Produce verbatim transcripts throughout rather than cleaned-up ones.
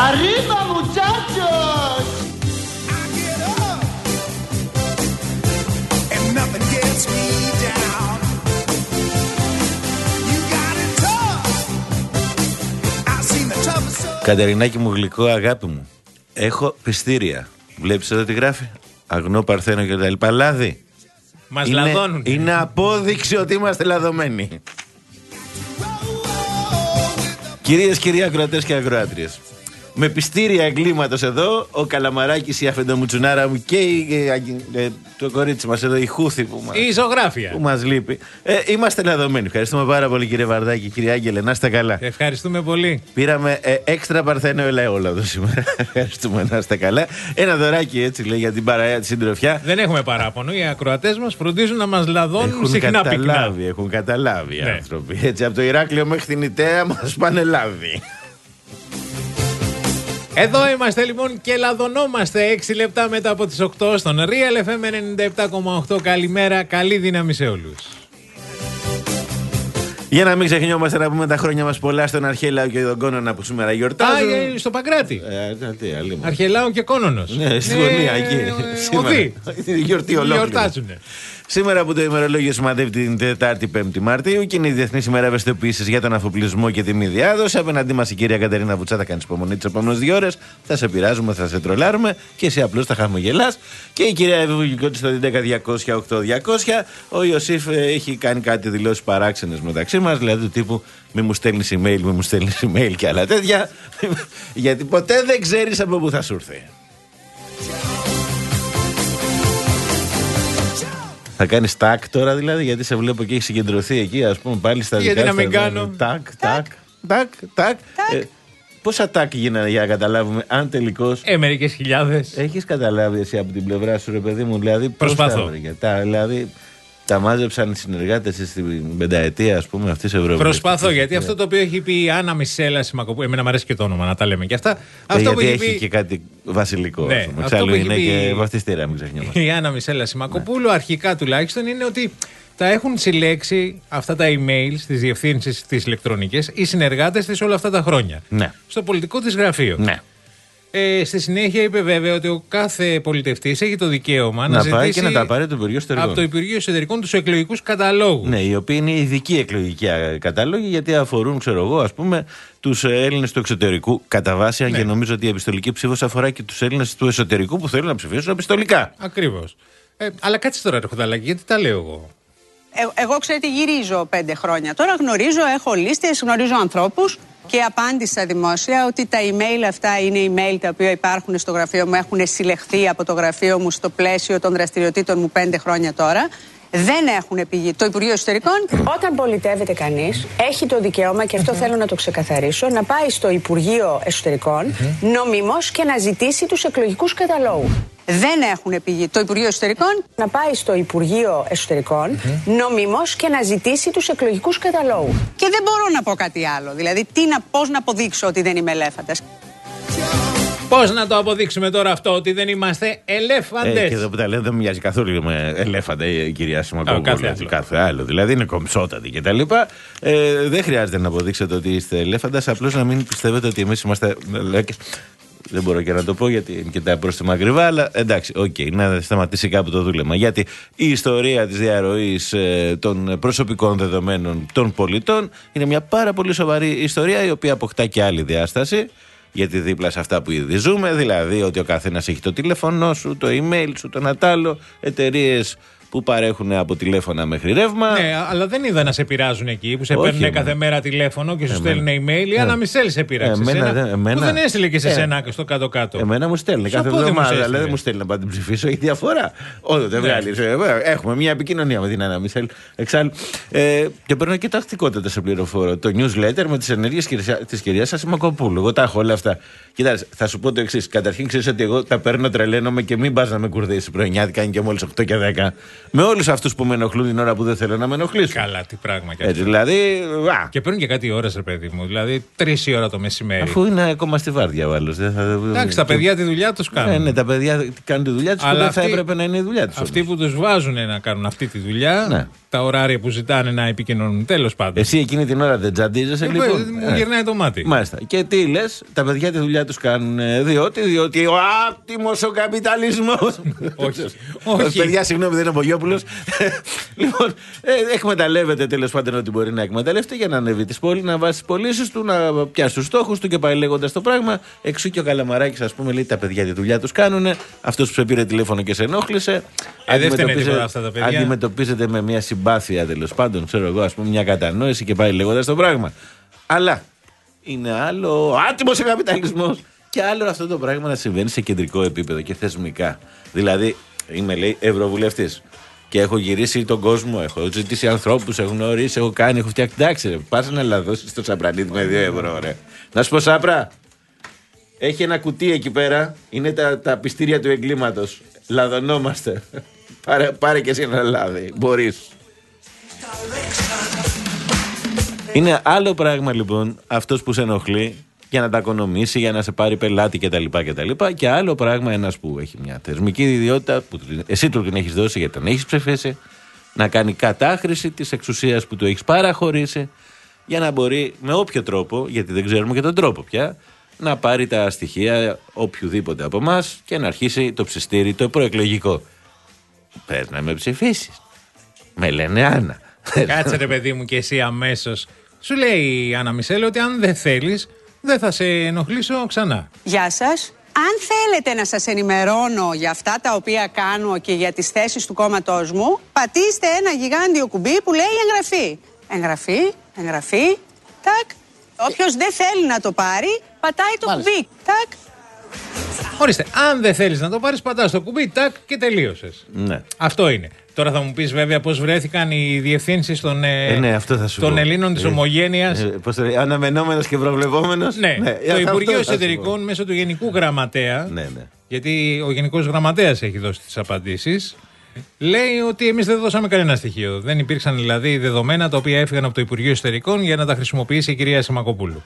Arriba, muchachos! Κατερινάκη μου γλυκό, αγάπη μου, έχω πιστήρια. Βλέπεις εδώ τι γράφει? Αγνό, Παρθένο και τα λοιπά. Λάδι. Μας είναι, λαδώνουν. Είναι απόδειξη ότι είμαστε λαδωμένοι. Κυρίες, κυρία ακροατές και ακροάτριες, με πιστήρια εγκλήματος εδώ, ο Καλαμαράκης, η αφεντομουτσουνάρα μου και η, ε, ε, το κορίτσι μας εδώ, η Χούθη που μας, η ζωγράφια που μας λείπει. Ε, είμαστε λαδωμένοι. Ευχαριστούμε πάρα πολύ, κύριε Βαρδάκη, κύριε Άγγελε, να είστε καλά. Ευχαριστούμε πολύ. Πήραμε ε, έξτρα Παρθένο ελαιόλαδο σήμερα. Ευχαριστούμε, να είστε καλά. Ένα δωράκι έτσι λέει για την παρέα, τη συντροφιά. Δεν έχουμε παράπονο. Οι ακροατές μας φροντίζουν να μας λαδώνουν έχουν συχνά καταλάβει, πυκνά. Έχουν καταλάβει οι ναι. άνθρωποι. Έτσι, από το Ηράκλειο μέχρι την Ιταία μας πάνε λάδι. Εδώ είμαστε λοιπόν και λαδωνόμαστε έξι λεπτά μετά από τις οκτώ στον Real εφ εμ ενενήντα επτά κόμμα οκτώ. Καλημέρα, καλή δύναμη σε όλους. Για να μην ξεχνιόμαστε να πούμε τα χρόνια μας πολλά στον Αρχέλαο και τον Κόνονα που σήμερα γιορτάζουν. Α, στο Παγκράτη. Ε, τι, αλλήμον. Αρχελάου και Κόνονος. Ναι, στη γωνία εκεί. Οδύ. Γιορτή ολόκληρη. Γιορτάζουνε. Σήμερα που το ημερολόγιο σημαδεύει την Τετάρτη πέμπτη Μαρτίου και είναι η Διεθνή ημέρα ευαισθητοποίησης για τον αφοπλισμό και τη μη διάδοση. Απέναντί μας η κυρία Κατερίνα Βουτσά θα κάνει υπομονή τις επόμενες δύο ώρες. Θα σε πειράζουμε, θα σε τρολάρουμε και εσύ απλώς θα χαμογελάς. Και η κυρία Ευαγγελικότη στο δέκα διακόσια οκτώ διακόσια. Ο Ιωσήφ έχει κάνει κάτι δηλώσεις παράξενες μεταξύ μας, δηλαδή του τύπου μη μου στέλνεις email, μη μου στέλνεις email και άλλα τέτοια. Γιατί ποτέ δεν ξέρεις από πού θα σου έρθει. Θα κάνεις τάκ τώρα δηλαδή, γιατί σε βλέπω και έχει συγκεντρωθεί εκεί, ας πούμε, πάλι στα δικά. Γιατί να μην κάνω. Τάκ, τάκ, τάκ, τάκ. Ε, πόσα τάκ γίνανε για να καταλάβουμε, αν τελικώς. Ε, μερικές χιλιάδες. Έχεις καταλάβει εσύ από την πλευρά σου, ρε παιδί μου, δηλαδή. Προσπαθώ. Τα, δηλαδή, τα μάζεψαν οι συνεργάτες στην πενταετία, ας πούμε, αυτή τη Ευρώπη. Προσπαθώ, γιατί αυτό το οποίο έχει πει η Άννα Μισέλα Σιμακοπούλου. Εμένα μου αρέσει και το όνομα, να τα λέμε και αυτά. Ε, αυτό γιατί που έχει, έχει πει... και κάτι βασιλικό. Ναι, εξάλλου είναι πει... και βαφτιστήρα, μην ξεχνιόμαστε. Η Άννα Μισέλα Σιμακοπούλου, ναι. Αρχικά τουλάχιστον, είναι ότι τα έχουν συλλέξει αυτά τα email στις διευθύνσεις τις ηλεκτρονικές οι συνεργάτες της όλα αυτά τα χρόνια. Ναι. Στο πολιτικό της γραφείο. Ναι. Ε, στη συνέχεια είπε βέβαια ότι ο κάθε πολιτευτής έχει το δικαίωμα να, να ζητήσει πάει και να τα πάρει το Υπουργείο Εσωτερικών. από το Υπουργείο Εσωτερικών τους εκλογικούς καταλόγους. Ναι, οι οποίοι είναι ειδικοί εκλογικοί κατάλογοι, γιατί αφορούν, ξέρω εγώ, ας πούμε, τους Έλληνες του εξωτερικού κατά βάση. Αν ναι. Και νομίζω ότι η επιστολική ψήφος αφορά και τους Έλληνες του εσωτερικού που θέλουν να ψηφίσουν επιστολικά. Ακριβώς. Ε, αλλά κάτσε τώρα, Ρεχοδαλάκη, γιατί τα λέω εγώ. Ε, εγώ, ξέρετε, γυρίζω πέντε χρόνια. Τώρα γνωρίζω, έχω λίστες, γνωρίζω ανθρώπους. Και απάντησα δημόσια ότι τα email αυτά είναι email τα οποία υπάρχουν στο γραφείο μου, έχουν συλλεχθεί από το γραφείο μου στο πλαίσιο των δραστηριοτήτων μου πέντε χρόνια τώρα. Δεν έχουν πηγή το Υπουργείο Εσωτερικών. Όταν πολιτεύεται κανείς, έχει το δικαίωμα, και αυτό θέλω να το ξεκαθαρίσω, να πάει στο Υπουργείο Εσωτερικών νομιμώς και να ζητήσει τους εκλογικούς καταλόγους. Δεν έχουν πηγή το Υπουργείο Εσωτερικών. Να πάει στο Υπουργείο Εσωτερικών νομιμώς και να ζητήσει τους εκλογικούς καταλόγους. Και δεν μπορώ να πω κάτι άλλο. Δηλαδή, τι να, πώς να αποδείξω ότι δεν είμαι ελέφαντας. Πώς να το αποδείξουμε τώρα αυτό, ότι δεν είμαστε ελέφαντες. Ε, και εδώ που τα λέω δεν μοιάζει καθόλου με ελέφαντα η κυρία Σιμακοπούλου. Κάθε, κάθε άλλο. Δηλαδή είναι κομψότατη κτλ. Ε, δεν χρειάζεται να αποδείξετε ότι είστε ελέφαντας, απλώς να μην πιστεύετε ότι εμείς είμαστε μελέκες. Δεν μπορώ και να το πω γιατί είναι και τα πρόστιμα ακριβά, αλλά εντάξει, οκ, okay, να σταματήσει κάπου το δούλεμα. Γιατί η ιστορία της διαρροής ε, των προσωπικών δεδομένων των πολιτών είναι μια πάρα πολύ σοβαρή ιστορία, η οποία αποκτά και άλλη διάσταση. Γιατί δίπλα σε αυτά που ήδη ζούμε, δηλαδή ότι ο καθένας έχει το τηλέφωνο σου, το email σου, το νατάλο, εταιρείες που παρέχουν από τηλέφωνα μέχρι ρεύμα. Ναι, αλλά δεν είδα να σε πειράζουν εκεί που σε όχι, παίρνουν κάθε μέρα τηλέφωνο και σου στέλνουν email. Η Άννα Μισέλ σε πήραξε. Εμένα, εσένα, εμένα, που δεν έστειλε και σε σένα ε, στο κάτω-κάτω. Εμένα μου στέλνει κάθε εβδομάδα, αλλά δεν μου στέλνει να πάω την ψηφίσω. Έχει διαφορά. Όταν δεν βγάλει. Έχουμε μια επικοινωνία με την Άννα Μισέλ. Εξάλλου. Ε, και παίρνω και τακτικότητα σε πληροφόρο. Το newsletter με τις ενέργειες της κυρίας Σιμακοπούλου. Εγώ τα έχω όλα αυτά. Κοιτάξτε, θα σου πω το εξής. Καταρχήν ξέρεις ότι εγώ τα παίρνω, τρελαίνομαι και μην πα να με κουρδίσει πρωινιάτικα, είναι και μόλις οκτώ και δέκα. με όλους αυτούς που με ενοχλούν την ώρα που δεν θέλω να με ενοχλήσουν. Καλά, τι πράγμα κι Έτσι, δηλαδή. Α. Και παίρνουν και κάτι ώρες, ρε παιδί μου. Δηλαδή τρεις η ώρα το μεσημέρι. Αφού είναι ακόμα στη βάρδια ο άλλος. Θα... Εντάξει, τα παιδιά τη δουλειά τους κάνουν. Ναι, ναι, τα παιδιά κάνουν τη δουλειά τους που δεν θα έπρεπε να είναι η δουλειά τους. Αυτοί που τους βάζουν να κάνουν αυτή τη δουλειά, ναι. τα ωράρια που ζητάνε να επικοινωνούν, τέλος πάντων. Εσύ εκείνη την ώρα δεν τζαντίζεσαι, ε, λοιπόν. Μου γυρνάει το μάτι. Μάλιστα. Και τι λες, τα παιδιά τη δουλειά τους κάνουν διότι, διότι ο άτιμος ο καπιταλισμός. Όχι. Όχι. Παιδιά, συγγνώμη, δεν είναι ο Μπογιόπουλος. Λοιπόν, ε, εκμεταλλεύεται τέλος πάντων ό,τι μπορεί να εκμεταλλευτεί για να ανέβει τις πόλεις, να βάσει τις πωλήσεις του, να πιάσει τους στόχους του και πάει λέγοντας το πράγμα. Εξού και ο Καλαμαράκης, ας πούμε, λέει τα παιδιά τη δουλειά τους κάνουν. Αυτός που σε πήρε τηλέφωνο και σε ενόχλησε. Ε, δεν φταίνε τίποτα αυτά τα παιδιά. Αντιμετωπίζεται με μια συμπάθεια τέλος πάντων, ξέρω εγώ, ας πούμε, μια κατανόηση και πάει λέγοντας το πράγμα. Αλλά είναι άλλο άτιμος ο καπιταλισμός και άλλο αυτό το πράγμα να συμβαίνει σε κεντρικό επίπεδο και θεσμικά. Δηλαδή, είμαι, λέει, ευρωβουλευτής και έχω γυρίσει τον κόσμο, έχω ζητήσει ανθρώπους, έχω γνωρίσει, έχω κάνει, έχω φτιάξει. Εντάξει, πας να λαδώσεις το Σαπρανίδη με δύο ευρώ, ρε. Να σου πω, Σάπρα, έχει ένα κουτί εκεί πέρα, είναι τα, τα πιστήρια του εγκλήματος. Λαδωνόμαστε. Πάρε, πάρε και εσύ ένα λάδι. Μπορείς. Είναι άλλο πράγμα λοιπόν αυτός που σε ενοχλεί για να τα οικονομήσει, για να σε πάρει πελάτη κτλ. κτλ. Και άλλο πράγμα ένας που έχει μια θεσμική ιδιότητα που εσύ του την έχεις δώσει γιατί τον έχεις ψηφίσει, να κάνει κατάχρηση της εξουσίας που του έχεις παραχωρήσει για να μπορεί με όποιο τρόπο, γιατί δεν ξέρουμε και τον τρόπο πια, να πάρει τα στοιχεία οποιοδήποτε από εμάς και να αρχίσει το ψιστήρι το προεκλογικό. Πες να με ψηφίσεις. Με λένε Άννα. Κάτσε ρε παιδί μου και εσύ αμέσως. Σου λέει η Άννα Μισέλ ότι αν δεν θέλεις δεν θα σε ενοχλήσω ξανά. Γεια σας. Αν θέλετε να σας ενημερώνω για αυτά τα οποία κάνω και για τις θέσεις του κόμματός μου, πατήστε ένα γιγάντιο κουμπί που λέει εγγραφή. Εγγραφή, εγγραφή, τάκ. Όποιος δεν θέλει να το πάρει, πατάει το Μάλιστα. κουμπί, τάκ. Ορίστε, αν δεν θέλεις να το πάρεις, πατάς το κουμπί, τάκ και τελείωσες. Ναι. Αυτό είναι. Τώρα θα μου πεις βέβαια πώς βρέθηκαν οι διευθύνσεις των, ε, ναι, των Ελλήνων της ε, Ομογένειας. Ε, ε, αναμενόμενος και προβλεπόμενος. Ναι, ναι, το Υπουργείο Εσωτερικών μέσω του Γενικού Γραμματέα, ναι, ναι. γιατί ο Γενικός Γραμματέας έχει δώσει τις απαντήσεις, λέει ότι εμείς δεν δώσαμε κανένα στοιχείο. Δεν υπήρξαν δηλαδή δεδομένα τα οποία έφυγαν από το Υπουργείο Εσωτερικών για να τα χρησιμοποιήσει η κυρία Σιμακοπούλου.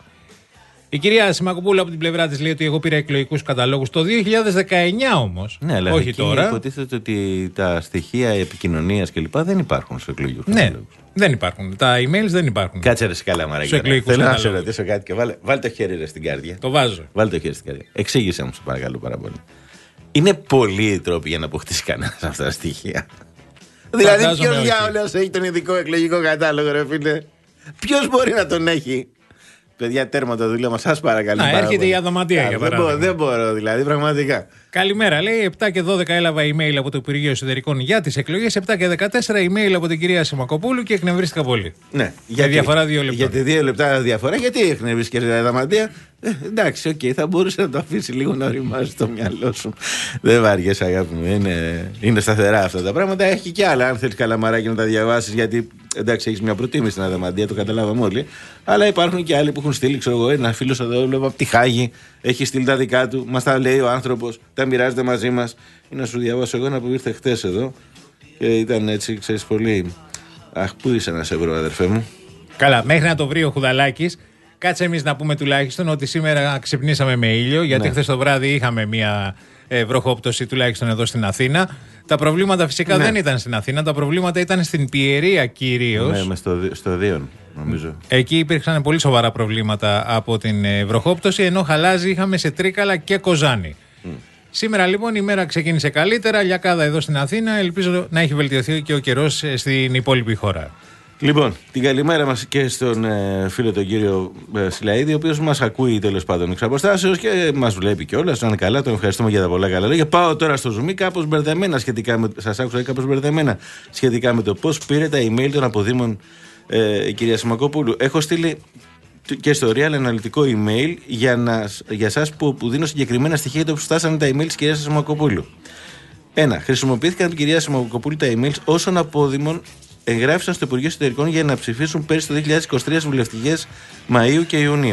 Η κυρία Σιμακοπούλου από την πλευρά της λέει ότι εγώ πήρα εκλογικούς καταλόγους το δύο χιλιάδες δεκαεννιά όμως. Ναι, αλλά όχι τώρα. Υποτίθεται ότι τα στοιχεία επικοινωνίας κλπ. Δεν υπάρχουν στους εκλογικούς ναι, καταλόγους. Δεν υπάρχουν. Τα emails δεν υπάρχουν. Κάτσε ρε καλά, Μαράκη. Θέλω να σε ρωτήσω κάτι και βάλε, βάλε το χέρι ρε στην καρδιά. Το βάζω. Βάλε το χέρι στην καρδιά. Εξήγησε μου, σε παρακαλώ πάρα πολύ. Είναι πολλοί οι τρόποι για να αποκτήσει κανένα αυτά τα στοιχεία. Δηλαδή, ποιο διάολος έχει τον ειδικό εκλογικό κατάλογο, ρε φίλε. Ποιο μπορεί να τον έχει. Παιδιά, τέρμα το δούλευμα, σας παρακαλώ. Να, έρχεται η Αδαμαντία για παράδειγμα. Δεν μπορώ, δεν μπορώ, δηλαδή, πραγματικά. Καλημέρα, λέει. επτά και δώδεκα έλαβα email από το Υπουργείο Εσωτερικών για τις εκλογές. επτά και δεκατέσσερα email από την κυρία Σιμακοπούλου και εκνευρίστηκα πολύ. Ναι, για διαφορά δύο λεπτά. Γιατί δύο λεπτά διαφορά, γιατί εκνευρίστηκε η Αδαμαντία. Ε, εντάξει, οκ, okay, θα μπορούσε να το αφήσει λίγο να ρημάζει το μυαλό σου. Δεν βαριέσαι, αγάπη μου. Είναι, είναι σταθερά αυτά τα πράγματα. Έχει και άλλα, αν θέλει Καλαμαράκι να τα διαβάσει, γιατί εντάξει, έχει μια προτίμηση στην Αδαμαντία, το καταλάβαμε όλοι. Αλλά υπάρχουν και άλλοι που έχουν στείλει, ξέρω εγώ, ένα φίλο εδώ, βλέπω από τη Χάγη, έχει στείλει τα δικά του, μα τα λέει ο άνθρωπο, τα μοιράζεται μαζί μα. Ή να σου διαβάσω εγώ ένα που ήρθε χτε εδώ και ήταν έτσι, ξέρει πολύ. Αχ, πού είσαι να σε βρω, αδερφέ μου. Καλά, μέχρι να το βρει ο Χουδαλάκης. Κάτσε εμείς να πούμε τουλάχιστον ότι σήμερα ξυπνήσαμε με ήλιο, γιατί ναι. χθες το βράδυ είχαμε μια ε, βροχόπτωση τουλάχιστον εδώ στην Αθήνα. Τα προβλήματα φυσικά ναι. δεν ήταν στην Αθήνα, τα προβλήματα ήταν στην Πιερία κυρίως. Ναι, με στο, στο Δίον, νομίζω. Εκεί υπήρξαν πολύ σοβαρά προβλήματα από την ε, βροχόπτωση, ενώ χαλάζι είχαμε σε Τρίκαλα και Κοζάνη. Mm. Σήμερα λοιπόν η μέρα ξεκίνησε καλύτερα, λιακάδα εδώ στην Αθήνα, ελπίζω να έχει βελτιωθεί και ο καιρός ε, στην υπόλοιπη χώρα. Λοιπόν, την καλημέρα μας και στον ε, φίλο τον κύριο ε, Σιλαίδη, ο οποίος μας ακούει τέλος πάντων εξ αποστάσεως και μας βλέπει κιόλας. Να είναι καλά, τον ευχαριστούμε για τα πολλά καλά λόγια. Πάω τώρα στο Zoom, κάπως μπερδεμένα σχετικά με. Σας άκουσα κάπως μπερδεμένα σχετικά με το πώς πήρε τα email των αποδήμων ε, η κυρία Σιμακοπούλου. Έχω στείλει και στο Real αναλυτικό email για, να, για εσάς που, που δίνω συγκεκριμένα στοιχεία για το που φτάσανε τα email της κυρίας Σιμακοπούλου. Ένα, χρησιμοποιήθηκαν από την κυρία Σιμακοπούλου τα emails όσων απόδημων εγγράφησαν στο Υπουργείο Εσωτερικών για να ψηφίσουν πέρυσι το δύο χιλιάδες είκοσι τρία στις βουλευτικές Μαΐου και Ιουνίου.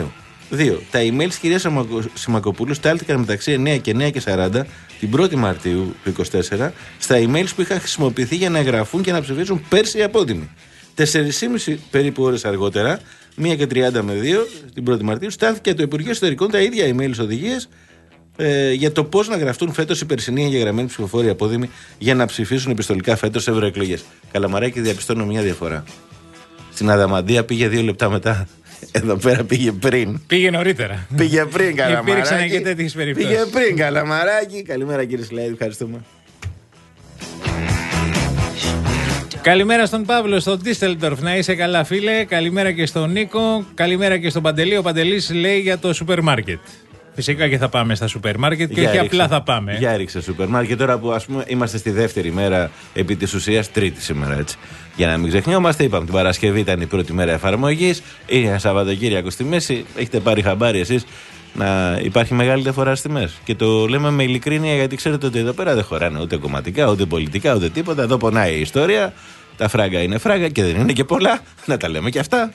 Δύο. Τα email της κυρίας Σιμακοπούλου στάλθηκαν μεταξύ εννέα και εννέα και σαράντα την πρώτη Μαρτίου του είκοσι τέσσερα στα emails που είχαν χρησιμοποιηθεί για να εγγραφούν και να ψηφίσουν πέρσι οι απότιμοι. Τέσσερις και μισή περίπου ώρες αργότερα, μία και τριάντα με δύο την πρώτη Μαρτίου, στάλθηκε το Υπουργείο Εσωτερικών τα ίδια email οδηγίες ε, για το πώς να γραφτούν φέτος οι περσινοί εγγεγραμμένοι ψηφοφόροι απόδημοι για να ψηφίσουν επιστολικά φέτος σε ευρωεκλογές. Καλαμαράκι, διαπιστώνω μια διαφορά. Στην Αδαμαντία πήγε δύο λεπτά μετά. Εδώ πέρα πήγε πριν. Πήγε νωρίτερα. Πήγε πριν, Καλαμαράκι. Υπήρξαν και τέτοιες περιπτώσεις. Πήγε πριν, Καλαμαράκι. Καλημέρα, κύριε Σλάιδη, ευχαριστούμε. Καλημέρα στον Παύλο, στον Ντίστελντορφ. Να είσαι καλά, φίλε. Καλημέρα και στον Νίκο. Καλημέρα και στον Παντελή. Ο Παντελής λέει για το σούπερ μάρκετ. Φυσικά και θα πάμε στα σούπερ μάρκετ και όχι απλά θα πάμε. Για ρίξε σούπερ μάρκετ τώρα που ας πούμε είμαστε στη δεύτερη μέρα επί της ουσίας, τρίτη σήμερα έτσι. Για να μην ξεχνιόμαστε, είπαμε την Παρασκευή ήταν η πρώτη μέρα εφαρμογής. Είναι ένα Σαββατοκύριακο στη μέση. Έχετε πάρει χαμπάρι εσείς να υπάρχει μεγάλη διαφορά στις τιμές. Και το λέμε με ειλικρίνεια γιατί ξέρετε ότι εδώ πέρα δεν χωράνε ούτε κομματικά, ούτε πολιτικά, ούτε τίποτα. Εδώ πονάει η ιστορία. Τα φράγκα είναι φράγκα και δεν είναι και πολλά. Να τα λέμε και αυτά.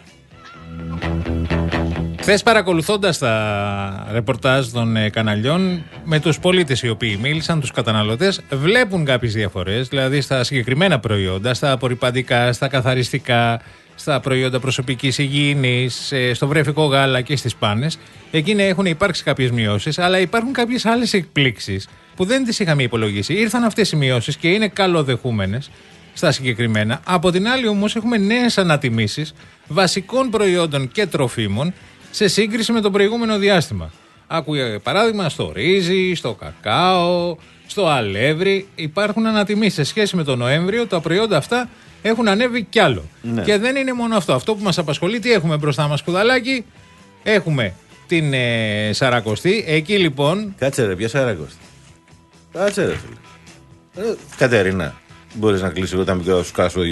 Χθες παρακολουθώντας τα ρεπορτάζ των ε, καναλιών με τους πολίτες οι οποίοι μίλησαν, τους καταναλωτές, βλέπουν κάποιες διαφορές, δηλαδή στα συγκεκριμένα προϊόντα, στα απορρυπαντικά, στα καθαριστικά, στα προϊόντα προσωπικής υγιεινής, ε, στο βρέφικο γάλα και στις πάνες. Εκεί έχουν υπάρξει κάποιες μειώσεις, αλλά υπάρχουν κάποιες άλλες εκπλήξεις που δεν τις είχαμε υπολογίσει. Ήρθαν αυτές οι μειώσεις και είναι καλοδεχούμενες στα συγκεκριμένα. Από την άλλη όμως έχουμε νέες ανατιμήσεις βασικών προϊόντων και τροφίμων σε σύγκριση με το προηγούμενο διάστημα. Άκουγε παράδειγμα στο ρύζι, στο κακάο, στο αλεύρι. Υπάρχουν ανατιμήσεις σε σχέση με τον Νοέμβριο. Τα προϊόντα αυτά έχουν ανέβει κι άλλο. Ναι. Και δεν είναι μόνο αυτό. Αυτό που μας απασχολεί, τι έχουμε μπροστά μας, Κουδαλάκι? Έχουμε την ε, Σαρακοστή. Εκεί λοιπόν. Κάτσε ρε, ποια Σαρακοστή? Κάτσε ρε, φίλε. Ε, Κατερίνα, μπορείς να κλείσεις εγώ τα μικρά σου κάσου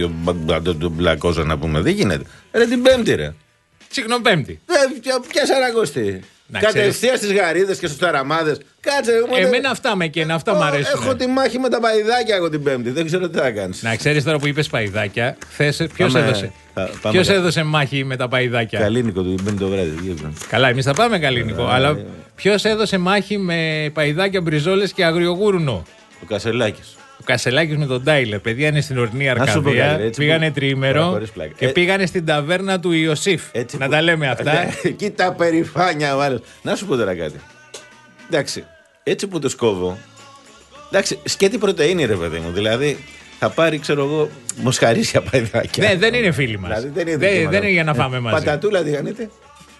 μπλακόζα να πούμε? Δεν γίνεται. Ρε την Πέμπτη, ρε. Τσικνοπέμπτη. Ε, ποια, ποια Σαρακοστή? Κατευθείαν στις γαρίδες και στους ταραμάδες. Κάτσε. Εμένα αυτά με καίνα, αυτά μου αρέσουν. Έχω τη μάχη με τα παϊδάκια εγώ την Πέμπτη. Δεν ξέρω τι θα κάνεις. Να ξέρεις τώρα που είπες παϊδάκια, χθες ποιος έδωσε. Ποιος έδωσε μάχη με τα παϊδάκια? Καλίνικο του Πέμπτη το βράδυ. Καλά, εμείς θα πάμε Καλίνικο. Αλλά ποιος έδωσε μάχη με παϊδάκια, μπριζόλες και αγριογούρνο? Ο Κασελάκης. Ο Κασελάκης με τον Τάιλερ. Παιδιά είναι στην ορεινή Αρκαδία. Πήγανε τριήμερο και ε... πήγανε στην ταβέρνα του Ιωσήφ. Έτσι να που... τα λέμε αυτά. Κοίτα περηφάνεια, μάλλον. Να σου πω τώρα κάτι. Εντάξει, έτσι που το σκόβω. Εντάξει, σκέτη πρωτεΐνη, ρε παιδί μου. Δηλαδή θα πάρει, ξέρω εγώ, μοσχαρίσια παϊδάκια. Ναι, δεν είναι φίλοι μας. Δηλαδή, δεν, είναι δεν, δεν είναι για να φάμε ε, μαζί. Πατατούλα διανύτη.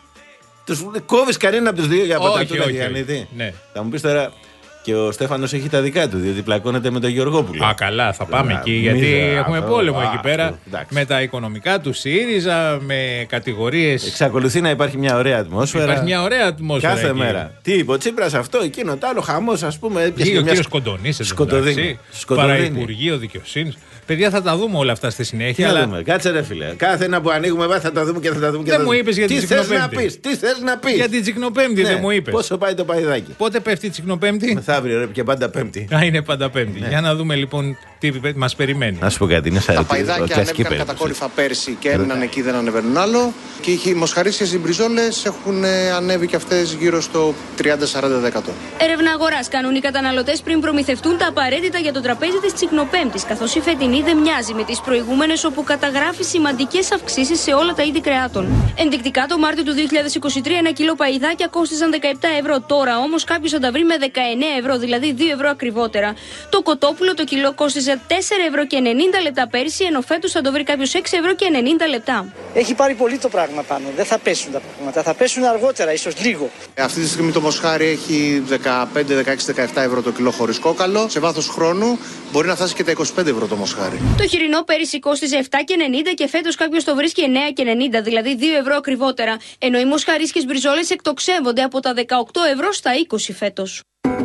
Τους κόβεις κανένα από τους δύο για πατατούλα διανύτη? Ναι. Θα μου πεις τώρα. Και ο Στέφανος έχει τα δικά του, διότι πλακώνεται με τον Γεωργόπουλο. Α, καλά, θα πάμε εκεί, γιατί μίζα, έχουμε πόλεμο α, εκεί πέρα. Αυτό, με τα οικονομικά του ΣΥΡΙΖΑ, με κατηγορίες. Εξακολουθεί να υπάρχει μια ωραία ατμόσφαιρα. Υπάρχει μια ωραία ατμόσφαιρα. Κάθε εκεί. Μέρα. Τι είπε ο Τσίπρας, αυτό, εκείνο, το άλλο, χαμός, ας πούμε. Και ο κύριος Κοντονής, Σκοτοδίνη. Παραυπουργείο Δικαιοσύνης. Παιδιά, θα τα δούμε όλα αυτά στη συνέχεια. Τι αλλά... δούμε. Κάτσε ρε φίλε. Κάθε ένα που ανοίγουμε θα τα δούμε και θα τα δούμε και δεν θα μου είπες για την Τσικνοπέμπτη. Τι θες να πεις? Για την Τσικνοπέμπτη δεν μου είπες. Πόσο πάει το παϊδάκι? Πότε πέφτει η Τσικνοπέμπτη? Μεθαύριο, ρε, και πάντα Πέμπτη. Α, είναι πάντα Πέμπτη. Για να δούμε λοιπόν τι μας περιμένει. Να σου πω κάτι. Είναι τα παϊδάκια ανέβηκαν κατακόρυφα πέρσι και έμειναν εκεί, δεν ανεβαίνουν άλλο. Και οι μοσχαρίσιες οι μπριζόλες έχουν ανέβει και αυτές γύρω στο τριάντα με σαράντα τοις εκατό. Έρευνα αγοράς κάνουν οι καταναλωτές πριν προμηθευτούν τα απαραίτητα για το τραπέζι της Τσικνοπέμπτης, καθώς η φετινή δεν μοιάζει με τις προηγούμενες, όπου καταγράφει σημαντικές αυξήσεις σε όλα τα είδη κρεάτων. Ενδεικτικά, το Μάρτιο του δύο χιλιάδες είκοσι τρία ένα κιλό παϊδάκια κόστιζαν δεκαεπτά ευρώ. Τώρα όμως κάποιος θα τα βρει με δεκαεννέα ευρώ, δηλαδή δύο ευρώ ακριβότερα. Το κοτόπουλο το κιλό κόστιζε τέσσερα ευρώ και ενενήντα λεπτά πέρσι, ενώ φέτος θα το βρει κάποιος έξι ευρώ και ενενήντα λεπτά. Έχει πάρει πολύ το πράγμα πάνω. Δεν θα πέσουν τα πράγματα. Θα πέσουν αργότερα, ίσως λίγο. Αυτή τη στιγμή το μοσχάρι έχει δεκαπέντε, δεκαέξι, δεκαεπτά ευρώ το κιλό χωρίς κόκαλο. Σε βάθος χρόνου μπορεί να φτάσει και τα είκοσι πέντε ευρώ το μοσχάρι. Το χοιρινό πέρυσι κόστιζε επτά και ενενήντα και φέτος κάποιος το βρίσκει εννέα και ενενήντα, δηλαδή δύο ευρώ ακριβότερα. Ενώ οι μοσχαρίσκες μπριζόλες εκτοξεύονται από τα δεκαοκτώ ευρώ στα είκοσι φέτος.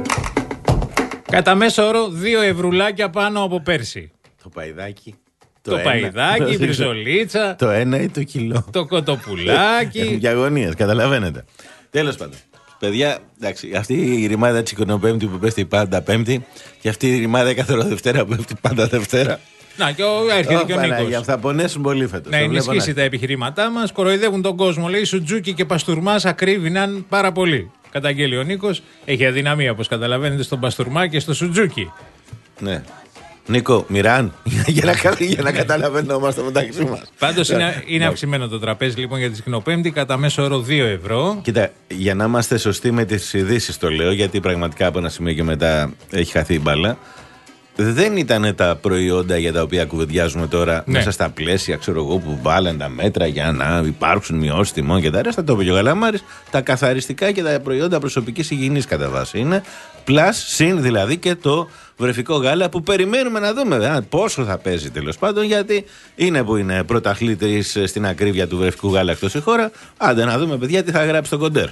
Κατά μέσο όρο δύο ευρουλάκια πάνω από πέρσι. Το παϊδάκι. Το, το παϊδάκι, η μπριζολίτσα. Το ένα ή το κιλό. Το κοτοπουλάκι. Έχουν και αγωνίες, καταλαβαίνετε. Τέλος πάντων. Παιδιά, εντάξει, αυτή η ρημάδα Τσικνοπέμπτη που πέφτει πάντα Πέμπτη και αυτή η ρημάδα Καθαροδευτέρα που πέφτει πάντα Δευτέρα. Να, και ο, έρχεται oh, και ο Νίκος. Θα πονέσουν πολύ φέτος. Να ενισχύσει να... τα επιχειρήματά μας. Κοροϊδεύουν τον κόσμο. Λέει Σουτζούκι και Παστουρμάς ακρίβηναν πάρα πολύ. Καταγγέλει ο Νίκος. Έχει αδυναμία, όπως καταλαβαίνετε, στον Παστουρμά και στο Σουτζούκι. Ναι. Νίκο, Μιράν, για να, για να καταλαβαίνομαστε μεταξύ μας. Πάντως είναι, είναι αυξημένο το τραπέζι λοιπόν για τη Σκηνοπέμπτη κατά μέσο όρο δύο ευρώ. Κοίτα, για να είμαστε σωστοί με τις ειδήσεις το λέω, γιατί πραγματικά από ένα σημείο και μετά έχει χαθεί η μπάλα. Δεν ήταν τα προϊόντα για τα οποία κουβεντιάζουμε τώρα ναι. μέσα στα πλαίσια, ξέρω εγώ, που βάλαν τα μέτρα για να υπάρξουν μειώσεις τιμών και τα ρέστα. Το είπε και ο Γαλαμάρης. Τα καθαριστικά και τα προϊόντα προσωπικής υγιεινής κατά βάση είναι. Plus, συν δηλαδή και το βρεφικό γάλα που περιμένουμε να δούμε δε, πόσο θα παίζει τέλος πάντων, γιατί είναι που είναι πρωταθλήτρης στην ακρίβεια του βρεφικού γάλακτος η χώρα. Άντε να δούμε, παιδιά, τι θα γράψει το κοντέρ.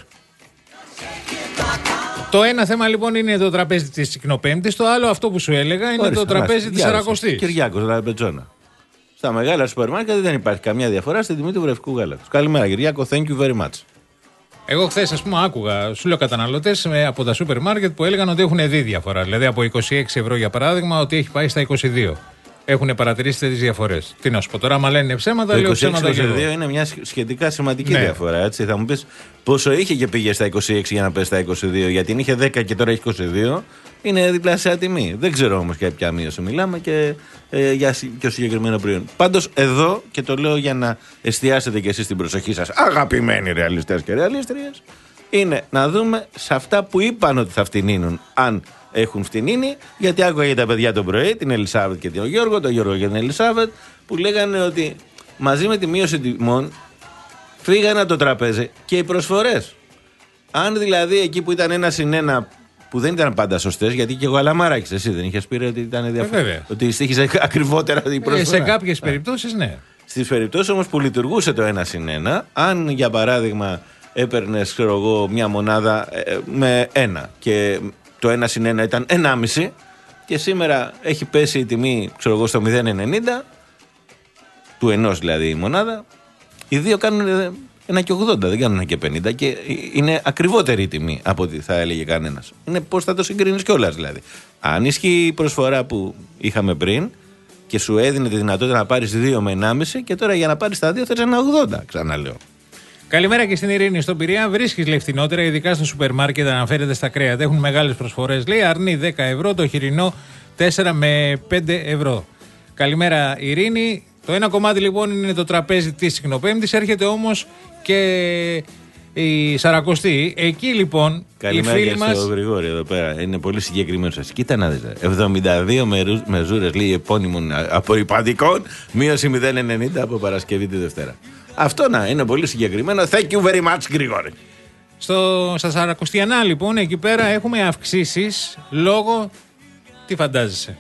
Το ένα θέμα λοιπόν είναι το τραπέζι της Τσικνοπέμπτης, το άλλο αυτό που σου έλεγα είναι Ορίστε, το τραπέζι της Σαρακοστής. Κυριάκος Λαμπετζόνα. Στα μεγάλα σούπερ μάρκετ δεν υπάρχει καμιά διαφορά στην τιμή του βρεφικού γάλακτος. Καλημέρα Κυριάκο, thank you very much. Εγώ χθες, ας πούμε, άκουγα, σου λέω καταναλωτές από τα σούπερ μάρκετ που έλεγαν ότι έχουν δει διαφορά. Δηλαδή από είκοσι έξι ευρώ για παράδειγμα, ότι έχει πάει στα είκοσι δύο. Έχουν παρατηρήσει τέτοιες διαφορές. Τι να σου πω τώρα, άμα λένε ψέματα, λέω ψέματα. Το είκοσι δύο είναι μια σχετικά σημαντική ναι. διαφορά. Έτσι. Θα μου πεις πόσο είχε και πήγε στα είκοσι έξι για να πέσει στα είκοσι δύο, γιατί είχε δέκα και τώρα έχει είκοσι δύο. Είναι διπλάσια τιμή. Δεν ξέρω όμως για ποια μείωση μιλάμε και ε, για πιο συγκεκριμένο προϊόν. Πάντως εδώ, και το λέω για να εστιάσετε κι εσείς την προσοχή σας, αγαπημένοι ρεαλιστές και ρεαλίστριες, είναι να δούμε σε αυτά που είπαν ότι θα φτηνίνουν, αν έχουν φτηνίνει, γιατί άκουγα για τα παιδιά το πρωί, την Ελισάβετ και τον Γιώργο, τον Γιώργο και την Ελισάβετ, που λέγανε ότι μαζί με τη μείωση τιμών φύγανε από το τραπέζι και οι προσφορές. Αν δηλαδή εκεί που ήταν ένα συν ένα, που δεν ήταν πάντα σωστές, γιατί και εγώ Αλαμάρακης, εσύ δεν είχες πει ότι ήταν διαφορετικό. Ε, ότι στήχησε ακριβότερα η προσφορά. Ε, σε κάποιες περιπτώσεις, ναι. Στις περιπτώσεις όμως που λειτουργούσε το ένα συν ένα, αν για παράδειγμα έπαιρνες, ξέρω εγώ, μια μονάδα ε, με ένα και το ένα συν ένα ήταν ενάμιση και σήμερα έχει πέσει η τιμή, ξέρω εγώ, στο μηδέν κόμμα ενενήντα, του ενός δηλαδή η μονάδα, οι δύο κάνουν ένα και ογδόντα, δεν κάνουν ένα και πενήντα και είναι ακριβότερη η τιμή από ό,τι θα έλεγε κανένας. Είναι πώς θα το συγκρίνεις κιόλας δηλαδή. Αν ισχύει η προσφορά που είχαμε πριν και σου έδινε τη δυνατότητα να πάρεις δύο με ενάμιση και τώρα για να πάρεις τα δύο θες ένα ογδόντα, ξαναλέω. Καλημέρα και στην Ειρήνη. Στον Πειραιά βρίσκεις λέει φθηνότερα, ειδικά στο σούπερ μάρκετ, αναφέρεται στα κρέατα. Έχουν μεγάλες προσφορές. Λέει αρνί δέκα ευρώ, το χοιρινό τέσσερα με πέντε ευρώ. Καλημέρα Ειρήνη. Το ένα κομμάτι λοιπόν είναι το τραπέζι της Σκηνοπέμπτης. Έρχεται όμως και η Σαρακοστή. Εκεί λοιπόν καλημέρα οι φίλοι μας. Καλημέρα και στο Γρηγόρη εδώ πέρα. Είναι πολύ συγκεκριμένο σας. Κοίτα να δείτε. εβδομήντα δύο μεζούρες λέει επώνυμων απορριπαντικών. Μείωση μηδέν κόμμα ενενήντα από Παρασκευή τη Δευτέρα. Αυτό να είναι πολύ συγκεκριμένο. Thank you very much, Γρηγόρη. Στο, στα Σαρακοστιανά, λοιπόν, εκεί πέρα έχουμε αυξήσεις λόγω. Τι φαντάζεσαι?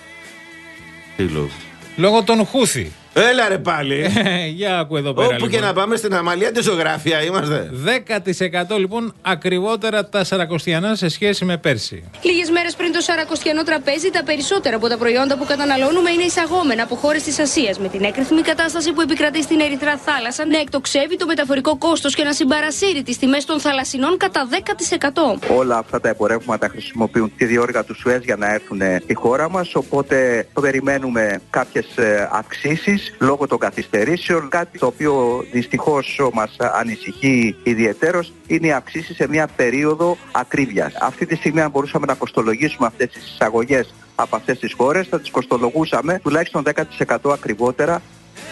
Τι λόγω? Λόγω των Χούθη. Έλα ρε πάλι. Για άκου εδώ πέρα. Όπου λοιπόν. Και να πάμε στην αμαλία τη ζωγραφία είμαστε. δέκα τοις εκατό λοιπόν ακριβότερα τα Σαρακοστιανά σε σχέση με πέρσι. Λίγες μέρες πριν το Σαρακοστιανό τραπέζι, τα περισσότερα από τα προϊόντα που καταναλώνουμε είναι εισαγόμενα από χώρες της Ασίας. Με την έκρηθμη κατάσταση που επικρατεί στην Ερυθρά θάλασσα να εκτοξεύει το μεταφορικό κόστος και να συμπαρασύρει τις τιμές των θαλασσινών κατά δέκα τοις εκατό. Όλα αυτά τα εμπορεύματα χρησιμοποιούν τη διόρυγα του Σουέζ για να έρθουν στη χώρα μας. Οπότε περιμένουμε κάποιες αυξήσεις λόγω των καθυστερήσεων. Κάτι το οποίο δυστυχώς μας ανησυχεί ιδιαιτέρως είναι οι αυξήσεις σε μια περίοδο ακρίβειας. Αυτή τη στιγμή, αν μπορούσαμε να κοστολογήσουμε αυτές τις εισαγωγές από αυτές τις χώρες, θα τις κοστολογούσαμε τουλάχιστον δέκα τοις εκατό ακριβότερα.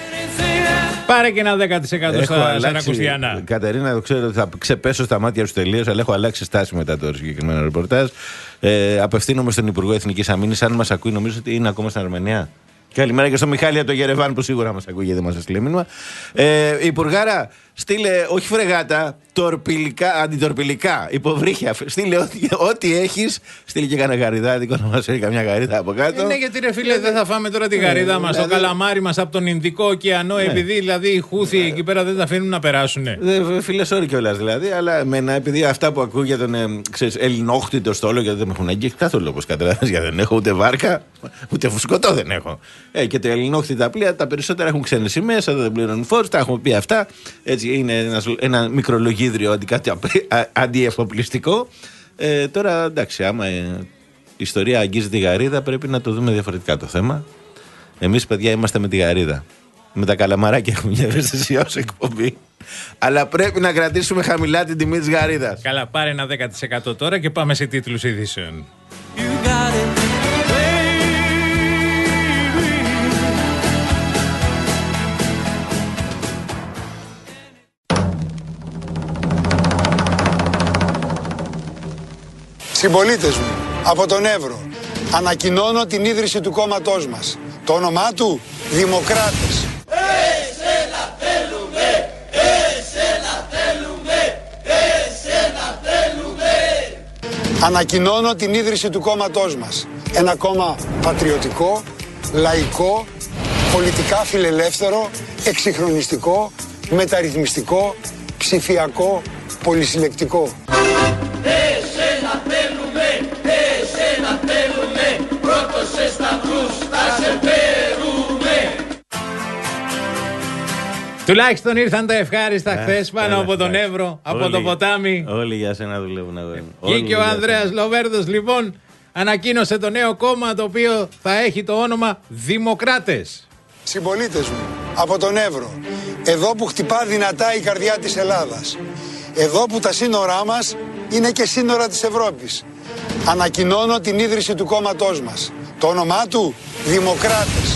Πάρε και ένα δέκα τοις εκατό στα Σαρακοστιανά. Κατερίνα, το ξέρω ότι θα ξεπέσω στα μάτια σου τελείως, αλλά έχω αλλάξει στάση μετά το συγκεκριμένο ρεπορτάζ. Ε, απευθύνομαι στον Υπουργό Εθνικής Αμήνης. Αν μας ακούει, νομίζω ότι είναι ακόμα στην Αρμενία. Καλημέρα και στο Μιχάλη από το Γερεβάν που σίγουρα μας ακούει γιατί μας έστειλε μήνυμα. Ε, Υπουργάρα, στείλε όχι φρεγάτα, τορπιλικά, αντιτορπιλικά, υποβρύχια. Στείλε ό,τι, ό,τι έχεις. Στείλε και κανένα γαριδάδικο να μας έρθει καμιά γαρίδα από κάτω. Ναι, γιατί ρε φίλε, δεν θα φάμε τώρα τη γαρίδα μας, το καλαμάρι μας από τον Ινδικό ωκεανό, επειδή δηλαδή οι Χούθοι εκεί πέρα δεν τα αφήνουν να περάσουν. Φίλε, sorry κιόλας δηλαδή, αλλά εμένα επειδή αυτά που ακούω για τον ελληνόχτητο στόλο, γιατί δεν με έχουν αγγίξει καθόλου όπως καταλαβαίνεις, γιατί δεν έχω ούτε βάρκα, ούτε φουσκωτό δεν έχω. Ε, και τα ελληνόχτητα πλοία τα περισσότερα έχουν ξένες σημαίες, δεν πληρώνουν φόρους, τα έχουμε πει αυτά. Έτσι είναι ένα, ένα μικρολογίδριο αντιεφοπλιστικό. Ε, τώρα εντάξει, άμα ε, η ιστορία αγγίζει τη γαρίδα, πρέπει να το δούμε διαφορετικά το θέμα. Εμείς, παιδιά, είμαστε με τη Γαρίδα. Με τα καλαμαράκια έχουμε μια ευαισθησία ως εκπομπή. Αλλά πρέπει να κρατήσουμε χαμηλά την τιμή της Γαρίδας. Καλά, πάρε ένα δέκα τοις εκατό τώρα και πάμε σε τίτλους ειδήσεων. Συμπολίτες μου, από τον Εύρο, ανακοινώνω την ίδρυση του κόμματός μας. Το όνομά του, Δημοκράτες. Εσένα θέλουμε, εσένα θέλουμε, εσένα θέλουμε. Ανακοινώνω την ίδρυση του κόμματός μας. Ένα κόμμα πατριωτικό, λαϊκό, πολιτικά φιλελεύθερο, εξυγχρονιστικό, μεταρρυθμιστικό, ψηφιακό, πολυσυλλεκτικό. Εσένα θέλουμε, εσένα θέλουμε, πρώτος σε σταυρούς θα σε φέρουμε. Τουλάχιστον ήρθαν τα ευχάριστα χθες πάνω από τον Εύρο, από το ποτάμι. Όλοι για σένα δουλεύουν, αγόρι μου. Βγήκε και ο Ανδρέας Λοβέρδος, λοιπόν, ανακοίνωσε το νέο κόμμα το οποίο θα έχει το όνομα Δημοκράτες. Συμπολίτες μου, από τον Εύρο, εδώ που χτυπά δυνατά η καρδιά της Ελλάδας, εδώ που τα σύνορά μας είναι και σύνορα της Ευρώπης, ανακοινώνω την ίδρυση του κόμματός μας. Το όνομά του, Δημοκράτες.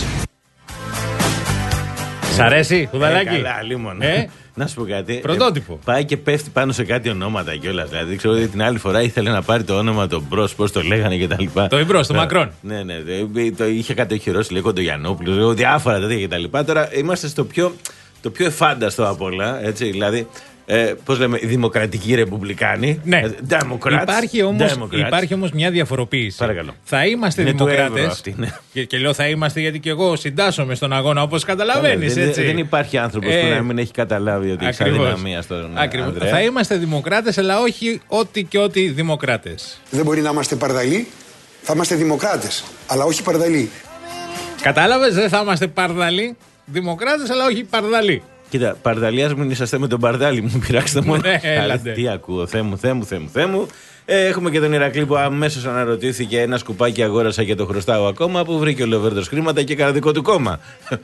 Σ' αρέσει, Χουδαλάκη? Ε, καλά, λίμον. Ε? Να σου πω κάτι. Πρωτότυπο. Ε, πάει και πέφτει πάνω σε κάτι ονόματα κιόλας. Δηλαδή, ξέρω ότι την άλλη φορά ήθελε να πάρει το όνομα τον Μπρος, πώς το λέγανε κτλ. Το Ιμπρός, το Μακρόν. Ναι, ναι. Το είχε κατοχυρώσει λίγο το Γιαννόπουλο, λίγο διάφορα τέτοια κτλ. Τώρα είμαστε στο πιο, το πιο εφάνταστο απ' όλα. Έτσι, δηλαδή. Ε, πώς λέμε, οι δημοκρατικοί ρεπουμπλικάνοι. Ναι. Democrats, υπάρχει, όμως, Democrats. υπάρχει όμως μια διαφοροποίηση. Παρακαλώ. Θα είμαστε είναι δημοκράτες. Αυτή, ναι. και, και λέω θα είμαστε γιατί και εγώ συντάσσομαι στον αγώνα, όπως καταλαβαίνεις. δεν, έτσι. δεν υπάρχει άνθρωπος ε, που να μην έχει καταλάβει ότι έχει αδυναμία στον Ακριβώς. Ανδρέα. Θα είμαστε δημοκράτες, αλλά όχι ό,τι και ό,τι δημοκράτες. Δεν μπορεί να είμαστε παρδαλοί, θα είμαστε δημοκράτες, αλλά όχι παρδαλοί. Κατάλαβες, δεν θα είμαστε παρδαλοί, δημοκράτες, αλλά όχι παρδαλοί. Κοίτα, παρδαλίας μην είσαστε με τον Παρδάλη, μου πειράξτε μόνο. Ναι, έλατε. Τι ακούω, Θεέ μου, Θεέ μου, Θεέ μου, Θεέ μου. Ε, έχουμε και τον Ηρακλή που αμέσως αναρωτήθηκε, ένα σκουπάκι αγόρασα και το χρωστάω ακόμα, που βρήκε ο Λοβέρδος χρήματα και έκανε δικό του κόμμα.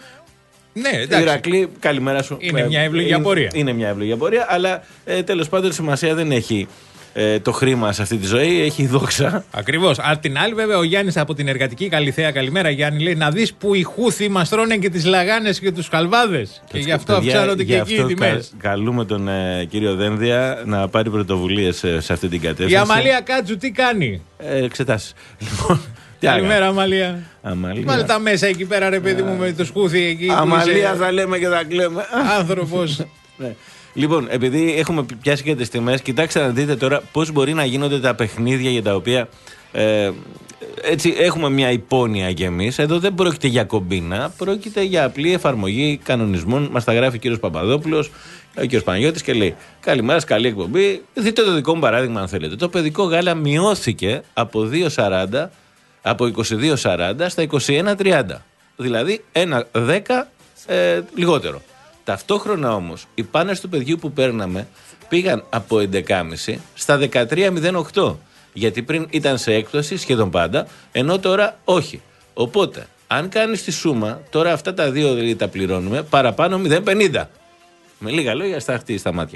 Ναι, εντάξει. Ηρακλή, καλημέρα σου. Είναι μια εύλογη απορία. Είναι, είναι μια εύλογη απορία, αλλά ε, τέλος πάντων σημασία δεν έχει ε, το χρήμα σε αυτή τη ζωή, έχει δόξα. Ακριβώς. Απ' την άλλη, βέβαια, ο Γιάννης από την Εργατική Καλυθέα, καλημέρα Γιάννη, λέει να δεις που οι Χούθοι μας τρώνε και τις λαγάνες και τους χαλβάδες. Και γι' αυτό αυξάνονται και εκεί οι τιμές. Κα, καλούμε τον ε, κύριο Δένδια να πάρει πρωτοβουλίες ε, σε αυτή την κατεύθυνση. Η Αμαλία Κάτσου τι κάνει? Ε, εξετάσεις. Λοιπόν, καλημέρα, Αμαλία. Αμαλία. Βάλε τα μέσα εκεί πέρα, ρε παιδί μου, με τους Χούθοι εκεί. Αμαλία θα λέμε και θα κλαίμε. Άνθρωπος. Ναι. Λοιπόν, επειδή έχουμε πιάσει και τις τιμές, κοιτάξτε να δείτε τώρα πώς μπορεί να γίνονται τα παιχνίδια για τα οποία ε, έτσι έχουμε μια υπόνοια κι εμείς. Εδώ δεν πρόκειται για κομπίνα, πρόκειται για απλή εφαρμογή κανονισμών. Μας τα γράφει ο κύριος Παπαδόπουλος, ο κύριος Παναγιώτης και λέει: καλημέρα, καλή εκπομπή. Δείτε το δικό μου παράδειγμα, αν θέλετε. Το παιδικό γάλα μειώθηκε από δύο σαράντα, από είκοσι δύο σαράντα στα είκοσι ένα τριάντα. Δηλαδή ένα δέκα ε, λιγότερο. Ταυτόχρονα όμως οι πάνες του παιδιού που παίρναμε πήγαν από έντεκα κόμμα πέντε στα δεκατρία μηδέν οκτώ. Γιατί πριν ήταν σε έκπτωση σχεδόν πάντα, ενώ τώρα όχι. Οπότε, αν κάνεις τη σούμα, τώρα αυτά τα δύο δηλαδή τα πληρώνουμε παραπάνω μηδέν κόμμα πενήντα. Με λίγα λόγια, στα αυτή στα μάτια.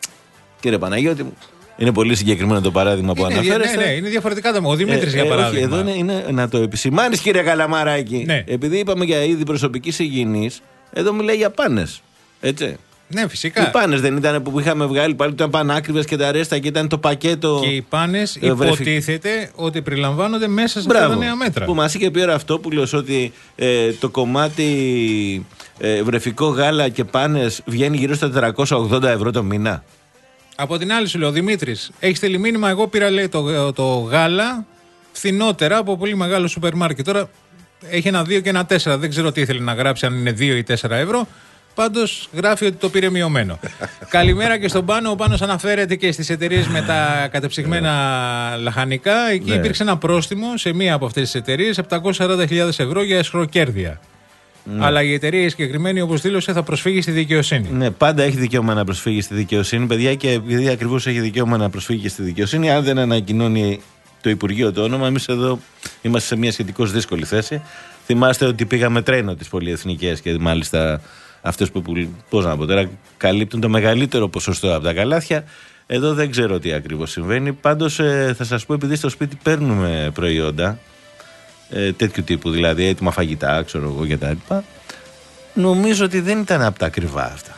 Κύριε Παναγιώτη μου, είναι πολύ συγκεκριμένο το παράδειγμα που είναι, αναφέρεστε. Ναι, ναι, είναι διαφορετικά τα. Ο Δημήτρης, ε, για παράδειγμα. Όχι, εδώ είναι, είναι να το επισημάνεις, κύριε Καλαμαράκη. Ναι. Επειδή είπαμε για είδη προσωπικής υγιεινής, εδώ μιλάει για πάνες. Έτσι. Ναι, φυσικά. Οι πάνες δεν ήταν που είχαμε βγάλει πάλι, ήταν πανάκριβες και τα ρέστα και ήταν το πακέτο. Και οι πάνες υποτίθεται ότι περιλαμβάνονται μέσα σε αυτά τα νέα μέτρα. Που μας είχε πει ο Ραυτόπουλος ότι ε, το κομμάτι ε, βρεφικό γάλα και πάνες βγαίνει γύρω στα τετρακόσια ογδόντα ευρώ το μήνα. Από την άλλη σου λέω, Δημήτρης, έχει στείλει μήνυμα. Εγώ πήρα λέει, το, το γάλα φθηνότερα από πολύ μεγάλο σούπερ μάρκετ. Τώρα έχει ένα δύο και ένα τέσσερα. Δεν ξέρω τι ήθελε να γράψει, αν είναι δύο ή τέσσερα ευρώ. Πάντως γράφει ότι το πήρε μειωμένο. Καλημέρα και στον Πάνο. Ο Πάνος αναφέρεται και στις εταιρείες με τα κατεψυγμένα λαχανικά. Εκεί ναι. υπήρξε ένα πρόστιμο σε μία από αυτές τις εταιρείες επτακόσιες σαράντα χιλιάδες ευρώ για εσχροκέρδεια. Ναι. Αλλά η εταιρεία συγκεκριμένη, όπως δήλωσε, θα προσφύγει στη δικαιοσύνη. Ναι, πάντα έχει δικαίωμα να προσφύγει στη δικαιοσύνη, παιδιά, και επειδή ακριβώς έχει δικαίωμα να προσφύγει και στη δικαιοσύνη, αν δεν ανακοινώνει το Υπουργείο το όνομα, εμείς εδώ είμαστε σε μια σχετικώς δύσκολη θέση. Θυμάστε ότι πήγαμε τρένο τις πολυεθνικές και μάλιστα αυτές που, πώς να πω τώρα, καλύπτουν το μεγαλύτερο ποσοστό από τα καλάθια. Εδώ δεν ξέρω τι ακριβώς συμβαίνει. Πάντως ε, θα σας πω, επειδή στο σπίτι παίρνουμε προϊόντα ε, τέτοιου τύπου, δηλαδή έτοιμα φαγητά, ξέρω εγώ και τα λοιπά, νομίζω ότι δεν ήταν από τα ακριβά αυτά.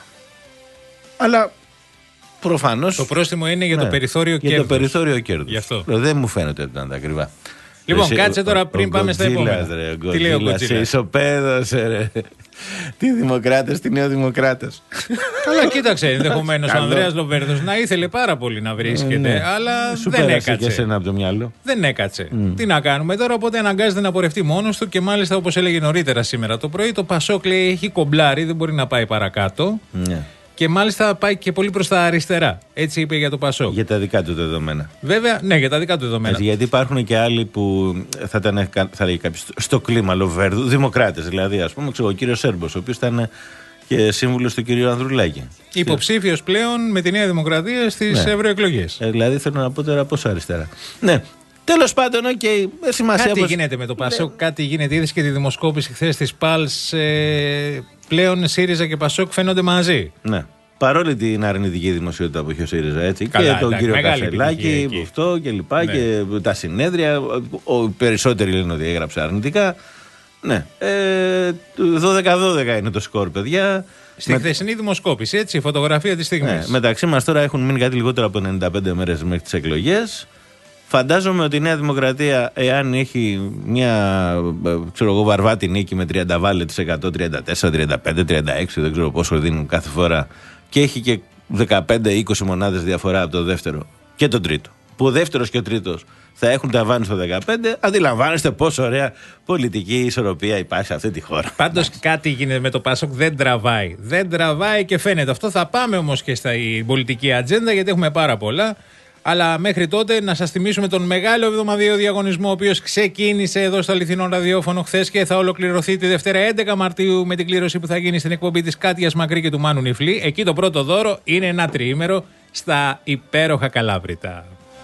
Αλλά προφανώς. Το πρόστιμο είναι για ναι, το περιθώριο κέρδους. Για το περιθώριο κέρδους. Γι' αυτό. Δεν μου φαίνεται ότι ήταν τα ακριβά. Λοιπόν, Εσύ, κάτσε τώρα πριν ο, πάμε ο στα επόμενα. Ρε, ο τι λέει ο Γκοτζίλας, σε ισοπαίδωσε ρε. Τι δημοκράτες, τι νεοδημοκράτες. Καλά, κοίταξε, ενδεχομένως ο Ανδρέας Λοβέρδος να ήθελε πάρα πολύ να βρίσκεται, ναι, αλλά σου δεν έκατσε. Και εσένα από το μυαλό. Δεν έκατσε. Mm. Τι να κάνουμε τώρα, οπότε αναγκάζεται να πορευτεί μόνος του και μάλιστα, όπως έλεγε νωρίτερα σήμερα το πρωί, το Πασόκ λέει έχει κομπλάρει, δεν μπορεί να πάει παρακάτω. Ναι. Και μάλιστα πάει και πολύ προς τα αριστερά. Έτσι είπε για το Πασόκ. Για τα δικά του δεδομένα. Βέβαια, ναι, για τα δικά του δεδομένα. Έτσι, γιατί υπάρχουν και άλλοι που θα ήταν, θα λέγει κάποιος, στο κλίμα Λοβέρδου, δημοκράτες. Δηλαδή, ας πούμε, ξέρω, ο κύριος Σέρμπος, ο οποίος ήταν και σύμβουλος του κυρίου Ανδρουλάκη. Υποψήφιος πλέον με τη Νέα Δημοκρατία στις ναι. ευρωεκλογές. Ε, δηλαδή, θέλω να πω τώρα πόσο αριστερά. Ναι. Τέλος πάντων, οκ, okay, σημασία. Κάτι πως... γίνεται με το Πασόκ, ναι. κάτι γίνεται. Είδες και τη δημοσκόπηση χθες της Πάλς. Ε, πλέον ΣΥΡΙΖΑ και Πασόκ φαίνονται μαζί. Ναι. Παρόλη την αρνητική δημοσιότητα που έχει ο ΣΥΡΙΖΑ, έτσι. Καλά, και τον κύριο Κασελάκη, αυτό και λοιπά. Ναι. Και τα συνέδρια. Οι περισσότεροι λένε ότι έγραψε αρνητικά. Ναι. Ε, δώδεκα δώδεκα είναι το σκορ, παιδιά. Στη με... χθεσινή δημοσκόπηση, έτσι, η φωτογραφία της στιγμής. Ναι. Μεταξύ μας τώρα έχουν μείνει κάτι λιγότερο από ενενήντα πέντε μέρες μέχρι τις εκλογές. Φαντάζομαι ότι η Νέα Δημοκρατία, εάν έχει μια ξέρω εγώ, βαρβάτη νίκη με τριάντα βάλε της εκατό, τριάντα τέσσερα, τριάντα πέντε, τριάντα έξι, δεν ξέρω πόσο δίνουν κάθε φορά, και έχει και δεκαπέντε είκοσι μονάδες διαφορά από το δεύτερο και τον τρίτο, που ο δεύτερος και ο τρίτος θα έχουν ταβάνι στο δεκαπέντε, αντιλαμβάνεστε πόσο ωραία πολιτική ισορροπία υπάρχει σε αυτή τη χώρα. Πάντως κάτι γίνεται με το Πασόκ, δεν τραβάει. Δεν τραβάει και φαίνεται. Αυτό θα πάμε όμως και στα πολιτική ατζέντα, γιατί έχουμε πάρα πολλά. Αλλά μέχρι τότε να σας θυμίσουμε τον μεγάλο εβδομαδιαίο διαγωνισμό, ο οποίος ξεκίνησε εδώ στο Αληθινό Ραδιόφωνο χθες και θα ολοκληρωθεί τη Δευτέρα έντεκα Μαρτίου με την κλήρωση που θα γίνει στην εκπομπή της Κάτιας Μακρύ και του Μάνου Νιφλή. Εκεί το πρώτο δώρο είναι ένα τριήμερο στα υπέροχα Καλάβρητα.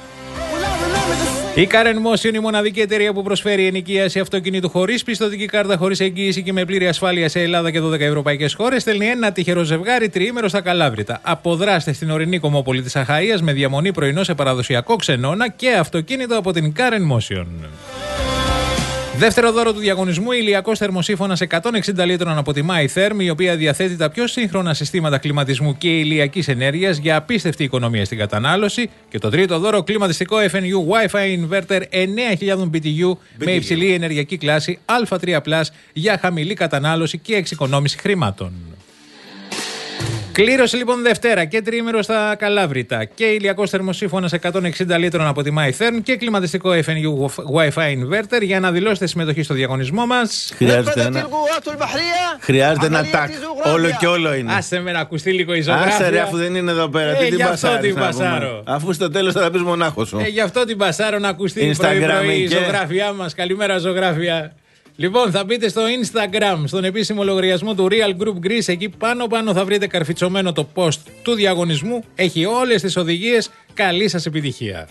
Η Karen Motion, η μοναδική εταιρεία που προσφέρει ενοικίαση αυτοκινήτου χωρίς πιστωτική κάρτα, χωρίς εγγύηση και με πλήρη ασφάλεια σε Ελλάδα και δώδεκα ευρωπαϊκές χώρες, στέλνει ένα τυχερό ζευγάρι τριήμερο στα Καλάβρητα. Αποδράστε στην ορεινή Κομμόπολη της Αχαΐας με διαμονή πρωινό σε παραδοσιακό ξενώνα και αυτοκίνητο από την Karen Motion. Δεύτερο δώρο του διαγωνισμού, ηλιακός θερμοσύφωνας εκατόν εξήντα λίτρων από τη MyTherm, η οποία διαθέτει τα πιο σύγχρονα συστήματα κλιματισμού και ηλιακής ενέργειας για απίστευτη οικονομία στην κατανάλωση. Και το τρίτο δώρο, κλιματιστικό εφ εν γιου Wi-Fi Inverter εννέα χιλιάδες μπι τι γιου με υψηλή ενεργειακή κλάση Α τρία πλας για χαμηλή κατανάλωση και εξοικονόμηση χρημάτων. Κλήρωση λοιπόν Δευτέρα και τριήμερο στα Καλάβρητα και ηλιακός θερμοσύφωνας εκατόν εξήντα λίτρων από τη MyTherm και κλιματιστικό εφ εν γιου Wi-Fi Inverter. Για να δηλώσετε συμμετοχή στο διαγωνισμό μας, χρειάζεται ένα, χρειάζεται ένα τάκ. Όλο και όλο είναι. Άσε με να ακουστεί λίγο η ζωγράφια. Άσε ρε, αφού δεν είναι εδώ πέρα. Ε, τι την πασάρω. Αφού στο τέλος θα τα πεις μονάχος σου. Ε, γι' αυτό την πασάρω να ακουστεί πρωί-πρωί η ζωγράφιά μας. Καλημέρα ζωγράφια. Λοιπόν, θα μπείτε στο Instagram, στον επίσημο λογαριασμό του Real Group Greece. Εκεί πάνω πάνω θα βρείτε καρφιτσωμένο το post του διαγωνισμού. Έχει όλες τις οδηγίες. Καλή σας επιτυχία.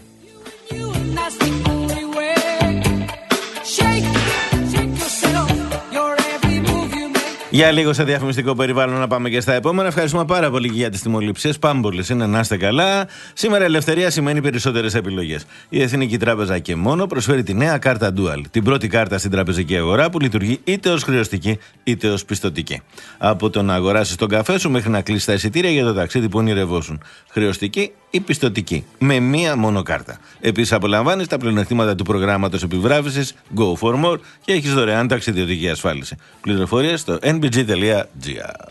Για λίγο σε διαφημιστικό περιβάλλον να πάμε και στα επόμενα. Ευχαριστούμε πάρα πολύ για τις τιμοληψίες. Πάμπολες είναι, να είστε καλά. Σήμερα ελευθερία σημαίνει περισσότερες επιλογές. Η Εθνική Τράπεζα και μόνο προσφέρει τη νέα κάρτα Dual. Την πρώτη κάρτα στην τραπεζική αγορά που λειτουργεί είτε ως χρεωστική είτε ως πιστωτική. Από το να αγοράσεις τον καφέ σου μέχρι να κλείσεις τα εισιτήρια για το ταξίδι που ονειρευόσουν. Χρεωστική ή πιστωτική. Με μία μόνο κάρτα. Επίσης απολαμβάνεις τα πλεονεκτήματα του προγράμματος επιβράβευσης Go for More και έχεις δωρεάν ταξιδιωτική ασφάλιση. Πληροφορίες στο εν μπι τζι τελεία τζι άρ.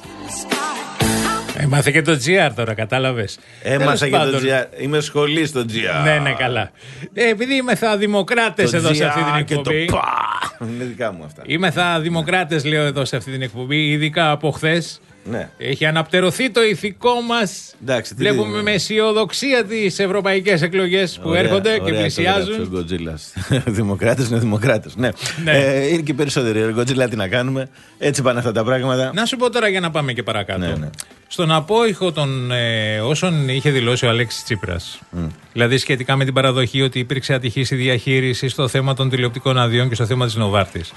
Έμαθε και το τζι άρ τώρα, κατάλαβες. Έμαθα και το τζι άρ. Είμαι σχολή στο τζι άρ. Ναι, ναι, καλά. Ε, επειδή είμαι θα δημοκράτες εδώ σε αυτή την εκπομπή. Το είναι δικά μου αυτά. Είμαι θα δημοκράτες, λέω εδώ σε αυτή την εκπομπή, ειδικά από χθες. Ναι. Έχει αναπτερωθεί το ηθικό μας. Εντάξει, βλέπουμε τι... με αισιοδοξία τις ευρωπαϊκές εκλογές που ωραία, έρχονται ωραία, και πλησιάζουν. Δημοκράτες είναι δημοκράτες. Ναι. Ναι. Ε, είναι και περισσότεροι. Γκοτζίλα, τι να κάνουμε. Έτσι πάνε αυτά τα πράγματα. Να σου πω τώρα για να πάμε και παρακάτω. Ναι, ναι. Στον απόϊχο των ε, όσων είχε δηλώσει ο Αλέξης Τσίπρας, mm. δηλαδή σχετικά με την παραδοχή ότι υπήρξε ατυχής η διαχείριση στο θέμα των τηλεοπτικών αδειών και στο θέμα της Νοβάρτης.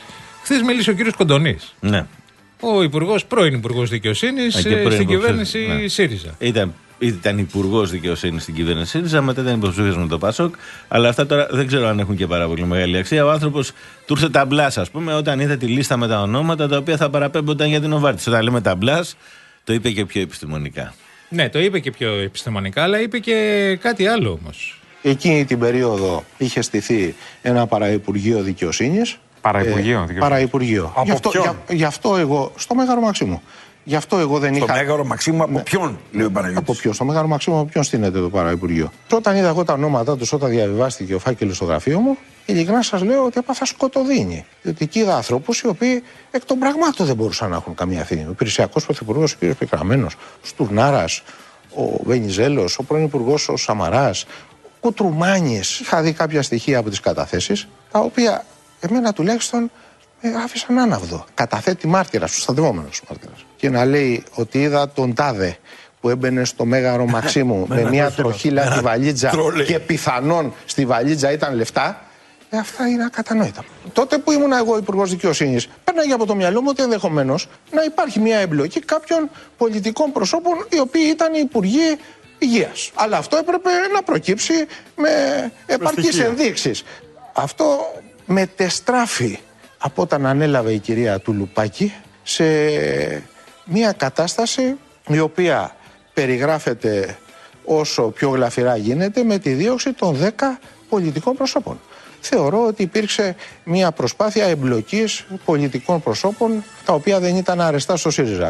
Χθες μίλησε ο κύριος Κοντονής. Ναι. Ο υπουργός, πρώην υπουργός δικαιοσύνης στην κυβέρνηση ναι. ΣΥΡΙΖΑ. Ήταν, ήταν υπουργός δικαιοσύνης στην κυβέρνηση ΣΥΡΙΖΑ, μετά ήταν υποψήφιος με το ΠΑΣΟΚ. Αλλά αυτά τώρα δεν ξέρω αν έχουν και πάρα πολύ μεγάλη αξία. Ο άνθρωπος του ήρθε ταμπλάς, ας πούμε, όταν είδε τη λίστα με τα ονόματα τα οποία θα παραπέμπονταν για την Νοβάρτης. Όταν λέμε ταμπλάς, το είπε και πιο επιστημονικά. Ναι, το είπε και πιο επιστημονικά, αλλά είπε και κάτι άλλο όμως. Εκείνη την περίοδο είχε στηθεί ένα παραϋπουργείο δικαιοσύνης. Παραϋπουργείο. Ε, παραϋπουργείο. Από γι, αυτό, ποιον? γι, γι' αυτό εγώ. Στο Μέγαρο Μαξίμου. Γι' αυτό εγώ δεν στο είχα. Στο Μέγαρο Μαξίμου από ποιον, λέει ο Παναγιώτης. Από ποιον, στο Μέγαρο Μαξίμου, από ποιον στείνεται το παραϋπουργείο. Όταν είδα εγώ τα ονόματά του, όταν διαβιβάστηκε ο φάκελος στο γραφείο μου, ειλικρινά σας λέω ότι έπαθα σκοτωδίνη. Διότι εκεί είδα ανθρώπους οι οποίοι εκ των πραγμάτων δεν μπορούσαν να έχουν καμία ευθύνη. Ο υπηρεσιακός πρωθυπουργός, ο κ. Πικραμένος, ο Στουρνάρας, ο Βενιζέλος, ο πρώην υπουργός ο Σαμαράς, ο Κουτρουμάνης. Είχα δει κάποια στοιχεία από τις καταθέσεις, τα οποία εμένα τουλάχιστον με άφησαν άναυδο. Καταθέτει μάρτυρας, προστατευόμενος μάρτυρας. Και να λέει ότι είδα τον τάδε που έμπαινε στο Μέγαρο Μαξίμου με μια τροχίλα στη βαλίτσα και πιθανόν στη βαλίτσα ήταν λεφτά. Ε, αυτά είναι ακατανόητα. Τότε που ήμουν εγώ υπουργός δικαιοσύνης, πέρναγε από το μυαλό μου ότι ενδεχομένως να υπάρχει μια εμπλοκή κάποιων πολιτικών προσώπων οι οποίοι ήταν υπουργοί υγείας. Αλλά αυτό έπρεπε να προκύψει με επαρκείς ενδείξεις. Αυτό μετεστράφει από όταν ανέλαβε η κυρία Τουλουπάκη σε μια κατάσταση η οποία περιγράφεται όσο πιο γλαφυρά γίνεται με τη δίωξη των δέκα πολιτικών προσώπων. Θεωρώ ότι υπήρξε μια προσπάθεια εμπλοκής πολιτικών προσώπων τα οποία δεν ήταν αρεστά στο ΣΥΡΙΖΑ.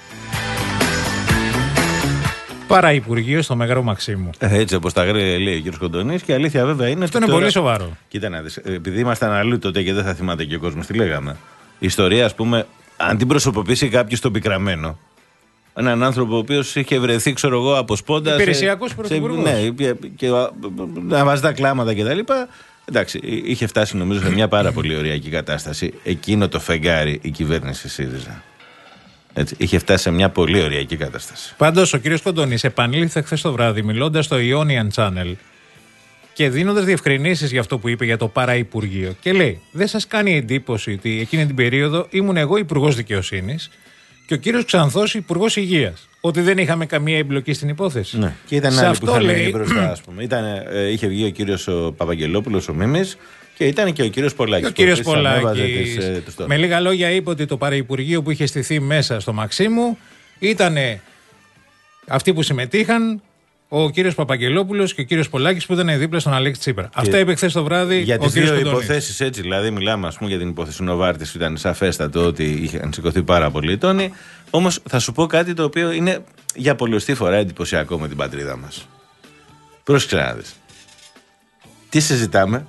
Παραϋπουργείο στο Μέγαρο Μαξίμου. Ε, έτσι όπως τα λέει ο κ. Κοντονής, και η αλήθεια βέβαια είναι. Αυτό είναι τώρα πολύ σοβαρό. Κοίτα να δεις, επειδή ήμασταν αλλού τότε και δεν θα θυμάται και ο κόσμος, τι λέγαμε. Η ιστορία, ας πούμε, αν την προσωποποιήσει κάποιος στον Πικραμένο. Έναν άνθρωπο ο οποίος είχε βρεθεί, ξέρω εγώ, από σπόντα. Υπηρεσιακός πρωθυπουργός. Ναι, και να βάζει τα κλάματα κτλ. Εντάξει, είχε φτάσει νομίζω σε μια πάρα πολύ ωριακή κατάσταση εκείνο το φεγγάρι η κυβέρνηση ΣΥΡΙΖΑ. Έτσι, είχε φτάσει σε μια πολύ ωριακή κατάσταση. Πάντως ο κύριος Κοντονής επανήλθε χθες το βράδυ μιλώντας στο Ionian Channel και δίνοντας διευκρινήσεις για αυτό που είπε για το παραϋπουργείο. Και λέει: δεν σας κάνει εντύπωση ότι εκείνη την περίοδο ήμουν εγώ υπουργός δικαιοσύνης και ο κύριος Ξανθός υπουργός υγείας? Ότι δεν είχαμε καμία εμπλοκή στην υπόθεση. Ναι. Και ήταν άλλοι που είχαν λέει... μπροστά, ας πούμε. Ήταν, ε, είχε βγει ο κύριος ο Παπαγγελόπουλος, ο Μίμης, και ήταν και ο κύριος Πολάκης. Ο κύριος Πολάκης. Ε, με λίγα λόγια είπε ότι το παραϋπουργείο που είχε στηθεί μέσα στο Μαξίμου ήταν αυτοί που συμμετείχαν, ο κύριος Παπαγγελόπουλος και ο κύριος Πολάκης που ήταν δίπλα στον Αλέξη Τσίπρα. Και αυτά είπε χθες το βράδυ για ο τις κύριος δύο Κοντονής. υποθέσεις, έτσι, δηλαδή μιλάμε ας πούμε για την υπόθεση Νοβάρτης που ήταν σαφέστατο ότι είχαν σηκωθεί πάρα πολλοί τόνοι. Όμως θα σου πω κάτι το οποίο είναι για πολλωστή φορά εντυπωσιακό με την πατρίδα μας. Πρόσεξε να δεις. Τι συζητάμε?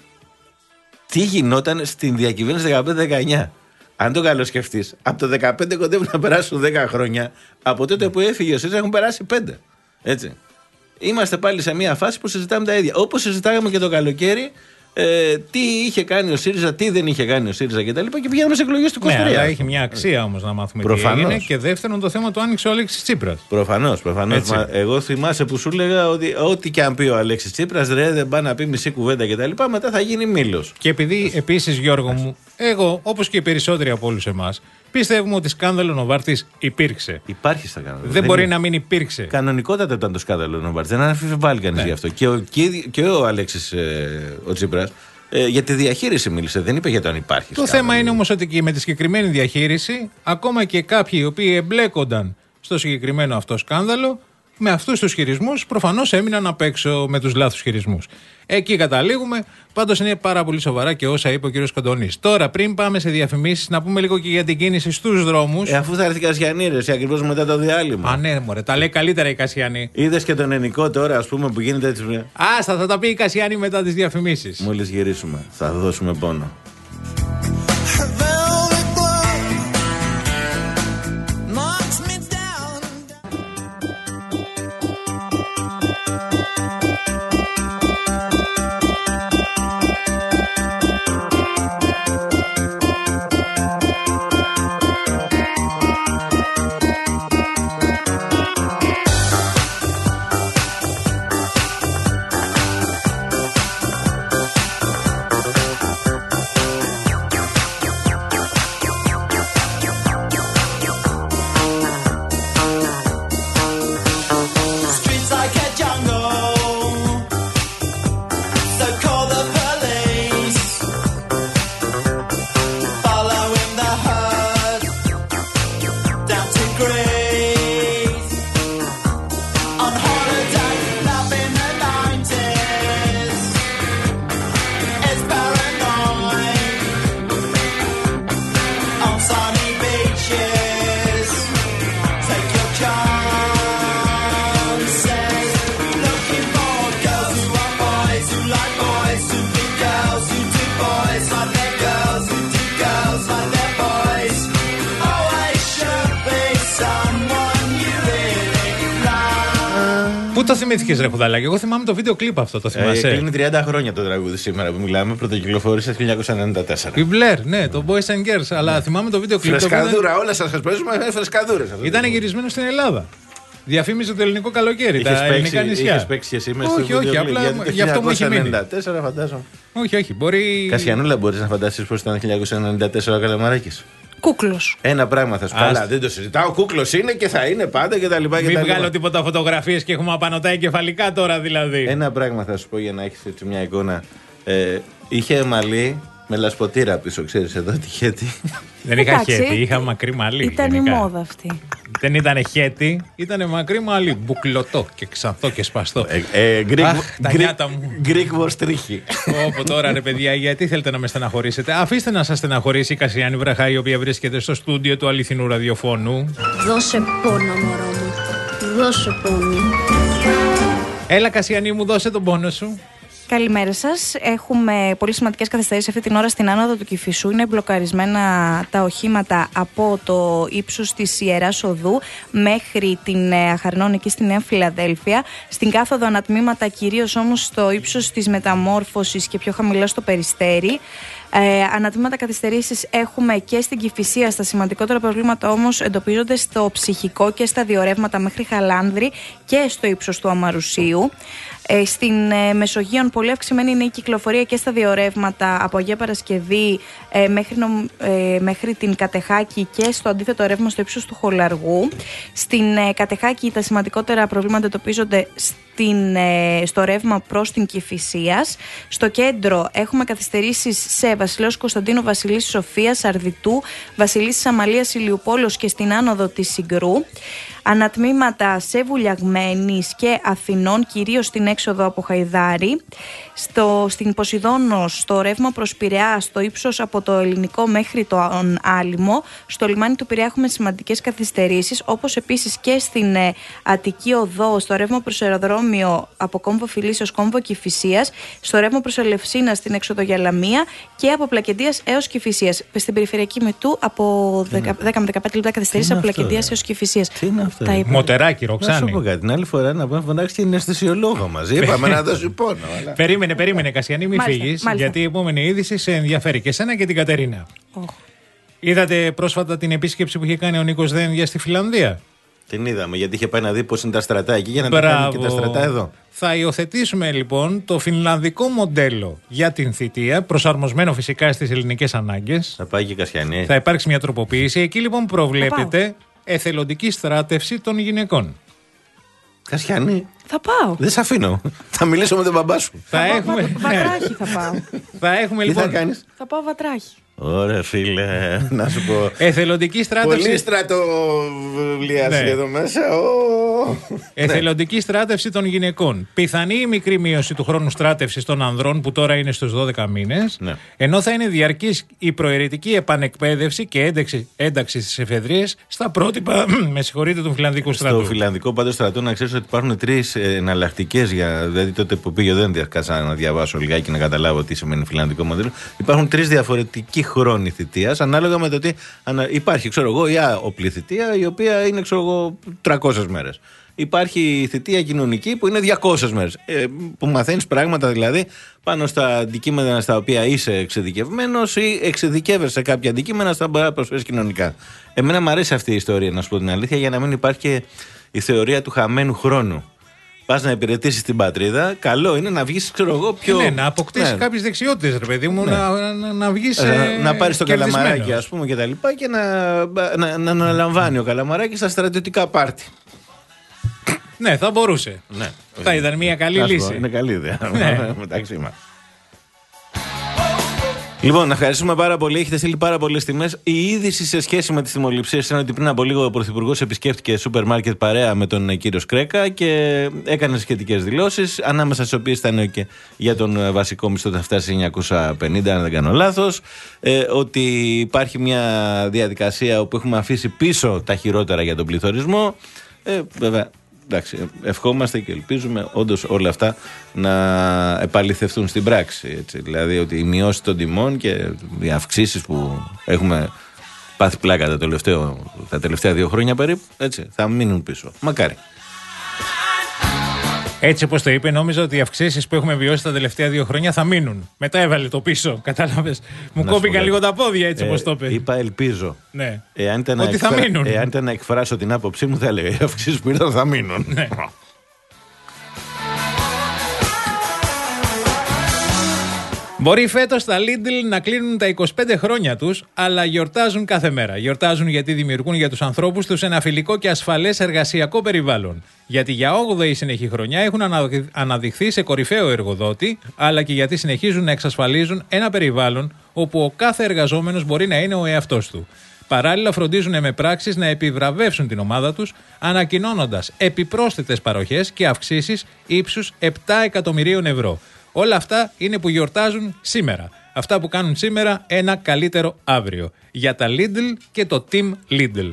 Τι γινόταν στην διακυβέρνηση δεκαπέντε δεκαεννιά. Αν το καλοσκεφτείς, από το δεκαπέντε κοντεύουν να περάσουν δέκα χρόνια. Από τότε που έφυγε ο ΣΥΡΙΖΑ έχουν περάσει πέντε. Έτσι. Είμαστε πάλι σε μια φάση που συζητάμε τα ίδια. Όπως συζητάγαμε και το καλοκαίρι, ε, τι είχε κάνει ο ΣΥΡΙΖΑ, τι δεν είχε κάνει ο ΣΥΡΙΖΑ κτλ. Και, και πηγαίνουμε σε εκλογές του είκοσι τρία. Ναι, αλλά έχει μια αξία όμως να μάθουμε προφανώς τι έγινε. Και δεύτερον, το θέμα το άνοιξε ο Αλέξης Τσίπρας. Προφανώς, προφανώς. Μα, εγώ θυμάσαι που σου έλεγα ότι ό,τι και αν πει ο Αλέξης Τσίπρας, ρε, δεν πάει να πει μισή κουβέντα κτλ. Μετά θα γίνει μήλος. Και επειδή επίσης, Γιώργο μου, εγώ όπως και οι περισσότεροι από όλους εμάς, πιστεύουμε ότι σκάνδαλο Νοβάρτης υπήρξε. Υπάρχει στα σκάνδαλο. Δεν, δεν μπορεί είναι. να μην υπήρξε. Κανονικότατα ήταν το σκάνδαλο Νοβάρτης. Δεν αμφιβάλλει κανείς ναι. γι' αυτό. Και ο, και, και ο Αλέξης ε, ο Τσίπρας ε, για τη διαχείριση μίλησε. Δεν είπε για το αν υπάρχει. Το σκάνδαλο. θέμα είναι όμως ότι και με τη συγκεκριμένη διαχείριση, ακόμα και κάποιοι οι οποίοι εμπλέκονταν στο συγκεκριμένο αυτό σκάνδαλο, με αυτούς τους χειρισμούς προφανώς έμειναν απ' έξω με τους λάθος χειρισμούς. Εκεί καταλήγουμε. Πάντως είναι πάρα πολύ σοβαρά και όσα είπε ο κ. Κοντονής. Τώρα, πριν πάμε σε διαφημίσεις, να πούμε λίγο και για την κίνηση στους δρόμους. Ε, αφού θα έρθει η Κασιανή, ρε, ακριβώς μετά το διάλειμμα. Α, ναι, μωρέ, τα λέει καλύτερα η Κασιανή. Είδες και τον Ενικό τώρα, ας πούμε, που γίνεται έτσι. Άστα, θα τα πει η Κασιανή μετά τις διαφημίσεις. Μόλις γυρίσουμε, θα δώσουμε πόνο. Πού το θυμήθηκες, ρε Χουδαλάκη? Εγώ θυμάμαι το βίντεο κλιπ αυτό, το θυμάσαι? Ε, κλείνει τριάντα χρόνια το τραγούδι σήμερα που μιλάμε. Πρωτοκυκλοφόρησε το χίλια εννιακόσια ενενήντα τέσσερα. Η Blair, ναι, το Boys and Girls. Αλλά θυμάμαι το βίντεο κλιπ. Φρεσκαδούρα, ήταν... όλα σας παίζουμε φρεσκαδούρες. Ήταν γυρισμένο στην Ελλάδα. Διαφήμιζε το ελληνικό καλοκαίρι, είχες τα παίξει, ελληνικά νησιά. Είχες παίξει εσύ μέσα όχι, στο όχι, βίντεο απλά κλιπ, γι' αυτό μου έχει μείνει. χίλια εννιακόσια ενενήντα τέσσερα φαντάζομαι. Όχι, όχι, μπορεί... Κασιανούλα, μπορείς να φανταστείς πώς ήταν το χίλια εννιακόσια ενενήντα τέσσερα ο Καλαμαράκης? Κούκλος. Ένα πράγμα θα σου πω. Καλά, δεν το συζητάω. Κούκλος είναι και θα είναι πάντα και τα λοιπά. Μην βγάλω τίποτα φωτογραφίες και έχουμε απανωτά εγκεφαλικά τώρα δηλαδή. Ένα πράγμα θα σου πω για να έχεις έτσι μια εικόνα. Ε, είχε μαλλί με λασποτήρα πίσω, ξέρεις εδώ τι χέτη. Δεν είχα χέτη, είχα μακρύ μαλλί. Ήταν η μόδα αυτή. Δεν ήταν χέτη, ήταν μακρύ μαλλί. Μπουκλωτό και ξανθό και σπαστό. Ε, ε, Greek, Αχ, τα Greek, νιάτα μου. Greek βοστρίχη. Όπω τώρα ρε παιδιά, γιατί θέλετε να με στεναχωρήσετε? Αφήστε να σας στεναχωρήσει η Κασιάνη Βραχά, η οποία βρίσκεται στο στούντιο του αληθινού ραδιοφώνου. Δώσε πόνο, μωρό μου. Δώσε πόνο. Έλα Κασιάνη μου, δώσε τον πόνο σου. Καλημέρα σας. Έχουμε πολύ σημαντικές καθυστερήσεις αυτή την ώρα στην άνοδο του Κηφισού. Είναι μπλοκαρισμένα τα οχήματα από το ύψος της Ιεράς Οδού μέχρι την Αχαρνών εκεί στη Νέα Φιλαδέλφια. Στην κάθοδο ανατμήματα, κυρίως όμως στο ύψος της Μεταμόρφωσης και πιο χαμηλά στο Περιστέρι. Ε, ανατμήματα καθυστερήσεις έχουμε και στην Κηφισία. Στα σημαντικότερα προβλήματα όμως εντοπίζονται στο Ψυχικό και στα διορεύματα μέχρι Χαλάνδρη και στο ύψος του Αμαρουσίου. Ε, στην ε, Μεσογείων πολύ αυξημένη είναι η κυκλοφορία και στα διορεύματα από Αγία Παρασκευή ε, μέχρι, νο, ε, μέχρι την Κατεχάκη και στο αντίθετο ρεύμα στο ύψος του Χολαργού. Στην ε, Κατεχάκη τα σημαντικότερα προβλήματα εντοπίζονται στην, ε, στο ρεύμα προς την Κηφισίας. Στο κέντρο έχουμε καθυστερήσεις σε Βασιλέως Κωνσταντίνου, Βασιλίσσης Σοφίας, Αρδιτού, Βασιλίσσης Αμαλίας, Ηλιουπόλεως και στην άνοδο της Συγκρού. Ανατμήματα σε Βουλιαγμένης και Αθηνών, κυρίως στην έξοδο από Χαϊδάρη. Στο, στην Ποσειδώνο, στο ρεύμα προς Πειραιά, στο ύψος από το Ελληνικό μέχρι τον Άλυμο. Στο λιμάνι του Πειραιά έχουμε σημαντικές καθυστερήσεις, όπως επίσης και στην ε, Αττική Οδό, στο ρεύμα προς αεροδρόμιο από Κόμβο Φιλής ως Κόμβο Κηφισίας, στο ρεύμα προς Ελευσίνα στην έξοδο για Λαμία και από Πλακεντίας έως Κηφισίας. Στην περιφερειακή Μητού από δέκα με δεκαπέντε λεπτά καθυστερήσεις από Πλακεντίας έως Κηφισίας. Μοτεράκι, Ροξάνη. Να σου πω κάτι. Την άλλη φορά να πούμε φωνάξει την αισθησιολόγο μαζί. Είπαμε να δώσει πόνο. Αλλά... Περίμενε, περίμενε, Κασιανή, μην φύγει. Γιατί η επόμενη είδηση σε ενδιαφέρει και εσένα και την Κατερίνα. Oh. Είδατε πρόσφατα την επίσκεψη που είχε κάνει ο Νίκος Δένδια στη Φιλανδία? Την είδαμε, γιατί είχε πάει να δει πώς είναι τα στρατά εκεί για να τα κάνει και τα στρατά εδώ. Θα υιοθετήσουμε λοιπόν το φινλανδικό μοντέλο για την θητεία, προσαρμοσμένο φυσικά στις ελληνικές ανάγκες. Θα πάει και η Κασιανή. Θα υπάρξει μια τροποποίηση. Εκεί λοιπόν προβλέπεται εθελοντική στράτευση των γυναικών. Κασιανή. Θα πάω. Δεν σε αφήνω. Θα μιλήσω με τον μπαμπά σου. Θα, θα έχουμε. Βατράχη θα πάω. Θα έχουμε λοιπόν. Τι θα κάνεις? Θα πάω Βατράχη. Ωραία, φίλε, να σου πω. Εθελοντική στράτευση. Πολύ στρατοβουλίαση ναι. εδώ μέσα. Oh. Εθελοντική στράτευση των γυναικών. Πιθανή η μικρή μείωση του χρόνου στράτευσης των ανδρών που τώρα είναι στους δώδεκα μήνες. Ναι. Ενώ θα είναι διαρκής η προαιρετική επανεκπαίδευση και ένταξη, ένταξη στις εφεδρείες στα πρότυπα με συγχωρείτε του φιλανδικού στρατού. Στο φιλανδικό πάντως στρατό να ξέρεις ότι υπάρχουν τρεις εναλλακτικές για. Δηλαδή τότε που πήγε ο Δένδια, κάτσα να διαβάσω λιγάκι να καταλάβω τι σημαίνει φιλανδικό μοντέλο. Υπάρχουν τρεις διαφορετικοί χρόνοι θητείας ανάλογα με το ότι υπάρχει, ξέρω εγώ, η όπλη θητεία η οποία είναι, ξέρω εγώ, τριακόσιες μέρες. Υπάρχει η θητεία κοινωνική που είναι διακόσιες μέρες. Ε, που μαθαίνεις πράγματα δηλαδή πάνω στα αντικείμενα στα οποία είσαι εξειδικευμένος ή εξειδικεύεσαι σε κάποια αντικείμενα στα οποία προσφέρεις κοινωνικά. Εμένα μου αρέσει αυτή η ιστορία, να σου πω την αλήθεια, για να μην υπάρχει και η θεωρία του χαμένου χρόνου. Πας να υπηρετήσεις την πατρίδα, καλό είναι να βγεις, ξέρω εγώ, πιο. Ναι, να αποκτήσεις ναι. κάποιες δεξιότητες, ρε παιδί μου, ναι. να, να, να βγεις. Ε, να πάρεις το Καλαμαράκι, ας πούμε, και τα λοιπά και να, να, να αναλαμβάνει ο Καλαμαράκης στα στρατιωτικά πάρτι. Ναι, θα μπορούσε. Ναι. Θα ήταν μια καλή Άσπρο, λύση. Είναι καλή ιδέα. Ναι. Μεταξύ μας. Λοιπόν, να ευχαριστούμε πάρα πολύ. Έχετε στείλει πάρα πολλές τιμές. Η είδηση σε σχέση με τις τιμοληψίες είναι ότι πριν από λίγο ο Πρωθυπουργός επισκέφτηκε σούπερ μάρκετ παρέα με τον κύριο Σκρέκα και έκανε σχετικές δηλώσεις. Ανάμεσα στις οποίες ήταν και για τον βασικό μισθό θα φτάσει εννιακόσια πενήντα, αν δεν κάνω λάθος. Ε, ότι υπάρχει μια διαδικασία όπου έχουμε αφήσει πίσω τα χειρότερα για τον πληθωρισμό. Ε, βέβαια. Εντάξει, ευχόμαστε και ελπίζουμε όντως όλα αυτά να επαληθευτούν στην πράξη. Έτσι. Δηλαδή ότι οι μειώσεις των τιμών και οι αυξήσεις που έχουμε πάθει πλάκα τα, τελευταίο, τα τελευταία δύο χρόνια περίπου, έτσι, θα μείνουν πίσω. Μακάρι. Έτσι όπως το είπε, νόμιζα ότι οι αυξήσεις που έχουμε βιώσει τα τελευταία δύο χρόνια θα μείνουν. Μετά έβαλε το πίσω. Κατάλαβες. Μου κόπηκαν λίγο τα πόδια, έτσι όπως ε, το είπε. Είπα ελπίζω. Ναι. Εάν ήταν, ότι να θα εκφρα... μείνουν. Εάν ήταν να εκφράσω την άποψή μου, θα έλεγα οι αυξήσεις που ήρθαν θα μείνουν. Ναι. Μπορεί φέτος τα Lidl να κλείνουν τα είκοσι πέντε χρόνια τους, αλλά γιορτάζουν κάθε μέρα. Γιορτάζουν γιατί δημιουργούν για τους ανθρώπους τους ένα φιλικό και ασφαλές εργασιακό περιβάλλον. Γιατί για όγδοη συνεχή χρονιά έχουν αναδειχθεί σε κορυφαίο εργοδότη, αλλά και γιατί συνεχίζουν να εξασφαλίζουν ένα περιβάλλον όπου ο κάθε εργαζόμενος μπορεί να είναι ο εαυτός του. Παράλληλα, φροντίζουν με πράξεις να επιβραβεύσουν την ομάδα τους, ανακοινώνοντας επιπρόσθετες παροχές και αυξήσεις ύψους επτά εκατομμυρίων ευρώ. Όλα αυτά είναι που γιορτάζουν σήμερα. Αυτά που κάνουν σήμερα ένα καλύτερο αύριο. Για τα Lidl και το Team Lidl.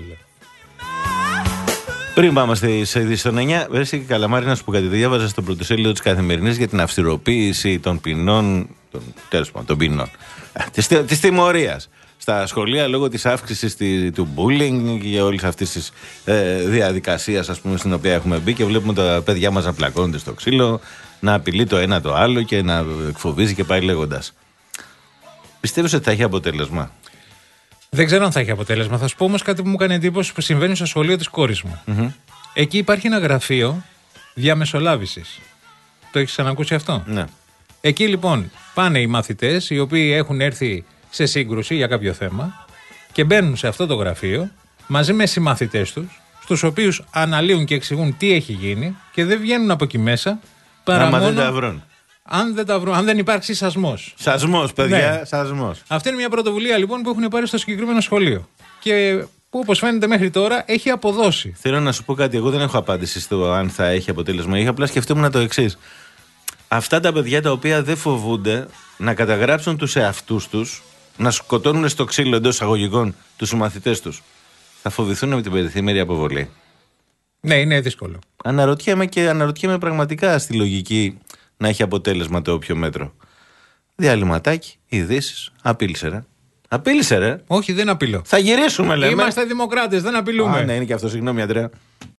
Πριν πάμε στις ειδήσεις των εννιά, βρέθηκε και Καλαμάρη να σου πω κάτι. Διάβαζα στο πρωτοσέλιδο της Καθημερινής για την αυστηροποίηση των ποινών, των, τέλος πάντων, των ποινών, της, της τιμωρίας στα σχολεία λόγω της αύξησης τη, του bullying και όλης αυτής της ε, διαδικασίας, ας πούμε, στην οποία έχουμε μπει και βλέπουμε τα παιδιά μας να πλακώνονται στο ξύλο, να απειλεί το ένα το άλλο και να εκφοβίζει και πάει λέγοντας. Πιστεύεις ότι θα έχει αποτέλεσμα? Δεν ξέρω αν θα έχει αποτέλεσμα. Θα σου πω όμως κάτι που μου έκανε εντύπωση που συμβαίνει στο σχολείο της κόρης μου. Mm-hmm. Εκεί υπάρχει ένα γραφείο διαμεσολάβησης. Το έχεις ξανακούσει αυτό? Ναι. Εκεί λοιπόν πάνε οι μαθητές οι οποίοι έχουν έρθει σε σύγκρουση για κάποιο θέμα και μπαίνουν σε αυτό το γραφείο μαζί με συμμαθητές τους, στους οποίους αναλύουν και εξηγούν τι έχει γίνει και δεν βγαίνουν από εκεί μέσα παρά Άμα μόνο δεν τα βρουν. Αν δεν, τα βρουν, αν δεν υπάρξει σασμός. Σασμός, παιδιά, ναι. σασμός. Αυτή είναι μια πρωτοβουλία λοιπόν που έχουν πάρει στο συγκεκριμένο σχολείο. Και που όπως φαίνεται μέχρι τώρα έχει αποδώσει. Θέλω να σου πω κάτι. Εγώ δεν έχω απάντηση στο αν θα έχει αποτέλεσμα. Είχα απλά σκεφτόμουν το εξής. Αυτά τα παιδιά τα οποία δεν φοβούνται να καταγράψουν τους εαυτούς τους, να σκοτώνουν στο ξύλο εντός εισαγωγικών τους συμμαθητές τους, θα φοβηθούν με την περιθήμερη αποβολή? Ναι, είναι δύσκολο. Αναρωτιέμαι και αναρωτιέμαι πραγματικά στη λογική να έχει αποτέλεσμα το όποιο μέτρο. Διαλυματάκι, ειδήσεις, απείλησε ρε. Απείλησε ρε. Όχι, δεν απειλώ. Θα γυρίσουμε λέμε. Είμαστε δημοκράτες, δεν απειλούμε. Α, ναι, είναι και αυτό, συγγνώμη Αντρέα.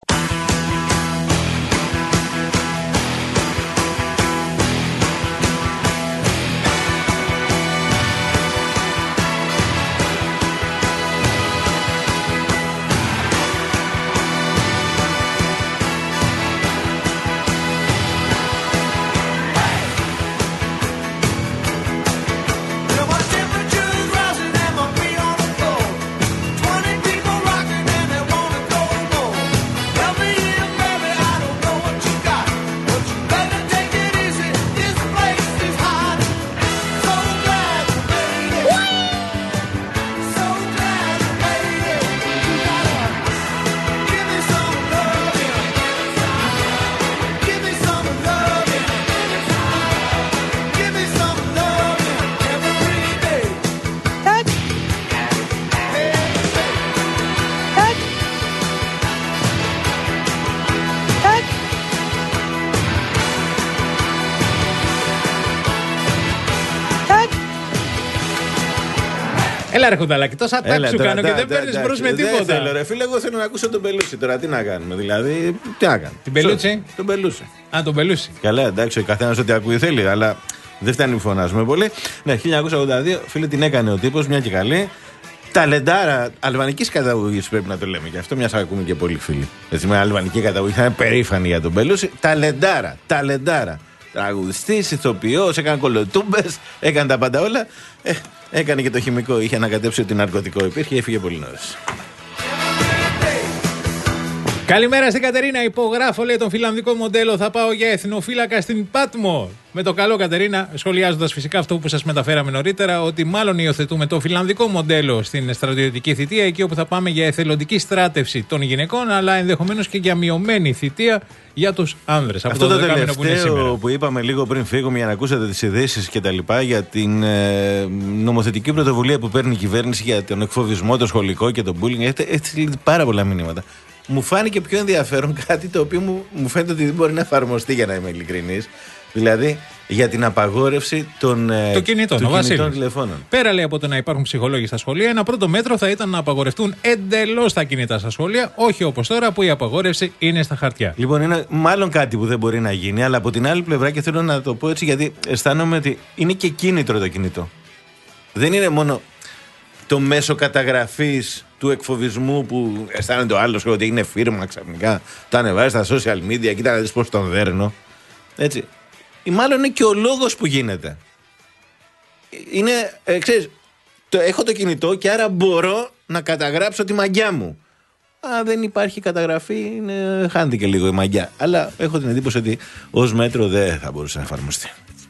Έλα ρε Χουνταλάκη, τόσα τάξη σου κάνω και δεν παίρνεις μπρος με τίποτα. Δεν θέλω ρε φίλε, εγώ θέλω να ακούσω τον Πελούση τώρα, τι να κάνουμε, δηλαδή, τι να κάνουμε. Την Πελούτσι? Τον Πελούση. Α, τον Πελούση. Καλά, εντάξει, ο καθένας ό,τι ακούει θέλει, αλλά δεν φτάνει που φωνάζουμε πολύ. Ναι, χίλια εννιακόσια ογδόντα δύο, φίλε, την έκανε ο τύπος, μια και καλή. Ταλεντάρα αλβανικής καταγωγής πρέπει να το λέμε και αυτό, μιας ακούμε και πολλοί φίλοι. Έτσι, με αλβανική καταγωγή θα είναι περήφανοι για τον Πελούση. Ταλεντάρα, ταλεντάρα. Τραγουδιστής, ηθοποιός, έκανε κολοτούμπες, έκανε τα πάντα όλα. Ε, έκανε και το χημικό, είχε ανακατέψει ότι ναρκωτικό υπήρχε, έφυγε πολύ νωρίς. Καλημέρα στην Κατερίνα. Υπογράφω, λέει, τον φιλανδικό μοντέλο. Θα πάω για εθνοφύλακα στην Πάτμο. Με το καλό, Κατερίνα, σχολιάζοντας φυσικά αυτό που σας μεταφέραμε νωρίτερα, ότι μάλλον υιοθετούμε το φιλανδικό μοντέλο στην στρατιωτική θητεία, εκεί όπου θα πάμε για εθελοντική στράτευση των γυναικών, αλλά ενδεχομένως και για μειωμένη θητεία για τους άνδρες. Αυτό το, το τελευταίο που, που είπαμε λίγο πριν φύγουμε για να ακούσετε τις ειδήσεις και τα λοιπά για την ε, νομοθετική πρωτοβουλία που παίρνει η κυβέρνηση για τον εκφοβισμό, το σχολικό και το bullying. Έχετε, έχετε πάρα πολλά μηνύματα. Μου φάνηκε πιο ενδιαφέρον κάτι το οποίο μου, μου φαίνεται ότι δεν μπορεί να εφαρμοστεί, για να είμαι ειλικρινής. Δηλαδή, για την απαγόρευση των, το κινητών, των κινητών τηλεφώνων. Πέρα, λέει, από το να υπάρχουν ψυχολόγοι στα σχολεία, ένα πρώτο μέτρο θα ήταν να απαγορευτούν εντελώς τα κινητά στα σχολεία, όχι όπως τώρα που η απαγόρευση είναι στα χαρτιά. Λοιπόν, είναι μάλλον κάτι που δεν μπορεί να γίνει, αλλά από την άλλη πλευρά, και θέλω να το πω έτσι, γιατί αισθάνομαι ότι είναι και κίνητρο το κινητό. Δεν είναι μόνο το μέσο καταγραφής του εκφοβισμού που αισθάνεται ο άλλος ότι είναι φίρμα ξαφνικά, το ανεβάζει στα social media, κοίτα να δεις πώς τον δέρνω. Έτσι. Ή μάλλον είναι και ο λόγος που γίνεται. Είναι, ε, ξέρεις, το, έχω το κινητό και άρα μπορώ να καταγράψω τη μαγιά μου. Αν δεν υπάρχει καταγραφή, είναι, χάνεται και λίγο η μαγιά. Αλλά έχω την εντύπωση ότι ως μέτρο δεν θα μπορούσε να εφαρμοστεί.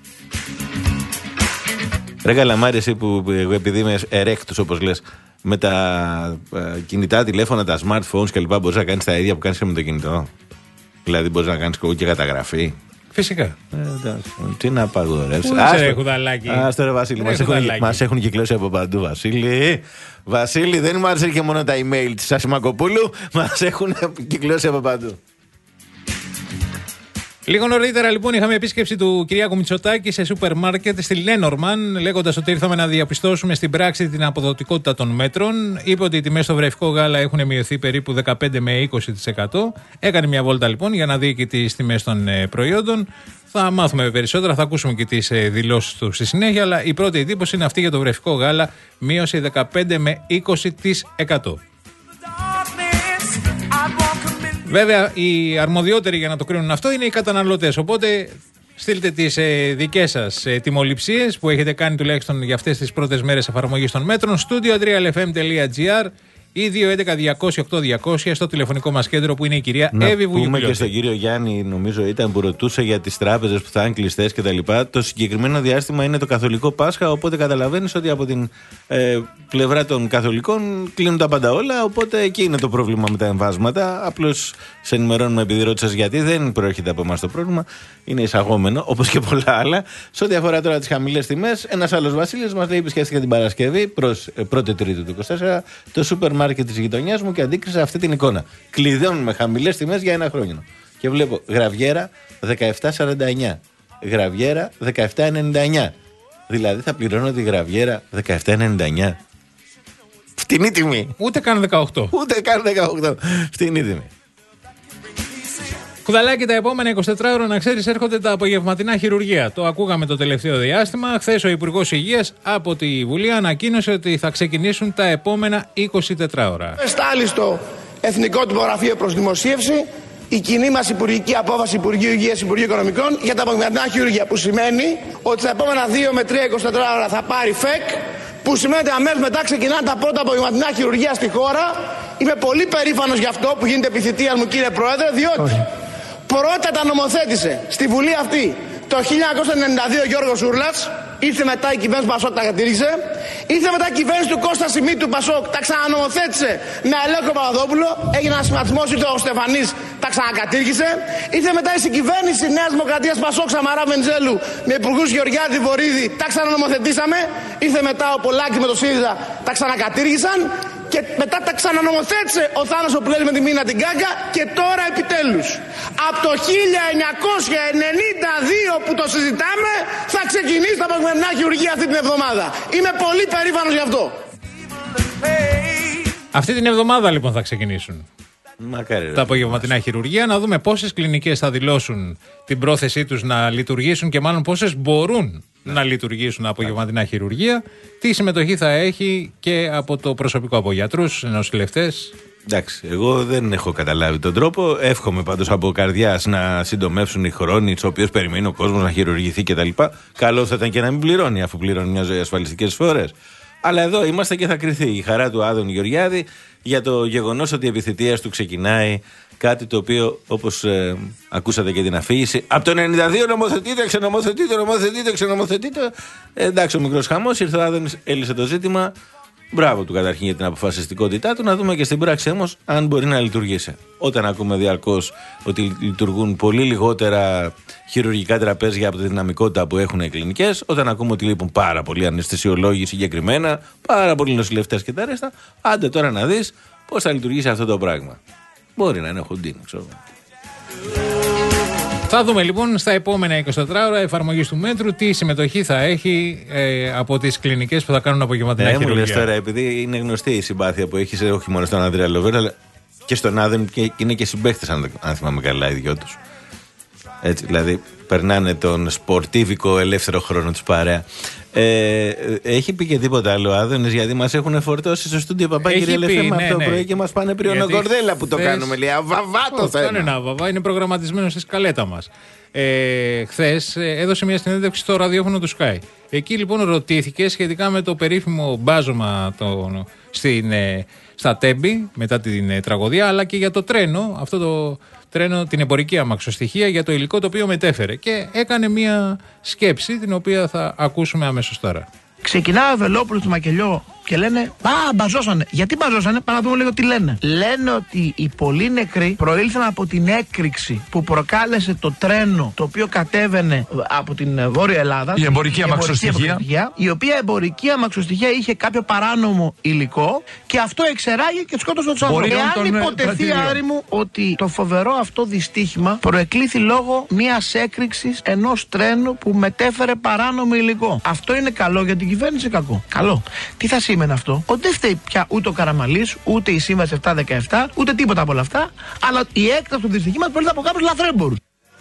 Ρε Καλαμάρη, εσύ που εγώ επειδή είμαι ερέκτος όπως λες, με τα ε, κινητά τηλέφωνα, τα smartphones κλπ. Μπορείς να κάνεις τα ίδια που κάνεις και με το κινητό. Δηλαδή μπορείς να κάνεις και καταγραφή. Φυσικά. Ε, εντάξει, τι να απαγορεύσεις. Άστο ρε Βασίλη, μας έχουν, μας έχουν κυκλώσει από παντού, Βασίλη. Βασίλη, δεν μου άρεσε και μόνο τα email της Ασημακοπούλου, μας έχουν κυκλώσει από παντού. Λίγο νωρίτερα, λοιπόν, είχαμε επίσκεψη του Κυριάκου Μητσοτάκη σε σούπερ μάρκετ στη Lenormand, λέγοντας ότι ήρθαμε να διαπιστώσουμε στην πράξη την αποδοτικότητα των μέτρων. Είπε ότι οι τιμές στο βρεφικό γάλα έχουν μειωθεί περίπου δεκαπέντε με είκοσι τοις εκατό. Έκανε μια βόλτα, λοιπόν, για να δει και τις τιμές των προϊόντων. Θα μάθουμε περισσότερα, θα ακούσουμε και τις δηλώσεις του στη συνέχεια. Αλλά η πρώτη εντύπωση είναι αυτή για το βρεφικό γάλα, μείωση δεκαπέντε με είκοσι τοις εκατό. Βέβαια, οι αρμοδιότεροι για να το κρίνουν αυτό είναι οι καταναλωτές. Οπότε, στείλτε τις ε, δικές σας ε, τιμοληψίες που έχετε κάνει τουλάχιστον για αυτές τις πρώτες μέρες εφαρμογής των μέτρων. Studio τρία ελ εφ εμ τελεία τζι άρ ή δύο έντεκα διακόσια οκτώ διακόσια στο τηλεφωνικό μας κέντρο που είναι η κυρία να Εύη Βουγιουκλιώτη. Να πούμε και στον κύριο Γιάννη, νομίζω ήταν, που ρωτούσε για τις τράπεζες που θα είναι κλειστές κτλ. Το συγκεκριμένο διάστημα είναι το Καθολικό Πάσχα, οπότε καταλαβαίνεις ότι από την ε, πλευρά των Καθολικών κλείνουν τα πάντα όλα. Οπότε εκεί είναι το πρόβλημα με τα εμβάσματα. Απλώς σε ενημερώνουμε, επειδή ρώτησες γιατί, δεν προέρχεται από εμάς το πρόβλημα. Είναι εισαγόμενο, όπως και πολλά άλλα. Σε ό,τι αφορά τώρα τις χαμηλές τιμές, ένας άλλος Βασίλης μας λέει: επισκέφθηκα την Παρασκευή προς πρώτη Τρίτου του είκοσι τέσσερα το σούπερ μάρκετ της γειτονιάς μου και αντίκρισα αυτή την εικόνα. Κλειδώνουν με χαμηλές τιμές για ένα χρόνο. Και βλέπω γραβιέρα δεκαεπτά σαράντα εννιά. Γραβιέρα δεκαεπτά ενενήντα εννιά. Δηλαδή θα πληρώνω τη γραβιέρα δεκαεπτά ενενήντα εννιά. Φτηνή τιμή. Ούτε καν δεκαοκτώ. Ούτε καν δεκαοκτώ. Φτηνή τιμή. Κουδαλάκι, τα επόμενα εικοσιτέσσερις ώρα, να ξέρεις, έρχονται τα απογευματινά χειρουργεία. Το ακούγαμε το τελευταίο διάστημα. Χθες ο Υπουργός Υγείας από τη Βουλή ανακοίνωσε ότι θα ξεκινήσουν τα επόμενα εικοσιτέσσερις ώρα. Στάλει στο Εθνικό Τυπογραφείο προς δημοσίευση η κοινή μας υπουργική απόφαση Υπουργείου Υγείας, Υπουργείου Οικονομικών για τα απογευματινά χειρουργεία. Που σημαίνει ότι στα επόμενα δύο με τρία εικοσιτέσσερις ώρα θα πάρει ΦΕΚ. Που σημαίνει ότι αμέσως μετά ξεκινάνε τα πρώτα απογευματινά χειρουργεία στη χώρα. Είμαι πολύ περήφανος γι' αυτό που γίνεται επιθυμία μου, κύριε Πρόεδρε, διότι. Όχι. Πρώτα τα νομοθέτησε στη Βουλή αυτή το χίλια εννιακόσια ενενήντα δύο Γιώργος Σούρλας, ήρθε μετά η κυβέρνηση του Πασόκ, τα κατήργησε, ήρθε μετά η κυβέρνηση του Κώστα Σιμίτη του Πασόκ, τα ξανανομοθέτησε με Αλέκο Παπαδόπουλο, έγινε ένα σχηματισμός, ήρθε ο Στεφανής, τα ξανακατήργησε, ήρθε μετά η συγκυβέρνηση Νέας Δημοκρατίας Πασόκ Σαμαρά Βενιζέλου με υπουργούς Γεωργιάδη Βορύδη, τα ξανανομοθετήσαμε, ήρθε μετά ο Πολάκης με το ΣΥΡΙΖΑ, τα ξανακατήργησαν. Και μετά τα ξανανομοθέτησε ο Θάνος ο Πλέλης με τη Μίνα την Κάγκα και τώρα επιτέλους από το χίλια εννιακόσια ενενήντα δύο που το συζητάμε θα ξεκινήσει τα απογευματινά χειρουργεία αυτή την εβδομάδα. Είμαι πολύ περήφανος γι' αυτό. Αυτή την εβδομάδα λοιπόν θα ξεκινήσουν. Μακάρι, τα απογευματινά χειρουργεία. Να δούμε πόσες κλινικές θα δηλώσουν την πρόθεσή τους να λειτουργήσουν και μάλλον πόσες μπορούν να, να λειτουργήσουν απογευματινά χειρουργεία. Τι συμμετοχή θα έχει και από το προσωπικό, από γιατρούς, νοσηλευτές. Εντάξει, εγώ δεν έχω καταλάβει τον τρόπο. Εύχομαι πάντως από καρδιάς να συντομεύσουν οι χρόνοι στους οποίους περιμένει ο κόσμος να χειρουργηθεί κτλ. Καλό θα ήταν και να μην πληρώνει, αφού πληρώνει μια ζωή ασφαλιστικές φορές. Αλλά εδώ είμαστε και θα κριθεί η χαρά του Άδωνη Γεωργιάδη για το γεγονός ότι η επιθετείας του ξεκινάει κάτι το οποίο, όπως ε, ακούσατε και την αφήγηση, από το ενενήντα δύο νομοθετείτε, ξενομοθετείτε, νομοθετείτε, ξενομοθετείτε. Ε, εντάξει, ο μικρός χαμός, ήρθε ο Άδωνης, έλυσε το ζήτημα. Μπράβο του καταρχήν για την αποφασιστικότητά του. Να δούμε και στην πράξη όμως αν μπορεί να λειτουργήσει. Όταν ακούμε διαρκώς ότι λειτουργούν πολύ λιγότερα χειρουργικά τραπέζια από τη δυναμικότητα που έχουν οι κλινικές, όταν ακούμε ότι λείπουν πάρα πολλοί αναισθησιολόγοι συγκεκριμένα, πάρα πολλοί νοσηλευτές και τα ρέστα, άντε τώρα να δεις πώς θα λειτουργήσει αυτό το πράγμα. Μπορεί να είναι χοντίνο, ξέρω. Θα δούμε λοιπόν στα επόμενα εικοσιτέσσερις ώρα εφαρμογής του μέτρου τι συμμετοχή θα έχει ε, από τις κλινικές που θα κάνουν απογευματινά ε, χειρουργία. Μου λες τώρα, επειδή είναι γνωστή η συμπάθεια που έχει όχι μόνο στον Ανδρέα Λοβέρα, αλλά και στον Άδεν, και είναι και συμπαίχτες, αν, αν θυμάμαι καλά, οι δυο τους. Έτσι, δηλαδή περνάνε τον σπορτίβικο ελεύθερο χρόνο τους παρέα. Ε, έχει πει και τίποτα άλλο ο Άδωνης, γιατί μας έχουν φορτώσει στο στούντιο Παπά, κύριε Λεφέμα, ναι, αυτό ναι. το πρωί και μας πάνε πριονοκορδέλα που το χθες... κάνουμε. Λέει, αβαβά το θέμα. Δεν είναι αβαβά, είναι προγραμματισμένο στη σκαλέτα μας. Ε, χθες έδωσε μια συνέντευξη στο ραδιόφωνο του Sky. Εκεί λοιπόν ρωτήθηκε σχετικά με το περίφημο μπάζωμα το, στην, ε, στα Τέμπη μετά την ε, τραγωδία, αλλά και για το τρένο, αυτό το τρένο, την εμπορική αμαξοστοιχεία, για το υλικό το οποίο μετέφερε. Και έκανε μια σκέψη την οποία θα ακούσουμε αμέσως τώρα. Ξεκινάει ο Βελόπουλος του Μακελιό και λένε «Α, μπαζώσανε». Γιατί μπαζώσανε, πάμε να δούμε λίγο τι λένε. Λένε ότι οι πολλοί νεκροί προήλθαν από την έκρηξη που προκάλεσε το τρένο το οποίο κατέβαινε από την Βόρεια Ελλάδα. Η εμπορική αμαξοστοιχεία. Η οποία εμπορική αμαξοστοιχεία είχε κάποιο παράνομο υλικό και αυτό εξεράγει και σκότωσε τους ανθρώπους. Εάν υποτεθεί, Άρη μου, ότι το φοβερό αυτό δυστύχημα προεκλήθη λόγω μιας έκρηξης ενός τρένου που μετέφερε παράνομο υλικό. Αυτό είναι καλό για την κυβέρνηση, κακό? Καλό. Τι θα σήμαινε αυτό? Ότι δεν φταίει πια ούτε ο Καραμαλής, ούτε η Σύμβαση επτακόσια δεκαεπτά, ούτε τίποτα από όλα αυτά, αλλά η έκταση του δυστυχήματος προήλθε από κάποιους λαθρέμπορους.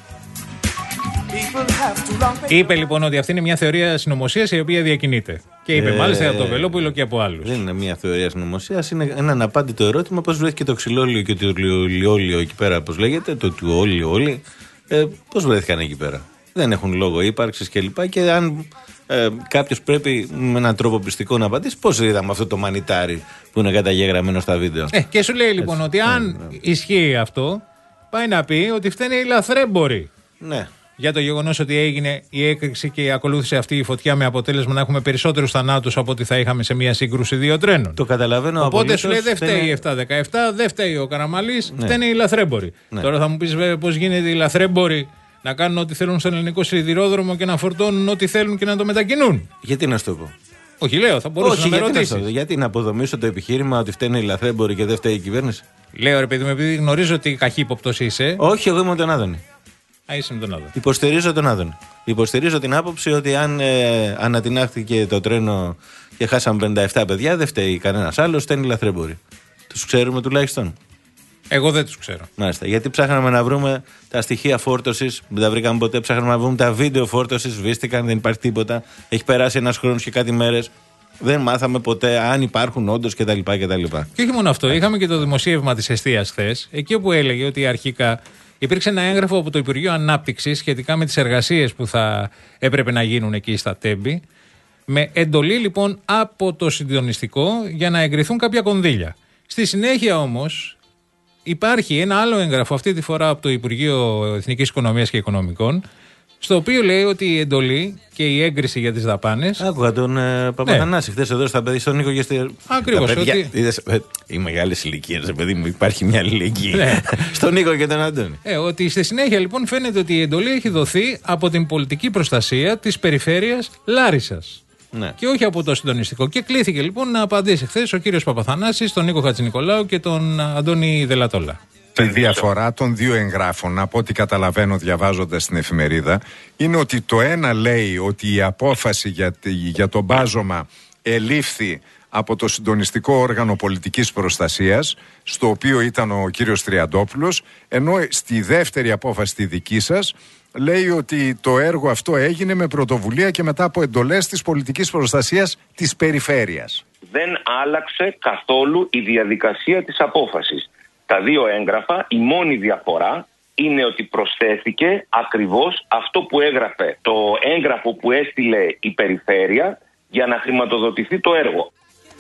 Είπε λοιπόν ότι αυτή είναι μια θεωρία συνωμοσίας η οποία διακινείται. Και είπε ε, μάλιστα από τον Βελόπουλο και από άλλους. Δεν είναι μια θεωρία συνωμοσίας, είναι ένα αναπάντητο ερώτημα. Πώς βρέθηκε το ξυλόλιο και το λιόλιο εκεί πέρα, πώς λέγεται, το τουόλιο όλοι. Ε, πώς βρέθηκαν εκεί πέρα? Δεν έχουν λόγο ύπαρξης κλπ. Και αν ε, κάποιος πρέπει με έναν τρόπο πιστικό να απαντήσει, πώς είδαμε αυτό το μανιτάρι που είναι καταγεγραμμένο στα βίντεο. Ε, και σου λέει λοιπόν έτσι, ότι αν ε, ισχύει αυτό, πάει να πει ότι φταίνε οι λαθρέμποροι. Ναι. Για το γεγονός ότι έγινε η έκρηξη και ακολούθησε αυτή η φωτιά με αποτέλεσμα να έχουμε περισσότερους θανάτους από ό,τι θα είχαμε σε μια σύγκρουση δύο τρένων. Το καταλαβαίνω. Οπότε σου λέει δεν φταίει η επτακόσια δεκαεπτά, δεν φταίει ο Καραμαλής, ναι. Φταίνε οι λαθρέμποροι. Ναι. Τώρα θα μου πεις βέβαια πώς γίνεται οι λαθρέμποροι να κάνουν ό,τι θέλουν στον ελληνικό σιδηρόδρομο και να φορτώνουν ό,τι θέλουν και να το μετακινούν. Γιατί να σου το πω? Όχι, λέω, θα μπορούσα Όχι, να με γιατί ρωτήσεις. Να γιατί να αποδομήσω το επιχείρημα ότι φταίνε οι λαθρέμποροι και δεν φταίει η κυβέρνηση? Λέω ρε παιδί μου, επειδή γνωρίζω ότι καχύποπτος είσαι. Όχι, εγώ είμαι τον Άδωνη. Α, είσαι με τον Άδωνη. Υποστηρίζω τον Άδωνη. Υποστηρίζω την άποψη ότι αν ε, ανατινάχθηκε το τρένο και χάσαμε πενήντα επτά παιδιά, δεν φταίει κανένας άλλος, φταίνουν οι λαθρέμποροι. Τους ξέρουμε τουλάχιστον? Εγώ δεν τους ξέρω. Μάλιστα. Γιατί ψάχναμε να βρούμε τα στοιχεία φόρτωσης, δεν τα βρήκαμε ποτέ. Ψάχναμε να βρούμε τα βίντεο φόρτωσης, σβήστηκαν, δεν υπάρχει τίποτα. Έχει περάσει ένας χρόνος και κάτι μέρες. Δεν μάθαμε ποτέ αν υπάρχουν όντως κτλ. κτλ. Και όχι μόνο αυτό, είχαμε και το δημοσίευμα της Εστίας χθες, εκεί όπου έλεγε ότι αρχικά υπήρξε ένα έγγραφο από το Υπουργείο Ανάπτυξης σχετικά με τις εργασίες που θα έπρεπε να γίνουν εκεί στα Τέμπη, με εντολή λοιπόν από το συντονιστικό για να εγκριθούν κάποια κονδύλια. Στη συνέχεια όμως υπάρχει ένα άλλο έγγραφο, αυτή τη φορά από το Υπουργείο Εθνικής Οικονομίας και Οικονομικών, στο οποίο λέει ότι η εντολή και η έγκριση για τις δαπάνες. Άκουγα τον ε, Παπαθανάση ναι. χθες εδώ στα παιδιά, στον Νίκο και στη. Ακριβώς. Ότι... Είδες, οι μεγάλες ηλικίες, παιδί μου, υπάρχει μια αλληλεγγύη. Ναι. Στον Νίκο και τον Αντώνη. Ε, ότι στη συνέχεια λοιπόν φαίνεται ότι η εντολή έχει δοθεί από την πολιτική προστασία της περιφέρειας Λάρισσας. Ναι. Και όχι από το συντονιστικό. Και κλήθηκε λοιπόν να απαντήσει χθες ο κύριος Παπαθανάσης, τον Νίκο Χατζηνικολάου και τον Αντώνη Δελατόλα. Η διαφορά των δύο εγγράφων, από ό,τι καταλαβαίνω διαβάζοντας την εφημερίδα, είναι ότι το ένα λέει ότι η απόφαση για, για το μπάζωμα ελήφθη από το συντονιστικό όργανο πολιτικής προστασίας, στο οποίο ήταν ο κύριος Τριαντόπουλος, ενώ στη δεύτερη απόφαση, τη δική σας, λέει ότι το έργο αυτό έγινε με πρωτοβουλία και μετά από εντολές της πολιτικής προστασίας της περιφέρειας. Δεν άλλαξε καθόλου η διαδικασία της απόφασης. Τα δύο έγγραφα, η μόνη διαφορά είναι ότι προσθέθηκε ακριβώς αυτό που έγραφε το έγγραφο που έστειλε η περιφέρεια για να χρηματοδοτηθεί το έργο.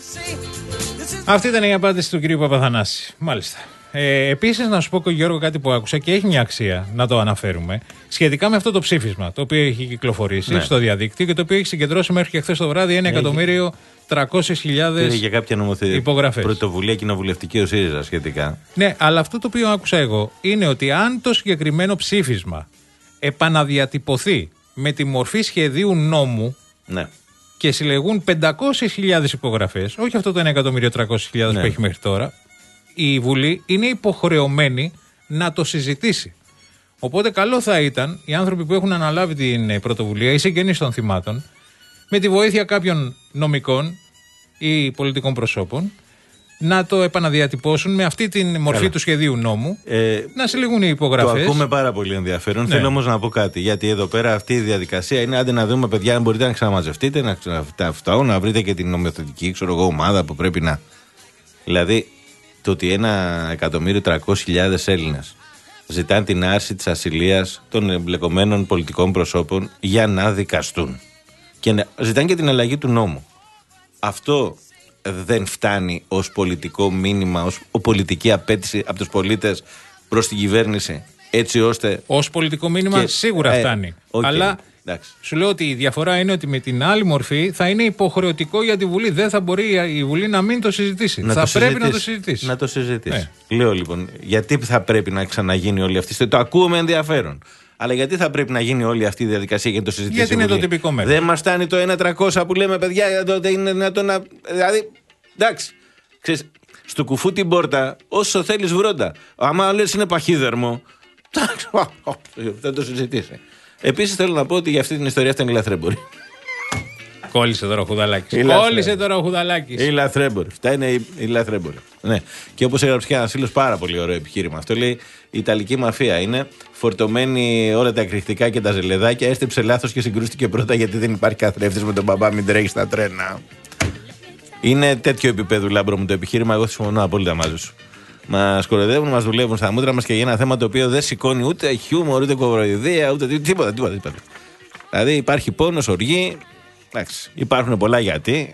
Αυτή ήταν η απάντηση του κυρίου Παπαθανάση. Μάλιστα. Ε, επίσης, να σου πω, Γιώργο, κάτι που άκουσα και έχει μια αξία να το αναφέρουμε, σχετικά με αυτό το ψήφισμα το οποίο έχει κυκλοφορήσει ναι. στο διαδίκτυο και το οποίο έχει συγκεντρώσει μέχρι και χθες το βράδυ ένα εκατομμύριο τριακόσιες χιλιάδες για κάποια νομοθε... υπογραφές. Πρωτοβουλία κοινοβουλευτική ο ΣΥΡΙΖΑ σχετικά. Ναι, αλλά αυτό το οποίο άκουσα εγώ είναι ότι αν το συγκεκριμένο ψήφισμα επαναδιατυπωθεί με τη μορφή σχεδίου νόμου. Ναι. Και συλλεγούν πεντακόσιες χιλιάδες υπογραφές, όχι αυτό το ένα εκατομμύριο τριακόσιες χιλιάδες ναι. που έχει μέχρι τώρα, η Βουλή είναι υποχρεωμένη να το συζητήσει. Οπότε καλό θα ήταν οι άνθρωποι που έχουν αναλάβει την πρωτοβουλία, οι συγγενείς των θυμάτων, με τη βοήθεια κάποιων νομικών ή πολιτικών προσώπων, να το επαναδιατυπώσουν με αυτή τη μορφή Έλα. του σχεδίου νόμου, ε, να συλλεγούν οι υπογραφές. Το ακούμε πάρα πολύ ενδιαφέρον. Ναι. Θέλω όμως να πω κάτι. Γιατί εδώ πέρα αυτή η διαδικασία είναι, άντε να δούμε, παιδιά, αν μπορείτε να ξαναμαζευτείτε, να, να, να βρείτε και την νομοθετική ξέρω εγώ, ομάδα που πρέπει να. Δηλαδή, το ότι ένα εκατομμύριο τριακόσιες χιλιάδες Έλληνες ζητάνε την άρση της ασυλίας των εμπλεκομένων πολιτικών προσώπων για να δικαστούν. Και να, ζητάνε και την αλλαγή του νόμου. Αυτό δεν φτάνει ως πολιτικό μήνυμα, ως πολιτική απέτηση από τους πολίτες προς την κυβέρνηση, έτσι ώστε... Ως πολιτικό μήνυμα και... σίγουρα ε, φτάνει. Okay. Αλλά εντάξει. Σου λέω ότι η διαφορά είναι ότι με την άλλη μορφή θα είναι υποχρεωτικό για τη Βουλή. Δεν θα μπορεί η Βουλή να μην το συζητήσει. Να θα το πρέπει συζητήσει. να το συζητήσει. Να το συζητήσει. Ε. Λέω λοιπόν, γιατί θα πρέπει να ξαναγίνει όλη αυτή. Το ακούω με ενδιαφέρον. Αλλά γιατί θα πρέπει να γίνει όλη αυτή η διαδικασία για να το συζητήσει. Γιατί είναι το τυπικό μέτρο. Δεν μας φτάνει το ένα τριακόσια που λέμε, παιδιά, τότε είναι δυνατόν να. Δηλαδή, εντάξει. Ξέρεις, στο κουφού την πόρτα, όσο θέλεις βρόντα. Άμα λες είναι παχύδερμο, θα το συζητήσει. Επίσης θέλω να πω ότι για αυτή την ιστορία αυτά είναι οι λαθρέμποροι. Κόλλησε τώρα ο Χουδαλάκης. Κόλλησε τώρα ο Χουδαλάκης. Οι λαθρέμποροι. Αυτά είναι οι, οι λαθρέμποροι. Ναι. Και όπως έγραψε και ένα φίλο, πάρα πολύ ωραίο επιχείρημα. Αυτό λέει: η Ιταλική μαφία είναι φορτωμένη όλα τα εκρηκτικά και τα ζελεδάκια. Έστρεψε λάθος και συγκρούστηκε πρώτα γιατί δεν υπάρχει καθρέφτης με τον μπαμπά, μην τρέχει στα τρένα. Είναι τέτοιο επίπεδο, λάμπρο μου, το επιχείρημα. Εγώ συμφωνώ απόλυτα μαζί σου. Μας κοροϊδεύουν, μας δουλεύουν στα μούτρα μας και για ένα θέμα το οποίο δεν σηκώνει ούτε χιούμορ, ούτε κοροϊδία, ούτε τίποτα, τίποτα, τίποτα. Δηλαδή υπάρχει πόνος, οργή. Εντάξει, υπάρχουν πολλά γιατί.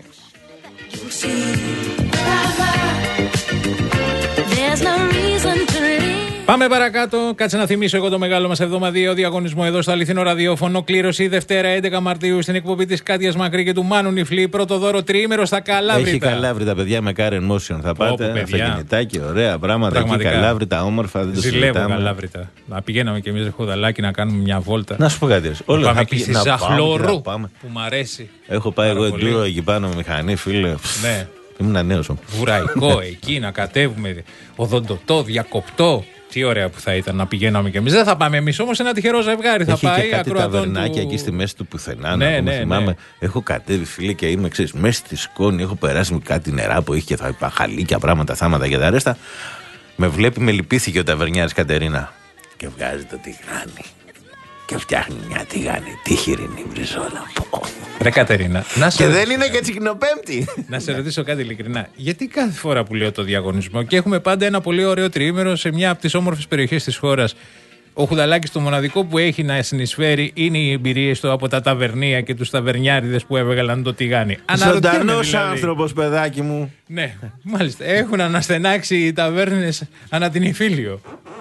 Πάμε παρακάτω. Κάτσε να θυμίσω εγώ το μεγάλο μας εβδομαδιαίο διαγωνισμό εδώ στο αληθινό ραδιόφωνο. Κλήρωση Δευτέρα έντεκα Μαρτίου στην εκπομπή της Κάτιας Μακρύ και του Μάνου Νιφλή. Πρώτο δώρο τριήμερο στα Καλάβρητα. Έχει Καλάβρητα, παιδιά, με Karen Motion. Θα πάτε στα κινητάκι, ωραία πράγματα. Έχει Καλάβρητα, όμορφα. Δεν το ζηλεύω Καλάβρητα. Να πηγαίναμε κι εμείς Χουδαλάκι να κάνουμε μια βόλτα. Να σου πω κάτι. Όλα πάμε και στη Ζαχλωρού που μ' αρέσει. Έχω πάει εγώ εντούρο εκεί πάνω με μηχανή, φίλε. Ναι. Ήμουν νέος. Βουραϊκό εκεί να κατέβουμε. Οδοντοτό, διακοπτό. Τι ωραία που θα ήταν να πηγαίναμε κι εμείς. Δεν θα πάμε εμείς όμως, ένα τυχερό ζευγάρι θα έχει πάει. Έχει και κάτι ταβερνάκια του... εκεί στη μέση του πουθενά. Ναι, να ναι, θυμάμαι. Ναι. Έχω κατέβει, φίλε, και είμαι, ξέρεις, μέσα στη σκόνη. Έχω περάσει με κάτι νερά που έχει και θα είπα χαλίκια, πράγματα, θάματα και τα ρέστα. Με βλέπει, με λυπήθηκε ο ταβερνιάρης Κατερίνα. Και βγάζει το τηγάνι. Και φτιάχνει μια τηγάνι. Τι χοιρινή μπριζόλα. Ρε Κατερίνα. Να και δεν είναι και τσικνοπέμπτη. Να σε ρωτήσω κάτι ειλικρινά. Γιατί κάθε φορά που λέω το διαγωνισμό και έχουμε πάντα ένα πολύ ωραίο τριήμερο σε μια από τις όμορφες περιοχές της χώρας, ο Χουδαλάκης το μοναδικό που έχει να συνεισφέρει είναι οι εμπειρίες του από τα ταβερνία και τους ταβερνιάριδες που έβγαλαν το τηγάνι. Ζωντανός δηλαδή. άνθρωπος, παιδάκι μου. Ναι, μάλιστα. Έχουν αναστενάξει οι ταβέρνες ανά την Ιφίλιο.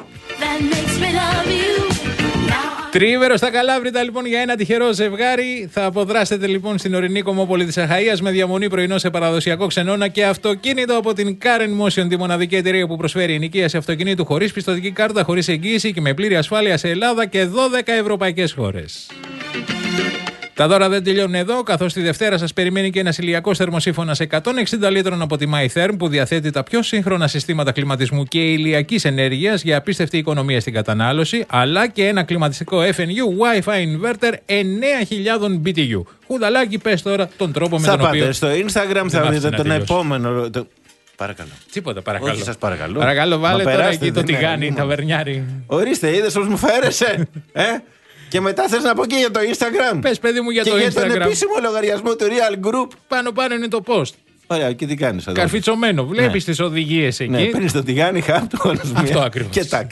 Τριήμερο στα Καλάβρητα λοιπόν για ένα τυχερό ζευγάρι. Θα αποδράσετε λοιπόν στην ορεινή Κομμόπολη της Αχαΐας με διαμονή πρωινό σε παραδοσιακό ξενώνα και αυτοκίνητο από την Karen Motion, τη μοναδική εταιρεία που προσφέρει ενοικίαση αυτοκινήτου χωρίς πιστωτική κάρτα, χωρίς εγγύηση και με πλήρη ασφάλεια σε Ελλάδα και δώδεκα ευρωπαϊκές χώρες. Τα δώρα δεν τελειώνουν εδώ, καθώς τη Δευτέρα σας περιμένει και ένας ηλιακός θερμοσύφωνας εκατόν εξήντα λίτρων από τη MyTherm που διαθέτει τα πιο σύγχρονα συστήματα κλιματισμού και ηλιακής ενέργειας για απίστευτη οικονομία στην κατανάλωση, αλλά και ένα κλιματιστικό εφ εν γιου Wi-Fi inverter εννέα χιλιάδες μπι τι γιου. Χουδαλάκι, πες τώρα τον τρόπο με θα τον οποίο. Θα πάτε στο Instagram, θα βρείτε τον επόμενο. Το... Παρακαλώ. Τίποτα, παρακαλώ. Όχι, σας παρακαλώ. Παρακαλώ, βάλε τώρα εκεί το τηγάνι, ταβερνιάρι. Ορίστε, είδες πώς μου φέρεσαι. ε? Και μετά θες να πω και για το Instagram. Πες, παιδί μου, για και το για Instagram. Και για τον επίσημο λογαριασμό του Real Group. Πάνω πάνω είναι το post. Ωραία, και τι κάνεις εδώ. Καρφιτσωμένο, βλέπεις ναι. τις οδηγίες εκεί. Ναι, παίρνεις το τηγάνι, χάπ το όλος μία. Αυτό ακριβώς. Και τάκ.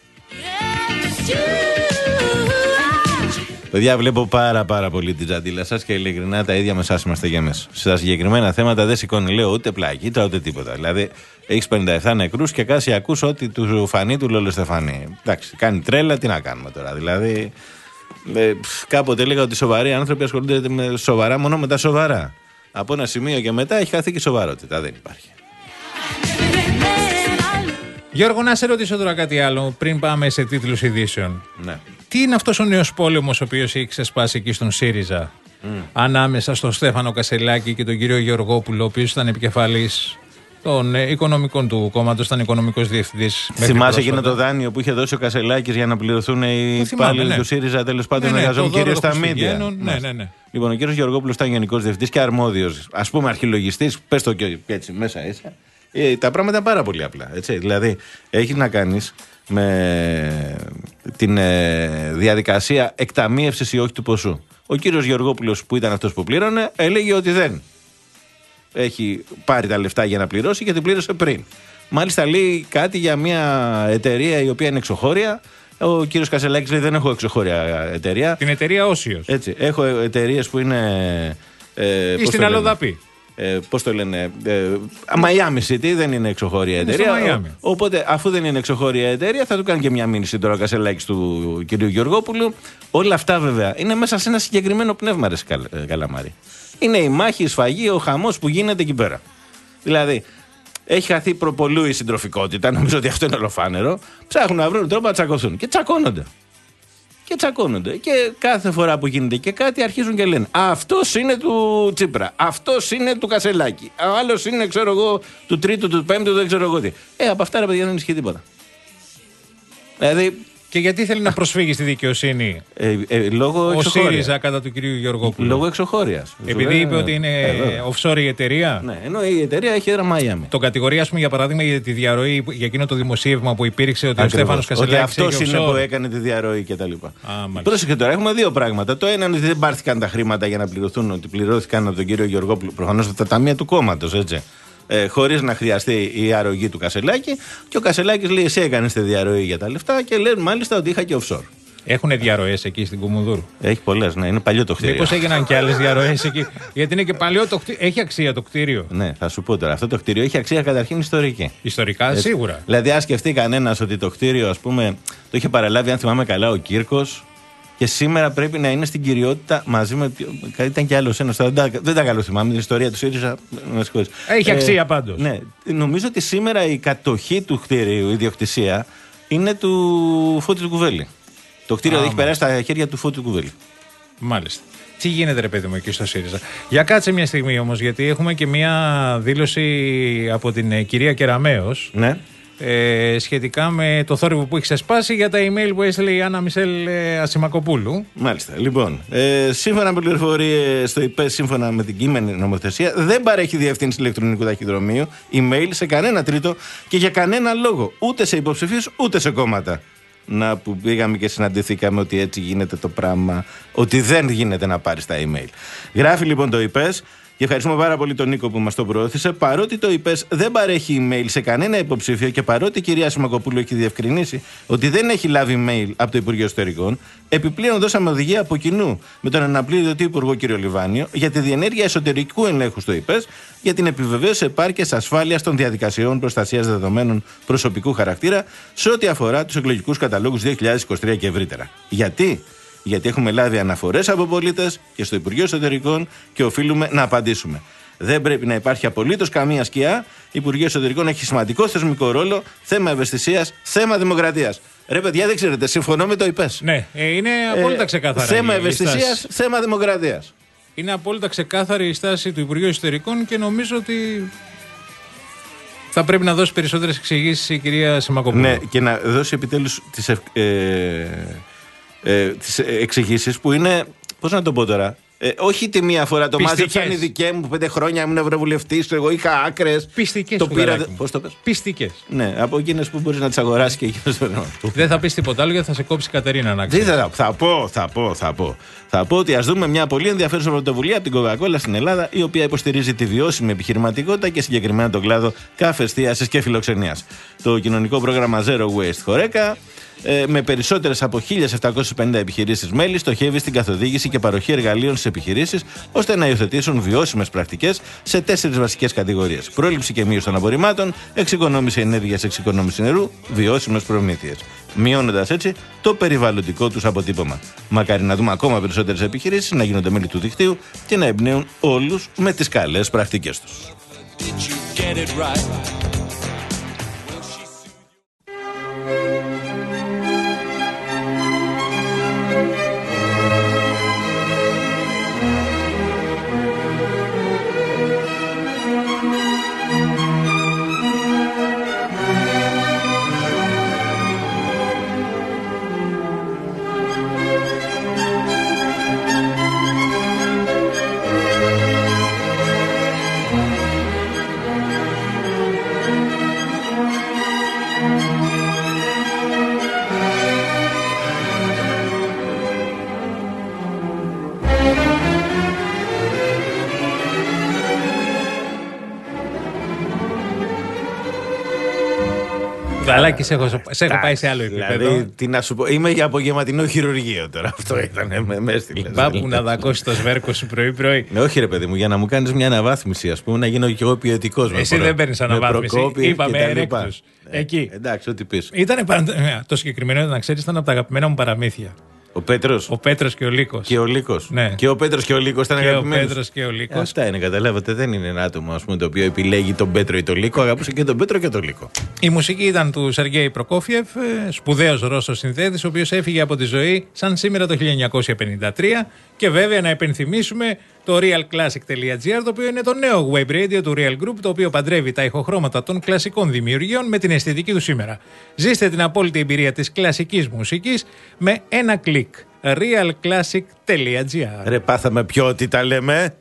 Παιδιά, βλέπω πάρα πάρα πολύ την τζαντίλα σας και ειλικρινά τα ίδια με εσάς είμαστε για μέσα. Στα συγκεκριμένα θέματα δεν σηκώνει, λέω, ούτε πλακίτα ούτε τίποτα. Δηλαδή, έχεις πενήντα επτά νεκρούς και κάσει ακούς ό,τι του φανεί του Λόλο Στεφανή. Εντάξει, κάνει τρέλα, τι να κάνουμε τώρα. Δηλαδή, ε, κάποτε έλεγα ότι οι σοβαροί άνθρωποι ασχολούνται με σοβαρά μόνο με τα σοβαρά. Από ένα σημείο και μετά έχει χαθεί και η σοβαρότητα. Δεν υπάρχει. Γιώργο, να σε ρωτήσω τώρα κάτι άλλο πριν πάμε σε τίτλους ειδήσεων. Ναι. Τι είναι αυτός ο νέος πόλεμος ο οποίος έχει ξεσπάσει εκεί στον ΣΥΡΙΖΑ mm. ανάμεσα στον Στέφανο Κασελάκη και τον κύριο Γεωργόπουλο, ο οποίος ήταν επικεφαλής των ε, οικονομικών του κόμματος, ήταν οικονομικός διευθυντής. Θυμάσαι εκείνο το δάνειο που είχε δώσει ο Κασελάκης για να πληρωθούν οι υπάλληλοι ναι. του ΣΥΡΙΖΑ, τέλος πάντων, ναι, ναι, εργαζόμενοι κυρίως στα μίντια. Ναι, ναι, ναι. Λοιπόν, ο κύριος Γεωργόπουλος ήταν γενικός διευθυντής και αρμόδιος, ας πούμε αρχιλογιστής, πες το και έτσι μέσα ίσα. Ε, τα πράγματα είναι πάρα πολύ απλά. Έτσι. Δηλαδή, έχει να κάνεις με την ε, διαδικασία εκταμείευσης ή όχι του ποσού. Ο κύριος Γεωργόπουλος, που ήταν αυτός που πλήρωνε, έλεγε ότι δεν έχει πάρει τα λεφτά για να πληρώσει και την πλήρωσε πριν. Μάλιστα λέει κάτι για μια εταιρεία η οποία είναι εξωχώρια. Ο κύριος Κασελάκης λέει: δεν έχω εξωχώρια εταιρεία. Την εταιρεία Όσιος. Έτσι. Έχω εταιρείες που είναι. Ε, ή στην Αλοδαπή. Ε, πώς το λένε, ε, Miami City, δεν είναι εξωχώρια εταιρεία. Ο, οπότε, αφού δεν είναι εξωχώρια εταιρεία, θα του κάνει και μια μήνυση τώρα ο Κασελάκης του κυρίου Γεωργόπουλου. Όλα αυτά βέβαια είναι μέσα σε ένα συγκεκριμένο πνεύμα, ρε Καλαμάρη. Είναι η μάχη, η σφαγή, ο χαμός που γίνεται εκεί πέρα. Δηλαδή, έχει χαθεί προπολού η συντροφικότητα, νομίζω ότι αυτό είναι ολοφάνερο. Ψάχνουν να βρουν τρόπο να τσακωθούν. Και τσακώνονται. Και τσακώνονται. Και κάθε φορά που γίνεται και κάτι αρχίζουν και λένε: αυτός είναι του Τσίπρα. Αυτός είναι του Κασελάκη. Ο άλλος είναι, ξέρω εγώ, του Τρίτου, του Πέμπτου, δεν ξέρω εγώ τι. Ε, από αυτά ρε παιδιά δεν ισχύει τίποτα. Δηλαδή. Και γιατί θέλει να προσφύγει στη δικαιοσύνη ε, ε, λόγω ο εξωχώρια. ΣΥΡΙΖΑ κατά του κυρίου Γεωργόπουλου? Λόγω εξωχώριας. Επειδή είπε ότι είναι ε, offshore η εταιρεία. Ναι, ενώ η εταιρεία έχει έδρα Μαϊάμι. Τον κατηγορεί, ας πούμε, για παράδειγμα, για τη διαρροή, για εκείνο το δημοσίευμα που υπήρξε ότι ακριβώς. Ο Στέφανος Κασελάκης. Ότι αυτός είναι offshore. που έκανε τη διαρροή κτλ. Πρόσεχε τώρα, έχουμε δύο πράγματα. Το ένα είναι ότι δεν πάρθηκαν τα χρήματα για να πληρωθούν, ότι πληρώθηκαν από τον κύριο Γεωργόπουλο, προφανώς από τα ταμεία του κόμματος, έτσι. Ε, χωρίς να χρειαστεί η αρρωγή του Κασελάκη. Και ο Κασελάκης λέει: εσύ έκανες τη διαρροή για τα λεφτά, και λένε μάλιστα ότι είχα και offshore. Έχουν διαρροές εκεί στην Κουμουνδούρου? Έχει πολλές, ναι, είναι παλιό το κτίριο. Μήπως έγιναν και άλλες διαρροές εκεί? Γιατί είναι και παλιό το κτίριο. Έχει αξία το κτίριο. Ναι, θα σου πω τώρα. Αυτό το κτίριο έχει αξία καταρχήν ιστορική. Ιστορικά, έτσι. Σίγουρα. Δηλαδή, αν σκεφτεί κανένας ότι το κτίριο, ας πούμε, το είχε παραλάβει, αν θυμάμαι καλά, ο Κύρκος. Και σήμερα πρέπει να είναι στην κυριότητα μαζί με. Ήταν και άλλο ένα. Δεν τα καλό θυμάμαι. Την ιστορία του ΣΥΡΙΖΑ. Έχει αξία πάντως. Ναι. Νομίζω ότι σήμερα η κατοχή του κτίριου, η ιδιοκτησία, είναι του Φώτη του Κουβέλη. Το κτίριο έχει περάσει στα χέρια του Φώτη του Κουβέλη. Μάλιστα. Τι γίνεται, ρε παιδί μου, εκεί στο ΣΥΡΙΖΑ? Για κάτσε μια στιγμή όμως, γιατί έχουμε και μια δήλωση από την ε, κυρία Κεραμέως. Ναι. Ε, σχετικά με το θόρυβο που έχει ξεσπάσει για τα email που έστειλε η Άννα Μισελ ε, Ασημακοπούλου. Μάλιστα. Λοιπόν, ε, σύμφωνα με πληροφορίες στο ΙΠΕΣ, σύμφωνα με την κείμενη νομοθεσία, δεν παρέχει διευθύνση ηλεκτρονικού ταχυδρομείου, email σε κανένα τρίτο και για κανένα λόγο. Ούτε σε υποψηφίους ούτε σε κόμματα. Να που πήγαμε και συναντηθήκαμε ότι έτσι γίνεται το πράγμα, ότι δεν γίνεται να πάρει τα email. Γράφει λοιπόν το ΙΠΕΣ. Και ευχαριστούμε πάρα πολύ τον Νίκο που μας το προώθησε. Παρότι το ΙΠΕΣ δεν παρέχει email σε κανένα υποψήφιο και παρότι η κυρία Σιμακοπούλου έχει διευκρινίσει ότι δεν έχει λάβει email από το Υπουργείο Εσωτερικών, επιπλέον δώσαμε οδηγία από κοινού με τον αναπλήρωτο Υπουργό κ. Λιβάνιο για τη διενέργεια εσωτερικού ελέγχου στο ΙΠΕΣ για την επιβεβαίωση επάρκειας ασφάλειας των διαδικασιών προστασίας δεδομένων προσωπικού χαρακτήρα σε ό,τι αφορά τους εκλογικούς καταλόγους δύο χιλιάδες είκοσι τρία και ευρύτερα. Γιατί? Γιατί έχουμε λάβει αναφορές από πολίτες και στο Υπουργείο Εσωτερικών και οφείλουμε να απαντήσουμε. Δεν πρέπει να υπάρχει απολύτως καμία σκιά. Υπουργείο Εσωτερικών έχει σημαντικό θεσμικό ρόλο, θέμα ευαισθησίας, θέμα δημοκρατίας. Ρε παιδιά, δεν ξέρετε, συμφωνώ με το ΙΠΕΣ. Ναι, είναι απόλυτα ξεκάθαρα. Θέμα ευαισθησίας, θέμα δημοκρατίας. Είναι απόλυτα ξεκάθαρη η στάση του Υπουργείου Εσωτερικών και νομίζω ότι θα πρέπει να δώσει περισσότερες εξηγήσεις η κυρία Σιμακοπούλου. Ναι, και να δώσει επιτέλους τις ευ... ε... Ε, τις εξηγήσεις που είναι, πώς να το πω τώρα, ε, όχι τη μία φορά το μάζεψαν οι δικαί μου πέντε χρόνια ήμουν ευρωβουλευτής, εγώ είχα άκρες. Πιστικές, το πήρα. Πώς το πες? Πιστικές. Ναι, από εκείνες που μπορείς να τις αγοράσεις και εκείνες το νόμο. Δεν θα πεις τίποτα άλλο γιατί θα σε κόψει η Κατερίνα να ξέρεις. Θα, θα πω, θα πω, θα πω. Θα πω ότι ας δούμε μια πολύ ενδιαφέρουσα πρωτοβουλία από την Coca-Cola στην Ελλάδα, η οποία υποστηρίζει τη βιώσιμη επιχειρηματικότητα και συγκεκριμένα τον κλάδο καφεστίασης και φιλοξενίας. Το κοινωνικό πρόγραμμα Zero Waste Horeca, με περισσότερες από χίλια επτακόσιες πενήντα επιχειρήσεις μέλη, στοχεύει στην καθοδήγηση και παροχή εργαλείων στις επιχειρήσεις ώστε να υιοθετήσουν βιώσιμες πρακτικές σε τέσσερις βασικές κατηγορίες: πρόληψη και μείωση των απορριμμάτων, εξοικονόμηση ενέργειας, εξοικονόμηση νερού, βιώσιμες προμήθειες. Μειώνοντας έτσι το περιβαλλοντικό τους αποτύπωμα. Μακάρι να δούμε ακόμα περισσότερες επιχειρήσεις να γίνονται μέλη του δικτύου και να εμπνέουν όλους με τις καλές πρακτικές τους. Κουταλάκι, σε έχω, σε έχω πάει σε άλλο επίπεδο. Δηλαδή, τι να σου πω, είμαι για απογευματινό χειρουργείο τώρα. Αυτό ήταν, με, με έστειλε. Μπάπου να δακώσει το σβέρκο σου πρωί-πρωί. Ναι, όχι ρε παιδί μου, για να μου κάνει μια αναβάθμιση, α πούμε, να γίνω και εγώ ποιοτικό. Εσύ δεν παίρνει αναβάθμιση. Είπαμε ερέκτους. Εκεί. Εντάξει, ό,τι πει. Το συγκεκριμένο, να ξέρει, ήταν από τα αγαπημένα μου παραμύθια. Ο Πέτρος. Ο Πέτρος και ο Λύκος. Και ο Λύκος. Ναι. Και ο Πέτρος και ο Λύκος ήταν αγαπημένοι. Και ο Πέτρος και ο Λύκος. Αυτά είναι, καταλάβατε. Δεν είναι ένα άτομο, ας πούμε, το οποίο επιλέγει τον Πέτρο ή τον Λύκο. Αγαπούσε και τον Πέτρο και τον Λύκο. Η μουσική ήταν του Σεργέη Προκόφιεφ, σπουδαίος Ρώσος συνθέτης, ο οποίος έφυγε από τη ζωή σαν σήμερα το χίλια εννιακόσια πενήντα τρία. Και βέβαια να επενθυμίσουμε το realclassic.gr, το οποίο είναι το νέο web radio του Real Group, το οποίο παντρεύει τα ηχοχρώματα των κλασικών δημιουργιών με την αισθητική του σήμερα. Ζήστε την απόλυτη εμπειρία της κλασικής μουσικής με ένα κλικ. realclassic.gr. Ρε, πάθαμε ποιότητα, λέμε.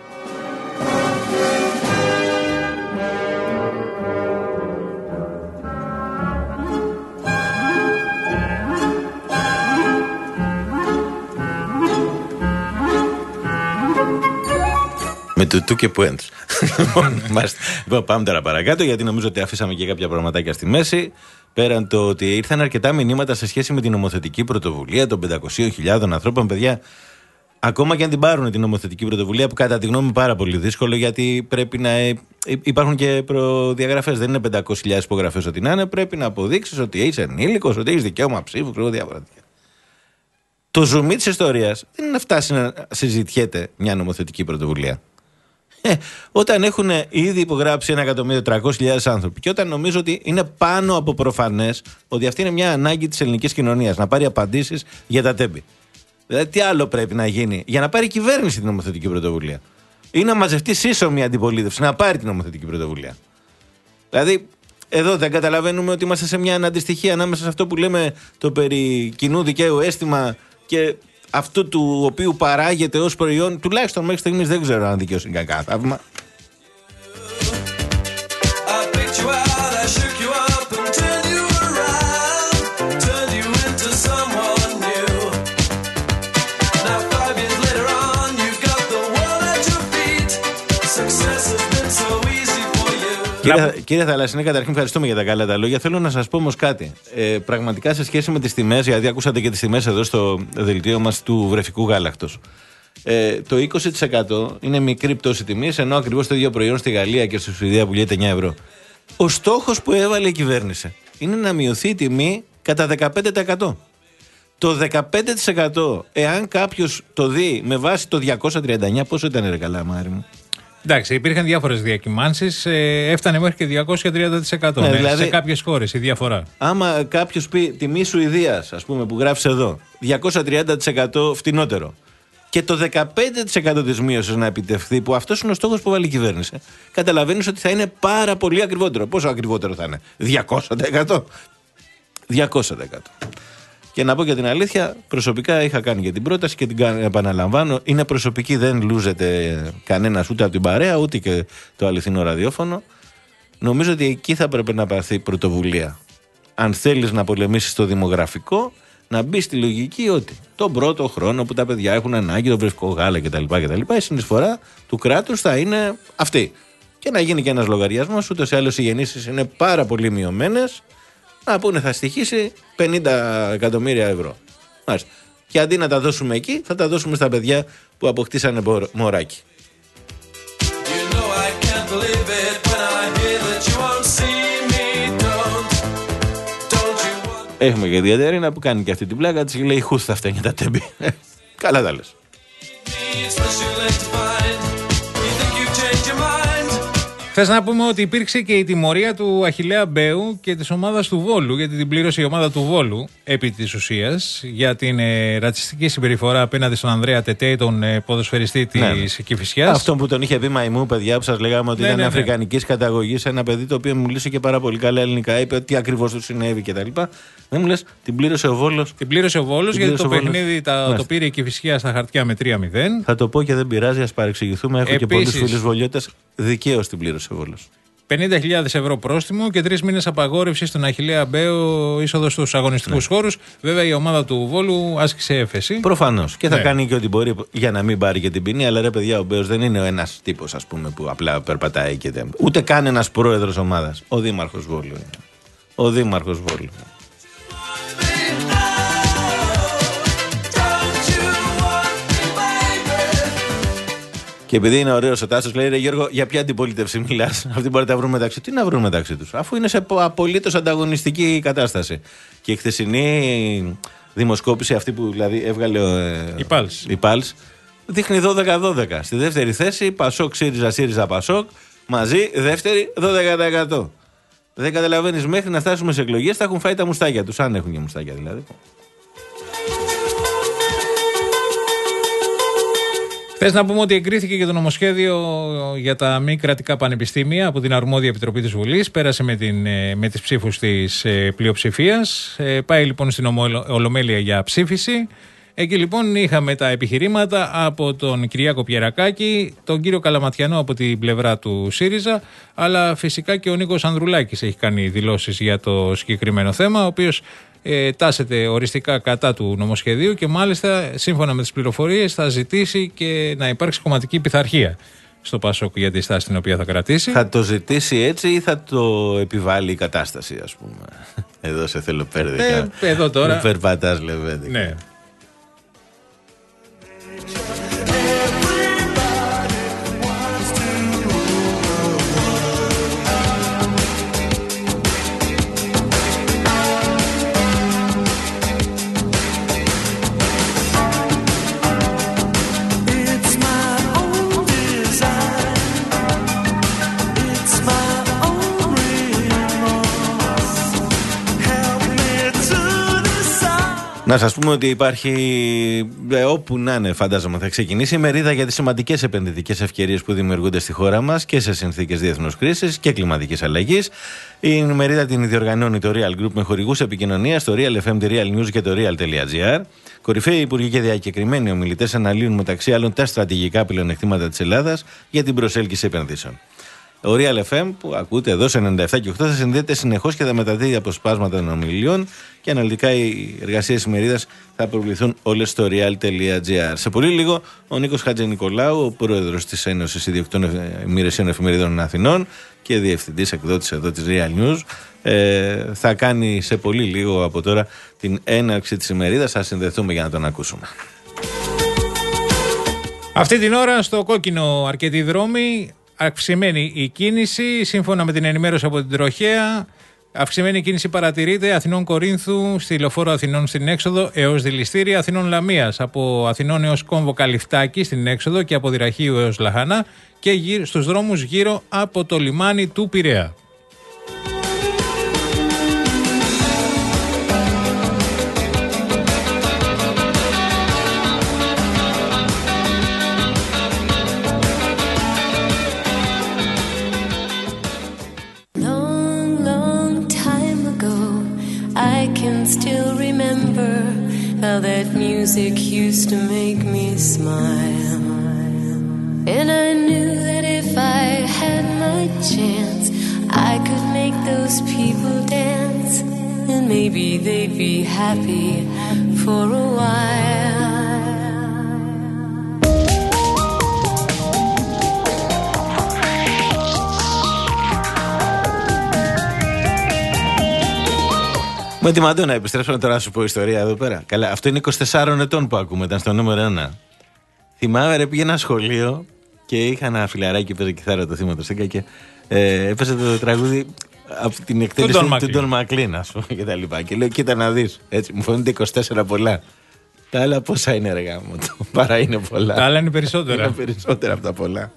Με τουτού και πουέντς. Λοιπόν, πάμε τώρα παρακάτω, γιατί νομίζω ότι αφήσαμε και κάποια πραγματάκια στη μέση. Πέραν το ότι ήρθαν αρκετά μηνύματα σε σχέση με την νομοθετική πρωτοβουλία των πεντακόσιες χιλιάδες ανθρώπων, παιδιά. Ακόμα και αν την πάρουν την νομοθετική πρωτοβουλία, που κατά τη γνώμη μου πάρα πολύ δύσκολο, γιατί πρέπει να υπάρχουν και προδιαγραφές. Δεν είναι πεντακόσιες χιλιάδες υπογραφές ότι να είναι. Πρέπει να αποδείξεις ότι είσαι ενήλικος, ότι έχεις δικαίωμα ψήφου, ξέρω διάφορα. Το ζουμί της ιστορίας δεν είναι να φτάσει να συζητιέται μια νομοθετική πρωτοβουλία. Ε, όταν έχουν ήδη υπογράψει ένα εκατομμύριο τριακόσιες χιλιάδες άνθρωποι και όταν νομίζω ότι είναι πάνω από προφανές ότι αυτή είναι μια ανάγκη της ελληνικής κοινωνίας, να πάρει απαντήσεις για τα τέμπη. Δηλαδή, τι άλλο πρέπει να γίνει για να πάρει η κυβέρνηση την νομοθετική πρωτοβουλία, ή να μαζευτεί σύσσωμη αντιπολίτευση να πάρει την νομοθετική πρωτοβουλία. Δηλαδή, εδώ δεν καταλαβαίνουμε ότι είμαστε σε μια αναντιστοιχία ανάμεσα σε αυτό που λέμε το περί κοινού δικαίου αίσθημα και αυτού του οποίου παράγεται ως προϊόν, τουλάχιστον μέχρι στιγμής δεν ξέρω αν δικαιώσει είναι κακά θαύμα. Κύριε, κύριε Θαλασσινέ, καταρχήν ευχαριστούμε για τα καλά τα λόγια. Θέλω να σας πω όμως κάτι. Ε, πραγματικά σε σχέση με τις τιμές, γιατί ακούσατε και τις τιμές εδώ στο δελτίο μας του βρεφικού γάλακτος. Ε, το είκοσι τοις εκατό είναι μικρή πτώση τιμής, ενώ ακριβώς το ίδιο προϊόν στη Γαλλία και στη Σουηδία πουλιέται εννιά ευρώ. Ο στόχος που έβαλε η κυβέρνηση είναι να μειωθεί η τιμή κατά δεκαπέντε τοις εκατό. Το δεκαπέντε τοις εκατό, εάν κάποιος το δει με βάση το διακόσια τριάντα εννιά, πόσο ήταν ρε καλά, Μάρη μου? Εντάξει, υπήρχαν διάφορες διακυμάνσεις, ε, έφτανε μέχρι και διακόσια τριάντα τοις εκατό ναι, ναι, δηλαδή, σε κάποιες χώρες η διαφορά. Άμα κάποιος πει τιμή Σουηδίας, ας πούμε, που γράφεις εδώ, διακόσια τριάντα τοις εκατό φτηνότερο, και το δεκαπέντε τοις εκατό της μείωσης να επιτευχθεί, που αυτός είναι ο στόχος που βάλει η κυβέρνηση, καταλαβαίνεις ότι θα είναι πάρα πολύ ακριβότερο. Πόσο ακριβότερο θα είναι? διακόσια τοις εκατό. διακόσια τοις εκατό. Και να πω και την αλήθεια, προσωπικά είχα κάνει και την πρόταση και την επαναλαμβάνω. Είναι προσωπική, δεν λούζεται κανένας ούτε από την παρέα ούτε και το αληθινό ραδιόφωνο. Νομίζω ότι εκεί θα πρέπει να πάρθει πρωτοβουλία. Αν θέλεις να πολεμήσεις το δημογραφικό, να μπει στη λογική ότι τον πρώτο χρόνο που τα παιδιά έχουν ανάγκη, το βρεφικό γάλα κτλ., κτλ., η συνεισφορά του κράτους θα είναι αυτή. Και να γίνει και ένας λογαριασμός, ούτως ή άλλως οι γεννήσεις είναι πάρα πολύ μειωμένες. Να πούνε θα στοιχήσει πενήντα εκατομμύρια ευρώ. Μάλιστα. Και αντί να τα δώσουμε εκεί, θα τα δώσουμε στα παιδιά που αποκτήσανε μωράκι. You know I can't believe it when I hear that you won't see me. Don't, don't you want... Έχουμε και διατέρηνα που κάνει και αυτή την πλάκα της και λέει χούστα αυτά για τα τέμπη. Καλά τα λες. Θες να πούμε ότι υπήρξε και η τιμωρία του Αχιλλέα Μπέου και της ομάδας του Βόλου, γιατί την πλήρωσε η ομάδα του Βόλου επί της ουσίας για την ε, ρατσιστική συμπεριφορά απέναντι στον Ανδρέα Τετέι, τον ε, ποδοσφαιριστή της ναι. Κηφισιάς. Αυτό που τον είχε πει μαϊμού, παιδιά, που σας λέγαμε ότι ναι, ήταν ναι, αφρικανικής ναι. καταγωγής, ένα παιδί το οποίο μου μιλούσε και πάρα πολύ καλά ελληνικά, είπε τι ακριβώς του συνέβη κτλ. Δεν μου λες, την πλήρωσε ο Βόλος. Την πλήρωσε ο Βόλος γιατί το παιχνίδι τα, το πήρε η Κηφισιά στα χαρτιά με τρία μηδέν. Θα το πω και δεν πειράζει, ας παρεξηγηθούμε. Έχω Επίσης, και πολλούς φίλους βολιώτες. Δικαίως την πλήρωσε ο Βόλος. πενήντα χιλιάδες ευρώ πρόστιμο και τρεις μήνες απαγόρευση στον Αχιλλέα Μπέο είσοδο στους αγωνιστικούς ναι. χώρους. Βέβαια η ομάδα του Βόλου άσκησε έφεση. Προφανώς. Και θα ναι. κάνει και ό,τι μπορεί για να μην πάρει και την ποινή. Αλλά ρε παιδιά, ο Μπέος δεν είναι ένας τύπος, ας πούμε, που απλά περπατάει και δεν. Ούτε καν ένας πρόεδρος ομάδας. Ο δήμαρχος Βόλου είναι. ο δήμαρχος Βόλου. Και επειδή είναι ωραίος ο Τάσος, λέει: ρε Γιώργο, για ποια αντιπολίτευση μιλάς? Αυτοί μπορεί να τα βρουν μεταξύ. Τι να βρουν μεταξύ τους, αφού είναι σε απολύτως ανταγωνιστική κατάσταση. Και η χθεσινή δημοσκόπηση, αυτή που δηλαδή έβγαλε ε, η Πάλς, δείχνει δώδεκα δώδεκα. Στη δεύτερη θέση, Πασόκ, ΣΥΡΙΖΑ, ΣΥΡΙΖΑ, Πασόκ. Μαζί, δεύτερη, δώδεκα τοις εκατό. Δεν καταλαβαίνεις, μέχρι να φτάσουμε σε εκλογές θα έχουν φάει τα μουστάκια τους. Αν έχουν και μουστάκια δηλαδή. Θες να πούμε ότι εγκρίθηκε και το νομοσχέδιο για τα μη κρατικά πανεπιστήμια από την αρμόδια επιτροπή της Βουλής. Πέρασε με, την, με τις ψήφους της πλειοψηφίας. Πάει λοιπόν στην Ολομέλεια για ψήφιση. Εκεί λοιπόν είχαμε τα επιχειρήματα από τον Κυριάκο Πιερακάκη, τον κύριο Καλαματιανό από την πλευρά του ΣΥΡΙΖΑ, αλλά φυσικά και ο Νίκος Ανδρουλάκης έχει κάνει δηλώσεις για το συγκεκριμένο θέμα, ο οποίος ε, τάσεται οριστικά κατά του νομοσχεδίου και μάλιστα σύμφωνα με τις πληροφορίες θα ζητήσει και να υπάρξει κομματική πειθαρχία στο Πασόκ για τη στάση την οποία θα κρατήσει. Θα το ζητήσει έτσι ή θα το επιβάλλει η κατάσταση, ας πούμε? Εδώ σε θέλω πέρδε. Ε, εδώ τώρα. Περπατάς λεβέντε. Ναι. Να σας πούμε ότι υπάρχει, ε, όπου να είναι φαντάζομαι θα ξεκινήσει η μερίδα για τις σημαντικές επενδυτικές ευκαιρίες που δημιουργούνται στη χώρα μας και σε συνθήκες διεθνούς κρίσης και κλιματικής αλλαγής. Η μερίδα την διοργανώνει το Real Group με χορηγούς επικοινωνίας, το Real εφ εμ, τη Real News και το Real.gr. Κορυφαίοι υπουργοί και διακεκριμένοι ομιλητές αναλύουν μεταξύ άλλων τα στρατηγικά πλεονεκτήματα της Ελλάδας για την προσέλκυση επενδύσεων. Ο Real εφ εμ που ακούτε εδώ σε ενενήντα επτά και οκτώ θα συνδέεται συνεχώς και θα μεταδίδει αποσπάσματα των ομιλιών και αναλυτικά οι εργασίες της ημερίδας θα προβληθούν όλες στο Real.gr. Σε πολύ λίγο ο Νίκος Χατζηνικολάου, ο πρόεδρος της Ένωσης Ιδιοκτητών Υπηρεσιών Εφημερίδων Αθηνών και διευθυντής εκδότης εδώ της Real News, ε, θα κάνει σε πολύ λίγο από τώρα την έναρξη της ημερίδας. Θα συνδεθούμε για να τον ακούσουμε. Αυτή την ώρα στο κόκκινο αρκετοί δρόμοι. Αυξημένη η κίνηση, σύμφωνα με την ενημέρωση από την Τροχέα. Αυξημένη η κίνηση παρατηρείται Αθηνών Κορίνθου, στη Λεωφόρο Αθηνών στην έξοδο έως Δηληστήρι, Αθηνών Λαμίας από Αθηνών έως Κόμβο Καλυφτάκη στην έξοδο και από Δυραχείου έως Λαχανά και γύρω, στους δρόμους γύρω από το λιμάνι του Πειραιά. Still remember how that music used to make me smile, and I knew that if I had my chance I could make those people dance, and maybe they'd be happy for a while. Με τη Μαντόνα επιστρέψαμε τώρα να σου πω ιστορία εδώ πέρα. Καλά, αυτό είναι είκοσι τεσσάρων ετών που ακούμε, ήταν στο νούμερο ένα. Θυμάμαι, ρε, πήγε ένα σχολείο και είχα ένα φιλαράκι που παίζει κιθάρα, το θύμα το Σίγκα, και ε, έπαιζε το τραγούδι από την εκτέλεση του Ντον Μακλίν, ας πούμε, και τα λοιπά. Και λέω, κοίτα να δεις, έτσι, μου φαίνονται είκοσι τέσσερα πολλά. Τα άλλα πόσα είναι, ρε γάμο το, παρά είναι πολλά. Τα άλλα είναι περισσότερα. Είναι περισσότερα από τα πολλά.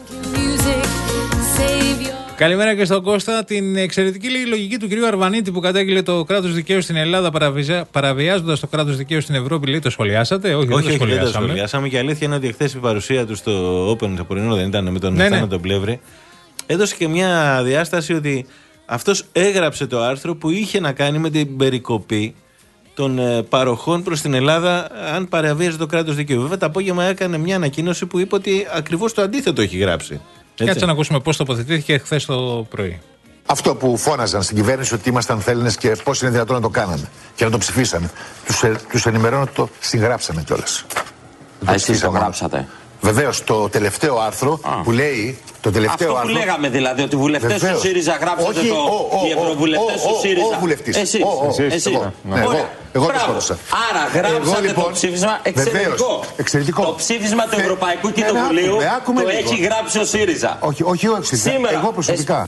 Καλημέρα και στον Κώστα. Την εξαιρετική λογική του κυρίου Αρβανίτη που κατέγγειλε το κράτος δικαίου στην Ελλάδα παραβιάζοντας το κράτος δικαίου στην Ευρώπη, λέει, το σχολιάσατε? Όχι, όχι, δεν το σχολιάσαμε. Δεν το σχολιάσαμε και η αλήθεια είναι ότι εχθές η παρουσία του στο Open, το πρωινό δεν ήταν, με τον ναι, Θάνο ναι. τον Πλεύρη, έδωσε και μια διάσταση ότι αυτός έγραψε το άρθρο που είχε να κάνει με την περικοπή των ε, παροχών προς την Ελλάδα αν παραβίαζε το κράτος δικαίου. Βέβαια, το απόγευμα έκανε μια ανακοίνωση που είπε ότι ακριβώς το αντίθετο έχει γράψει. Κάτσε να ακούσουμε πώς τοποθετήθηκε χθες το πρωί. Αυτό που φώναζαν στην κυβέρνηση ότι ήμασταν θέληνες και πώς είναι δυνατόν να το κάναμε και να το ψηφίσαμε. Τους, ε, τους ενημερώνω ότι το συγγράψαμε κιόλας. Α, εσείς το γράψατε? Βεβαίως, το τελευταίο άρθρο Α. που λέει. Το τελευταίο Αυτό άρθρο, που λέγαμε δηλαδή, ότι οι βουλευτές του ΣΥΡΙΖΑ γράψατε το. Οι ευρωβουλευτές του ΣΥΡΙΖΑ. Ο βουλευτής. Εσείς. Εγώ το σκότωσα. Άρα γράψατε το ψήφισμα εξαιρετικό. Εξαιρετικό. Το ψήφισμα του Ευρωπαϊκού Κοινοβουλίου το έχει γράψει ο ΣΥΡΙΖΑ. Όχι, όχι, όχι. Εγώ προσωπικά.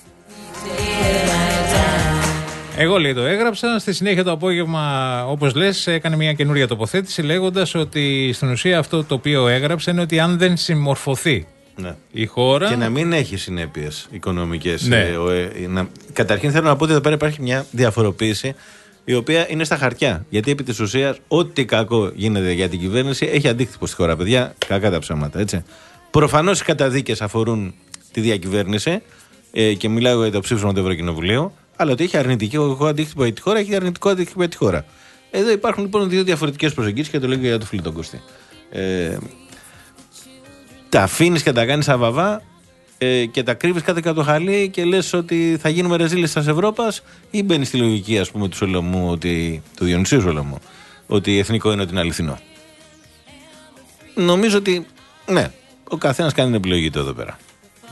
Εγώ, λέει, το έγραψα. Στη συνέχεια το απόγευμα, όπως λες, έκανε μια καινούρια τοποθέτηση λέγοντας ότι στην ουσία αυτό το οποίο έγραψε είναι ότι αν δεν συμμορφωθεί ναι. η χώρα. Και να μην έχει συνέπειες οικονομικές. Ναι. Ε, ο, ε, να... Καταρχήν θέλω να πω ότι εδώ πέρα υπάρχει μια διαφοροποίηση η οποία είναι στα χαρτιά. Γιατί επί της ουσίας, ό,τι κακό γίνεται για την κυβέρνηση έχει αντίκτυπο στη χώρα. Παιδιά, κακά τα ψέματα, έτσι. Προφανώς οι καταδίκες αφορούν τη διακυβέρνηση ε, και μιλάω για το ψήφισμα του Ευρωκοινοβουλίου. Αλλά ότι έχει αρνητικό αντίκτυπο για τη χώρα, έχει αρνητικό αντίκτυπο για τη χώρα. Εδώ υπάρχουν λοιπόν δύο διαφορετικές προσεγγίσεις και το λέω και για το φίλο τον Κωστή. Ε, τα αφήνεις και τα κάνεις αβαβά ε, και τα κρύβεις κάτω από το χαλί και λες ότι θα γίνουμε ρεζίλες της Ευρώπας, ή μπαίνεις στη λογική, ας πούμε, του Σολομού, ότι, του Διονυσίου Σολομού, ότι εθνικό είναι ότι είναι αληθινό. Νομίζω ότι ναι, ο καθένας κάνει την επιλογή του εδώ πέρα.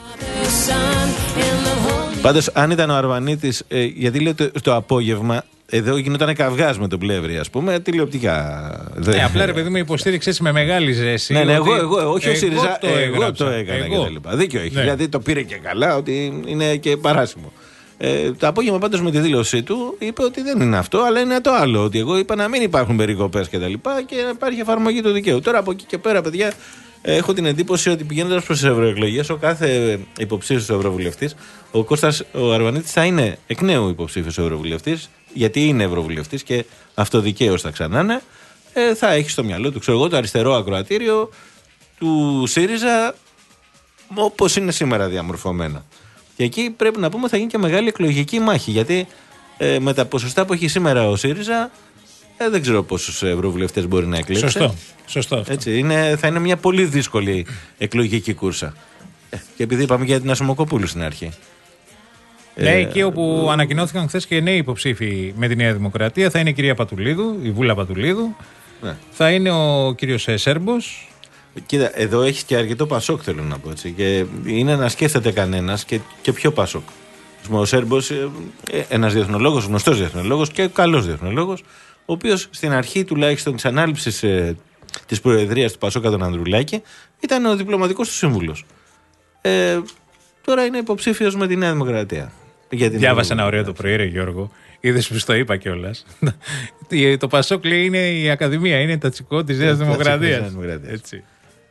Πάντως, αν ήταν ο Αρβανίτης, ε, γιατί λέω το, το απόγευμα, εδώ γινόταν καυγάς με τον Πλεύρη, ας πούμε, τηλεοπτικά. Ναι, απλά ρε παιδί μου, υποστήριξε με μεγάλη ζέση. Ναι, ναι, εγώ, ότι... εγώ, όχι ο ΣΥΡΙΖΑ, το εγώ το έκανα κτλ. Δίκιο έχει, ναι. Γιατί το πήρε και καλά, ότι είναι και παράσιμο. Ε, το απόγευμα πάντως με τη δήλωσή του είπε ότι δεν είναι αυτό, αλλά είναι το άλλο. Ότι εγώ είπα να μην υπάρχουν περικοπές κτλ. Και, και να υπάρχει εφαρμογή του δικαίου. Τώρα από εκεί και πέρα, παιδιά. Έχω την εντύπωση ότι πηγαίνοντας προς τις ευρωεκλογές, ο κάθε υποψήφιος ευρωβουλευτής, ο Κώστας ο Αρβανίτης θα είναι εκ νέου υποψήφιος ευρωβουλευτής, γιατί είναι ευρωβουλευτής και αυτοδικαίως θα ξανάνε. Ε, θα έχει στο μυαλό του, ξέρω εγώ, το αριστερό ακροατήριο του ΣΥΡΙΖΑ, όπως είναι σήμερα διαμορφωμένα. Και εκεί πρέπει να πούμε θα γίνει και μεγάλη εκλογική μάχη, γιατί ε, με τα ποσοστά που έχει σήμερα ο ΣΥΡΙΖΑ. Ε, δεν ξέρω πόσους ευρωβουλευτές μπορεί να εκλέξει. Σωστό. Σωστό αυτό. Έτσι, είναι, θα είναι μια πολύ δύσκολη εκλογική κούρσα. Ε, και επειδή είπαμε για την Ασημακοπούλου στην αρχή. Ναι, ε, εκεί όπου ε, ανακοινώθηκαν χθες και νέοι υποψήφοι με τη Νέα Δημοκρατία, θα είναι η κυρία Πατουλίδου, η Βούλα Πατουλίδου. Ναι. Θα είναι ο κύριος Σέρμπος. Κοίτα, εδώ έχει και αρκετό Πασόκ, θέλω να πω έτσι. Και είναι να σκέφτεται κανένας και, και πιο Πασόκ. Ο Σέρμπος, ένας διεθνολόγος, γνωστός διεθνολόγος και καλός διεθνολόγος, ο οποίος στην αρχή τουλάχιστον της ανάληψης ε, της προεδρίας του Πασόκα τον Ανδρουλάκη ήταν ο διπλωματικός του σύμβουλος. Ε, τώρα είναι υποψήφιος με τη Νέα Δημοκρατία. Διάβασα ένα ωραίο το πρωί, ρε Γιώργο. Είδες που στο είπα κιόλας. Το Πασόκ λέει είναι η Ακαδημία, είναι τα τσικό της Νέας Δημοκρατίας. Έτσι.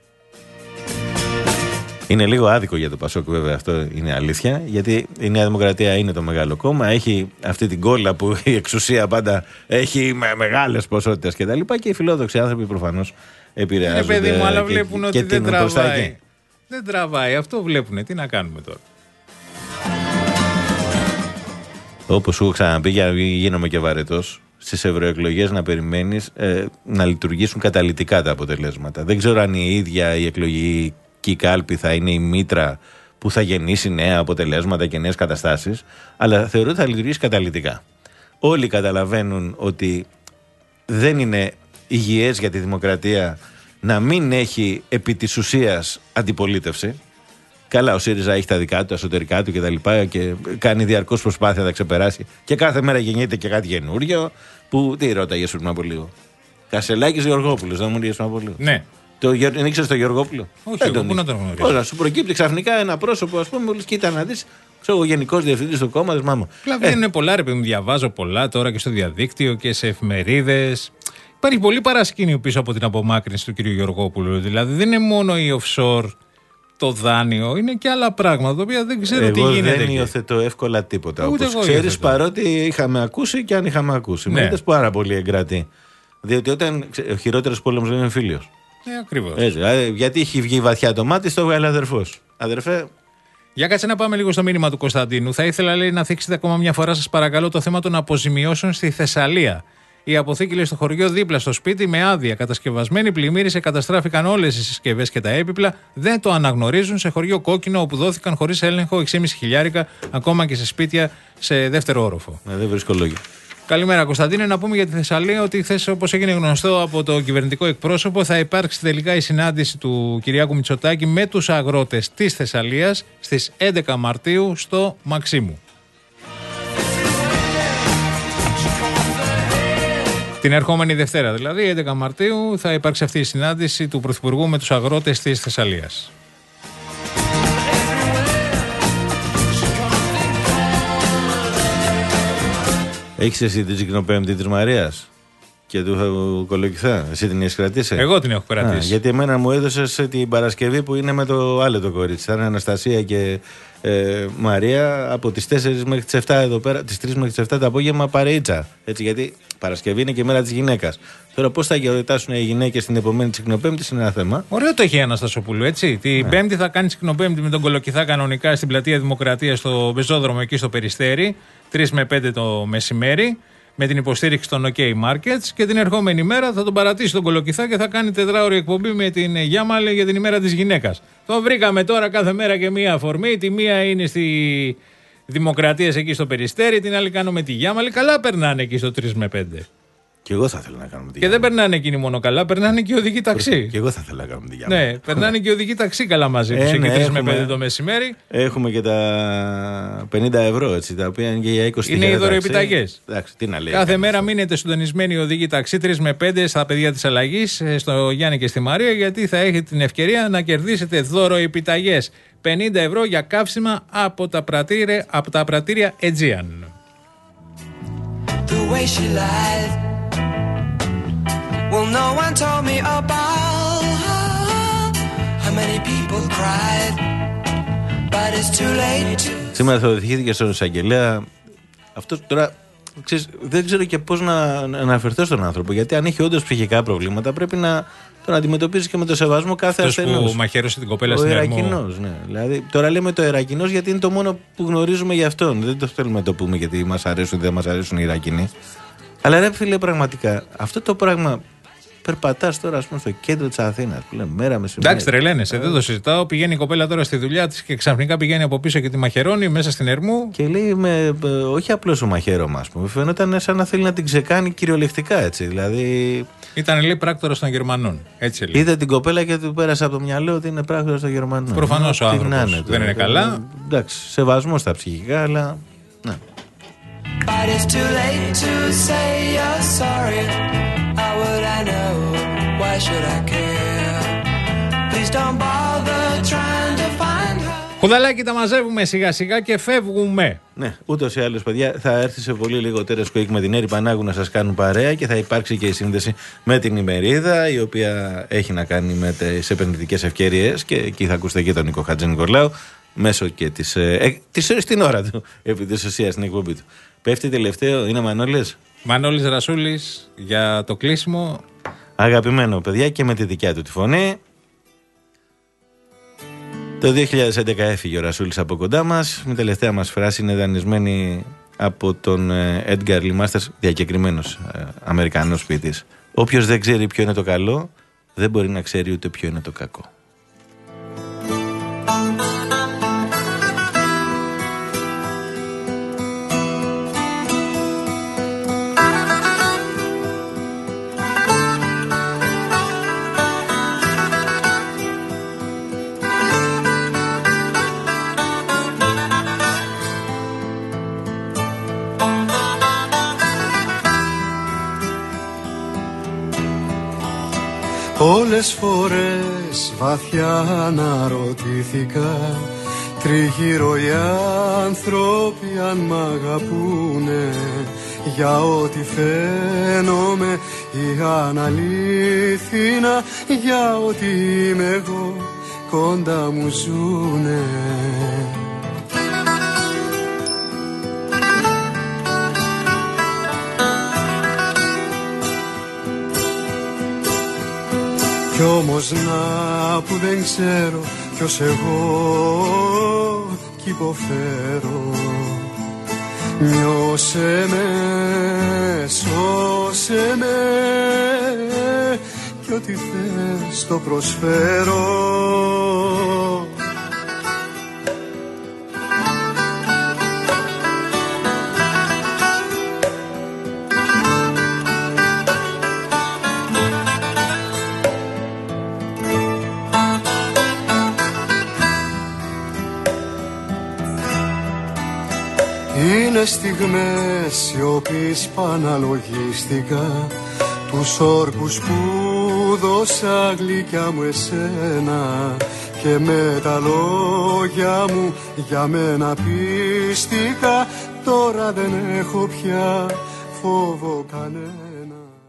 Είναι λίγο άδικο για το Πασόκ, βέβαια, αυτό είναι αλήθεια. Γιατί η Νέα Δημοκρατία είναι το μεγάλο κόμμα. Έχει αυτή την κόλλα που η εξουσία πάντα έχει με μεγάλες ποσότητες κτλ. Και, και οι φιλόδοξοι άνθρωποι προφανώς επηρεάζονται. Είναι παιδί μου, αλλά βλέπουν και, ότι και δεν τραβάει. Δεν τραβάει. Αυτό βλέπουν. Τι να κάνουμε τώρα. Όπως σου έχω ξαναπεί, για να γίνομαι και βαρετός, στις ευρωεκλογές να περιμένεις ε, να λειτουργήσουν καταλυτικά τα αποτελέσματα. Δεν ξέρω αν η ίδια η εκλογή. Και η κάλπη θα είναι η μήτρα που θα γεννήσει νέα αποτελέσματα και νέες καταστάσεις, αλλά θεωρώ ότι θα λειτουργήσει καταλυτικά. Όλοι καταλαβαίνουν ότι δεν είναι υγιές για τη δημοκρατία να μην έχει επί της ουσίας αντιπολίτευση. Καλά, ο ΣΥΡΙΖΑ έχει τα δικά του, τα εσωτερικά του κτλ. Και, και κάνει διαρκώς προσπάθεια να τα ξεπεράσει. Και κάθε μέρα γεννιέται και κάτι καινούριο. Που τι ρώταγες πριν από λίγο. Κασελάκης Γεωργόπουλος, δεν μου říες πριν από λίγο. Ναι. Το, δεν ήξερες τον Γεωργόπουλο? Όχι, εγώ, πού να τον γνωρίζω. Όλα, σου προκύπτει ξαφνικά ένα πρόσωπο, ας πούμε, μόλις κοίτα να δεις, ξέρω, ο γενικός διευθυντής του κόμματος, μάμα. Πλά, είναι πολλά, ρε παιδί μου, διαβάζω πολλά τώρα και στο διαδίκτυο και σε εφημερίδες. Υπάρχει πολύ παρασκήνιο πίσω από την απομάκρυνση του κ. Γεωργόπουλου. Δηλαδή δεν είναι μόνο η offshore, το δάνειο, είναι και άλλα πράγματα τα οποία δεν ξέρω εγώ τι γίνεται. Εγώ δεν υιοθετώ εύκολα τίποτα. Ούτε όπως ξέρεις, παρότι είχαμε ακούσει και αν είχαμε ακούσει. Ναι. Με είδες πάρα πολύ εγκρατή. Διότι όταν ο χειρότερος πόλεμος δεν είναι φίλος. Ναι, ακριβώς. Έτσι, γιατί έχει βγει βαθιά το μάτι, στο βγάλε αδερφός. Αδερφέ. Για κάτσε να πάμε λίγο στο μήνυμα του Κωνσταντίνου. Θα ήθελα, λέει, να θίξετε ακόμα μια φορά, σας παρακαλώ, το θέμα των αποζημιώσεων στη Θεσσαλία. Η αποθήκη, λέει, στο χωριό δίπλα στο σπίτι με άδεια κατασκευασμένη πλημμύρισε, καταστράφηκαν όλες οι συσκευές και τα έπιπλα. Δεν το αναγνωρίζουν. Σε χωριό Κόκκινο, όπου δόθηκαν χωρίς έλεγχο έξι και μισό χιλιάρικα, ακόμα και σε σπίτια σε δεύτερο όροφο. Ναι, δεν βρίσκω λόγια. Καλημέρα, Κωνσταντίνε. Να πούμε για τη Θεσσαλία ότι χθες, όπως έγινε γνωστό από το κυβερνητικό εκπρόσωπο, θα υπάρξει τελικά η συνάντηση του Κυριάκου Μητσοτάκη με τους αγρότες της Θεσσαλίας στις έντεκα Μαρτίου στο Μαξίμου. Την ερχόμενη Δευτέρα, δηλαδή, έντεκα Μαρτίου, θα υπάρξει αυτή η συνάντηση του Πρωθυπουργού με τους αγρότες της Θεσσαλίας. Έχεις εσύ την Τσικνοπέμπτη της Μαρίας και του Κολοκυθά? Εσύ την έχεις κρατήσει? Εγώ την έχω κρατήσει. Α, γιατί εμένα μου έδωσες την Παρασκευή που είναι με το άλλο το κορίτσι. Θα είναι Αναστασία και ε, Μαρία από τις τέσσερις μέχρι τις επτά εδώ πέρα, τις τρεις μέχρι τις επτά το απόγευμα παρεΐτσα. Έτσι, γιατί Παρασκευή είναι και η μέρα της γυναίκας. Τώρα πώς θα γιορτάσουν οι γυναίκες την επομένη Τσικνοπέμπτη είναι ένα θέμα. Ωραίο το έχει η Αναστασοπούλου, έτσι. Την ναι. Πέμπτη θα κάνει Τσικνοπέμπτη με τον Κολοκυθά κανονικά στην πλατεία Δημοκρατίας στο πεζόδρομο εκεί στο Περιστέρι, τρεις με πέντε το μεσημέρι, με την υποστήριξη των OK Markets, και την ερχόμενη μέρα θα τον παρατήσει τον Κολοκυθά και θα κάνει τετράωρη εκπομπή με την Γιάμαλε για την ημέρα της γυναίκας. Το βρήκαμε τώρα κάθε μέρα και μία αφορμή. Τη μία είναι στη Δημοκρατίας εκεί στο Περιστέρι, την άλλη κάνουμε τη Γιάμαλε. Καλά περνάνε εκεί στο τρεις με πέντε. Και εγώ θα ήθελα να κάνουμε τη Και δεν περνάνε εκείνοι μόνο καλά, περνάνε και οι οδηγοί ταξί. Και εγώ θα ήθελα να κάνουμε τη Γιάμαλε. Ναι, περνάνε και οι οδηγοί ταξί καλά μαζί τους. Ε, εκεί ναι, τρεις με έχουμε- πέντε το μεσημέρι. Έχουμε και τα πενήντα ευρώ, έτσι, τα οποία είναι και για είκοσι Είναι οι ταξί. δωροεπιταγές. Εντάξει, τι να λέει. Κάθε μέρα μείνετε συντονισμένοι οι οδηγοί ταξί τρεις με πέντε στα παιδιά της αλλαγής, στο Γιάννη και στη Μαρία, γιατί θα έχετε την ευκαιρία να κερδίσετε δωροεπιταγές πενήντα ευρώ για καύσιμα από τα πρατήρια, από τα πρατήρια Aegean. The way she lied. Well, no one told me about how many people cried, but it's too late to... Σήμερα θα οδηγήθηκε στον εισαγγελέα. Αυτό τώρα, ξέρεις, δεν ξέρω και πώς να, να αναφερθώ στον άνθρωπο. Γιατί αν έχει όντως ψυχικά προβλήματα, πρέπει να τον αντιμετωπίζει και με το σεβασμό κάθε Αυτός ασθενούς. που μαχαίρωσε την κοπέλα Ο στην Ερμό. Ιρακινός, ναι. Δηλαδή, τώρα λέμε το Ιρακινός γιατί είναι το μόνο που γνωρίζουμε για αυτόν. Δεν το θέλουμε να το πούμε γιατί μας αρέσουν ή δεν μας αρέσουν οι Ιρακινοί. Αλλά ρε φίλε, πραγματικά αυτό το πράγμα. Περπατάς τώρα, ας πούμε, στο κέντρο της Αθήνας, που λέμε μέρα μεσημέρι. Εντάξει, τρελαίνεσαι, δεν το συζητάω. Πηγαίνει η κοπέλα τώρα στη δουλειά της και ξαφνικά πηγαίνει από πίσω και τη μαχαιρώνει μέσα στην Ερμού. Και λέει, με, ε, όχι απλώς ο μαχαίρωμα, ας πούμε. Φαίνονταν σαν να θέλει να την ξεκάνει κυριολεκτικά, έτσι. Δηλαδή. Ήταν, λέει, πράκτορας των Γερμανών. Έτσι λέει. Είδε την κοπέλα και του πέρασε από το μυαλό ότι είναι πράκτορας των Γερμανών. Προφανώς ο Τι άνθρωπος να είναι δεν τώρα, είναι τώρα. καλά. Εντάξει, σεβασμό στα ψυχικά, αλλά. Ναι. But it's too late to say you're sorry. How would I know? Why should I care? Please don't bother trying to find her. Χουδαλάκι, τα μαζεύουμε σιγά σιγά και φεύγουμε. Ναι, ούτως ή άλλως, παιδιά, θα έρθει σε πολύ λίγο τέλος Quick με την Έρη Πανάγου να σας κάνουν παρέα και θα υπάρξει και η σύνδεση με την ημερίδα, η οποία έχει να κάνει με τις επενδυτικές ευκαιρίες, και εκεί θα ακούσετε και τον Νίκο Χατζηνικολάου μέσω και της, ε, της, στην ώρα του, επί της ουσίας, στην εκπομπή του. Πέφτει τελευταίο, είναι Μανώλης. Μανώλης Ρασούλης για το κλείσιμο. Αγαπημένο, παιδιά, και με τη δικιά του τη φωνή. Το δύο χιλιάδες έντεκα έφυγε ο Ρασούλης από κοντά μας. Η τελευταία μας φράση είναι δανεισμένη από τον Edgar Lee Masters, διακεκριμένος ε, Αμερικανός ποιητής. Όποιος δεν ξέρει ποιο είναι το καλό, δεν μπορεί να ξέρει ούτε ποιο είναι το κακό. Πολλές φορές βαθιά αναρωτήθηκα τριγύρω οι άνθρωποι αν μ' αγαπούνε, για ό,τι φαίνομαι ή αν αλήθινα, για ό,τι είμαι εγώ κοντά μου ζουνε. Κι όμως να που δεν ξέρω ποιος εγώ κι υποφέρω. Νιώσε με, σώσε με, κι ό,τι θες το προσφέρω. Ήτανε στιγμές σιωπής που αναλογίστηκα τους όρκους που δώσα γλυκιά μου εσένα και με τα λόγια μου για μένα πίστηκα. Τώρα δεν έχω πια φόβο κανένα.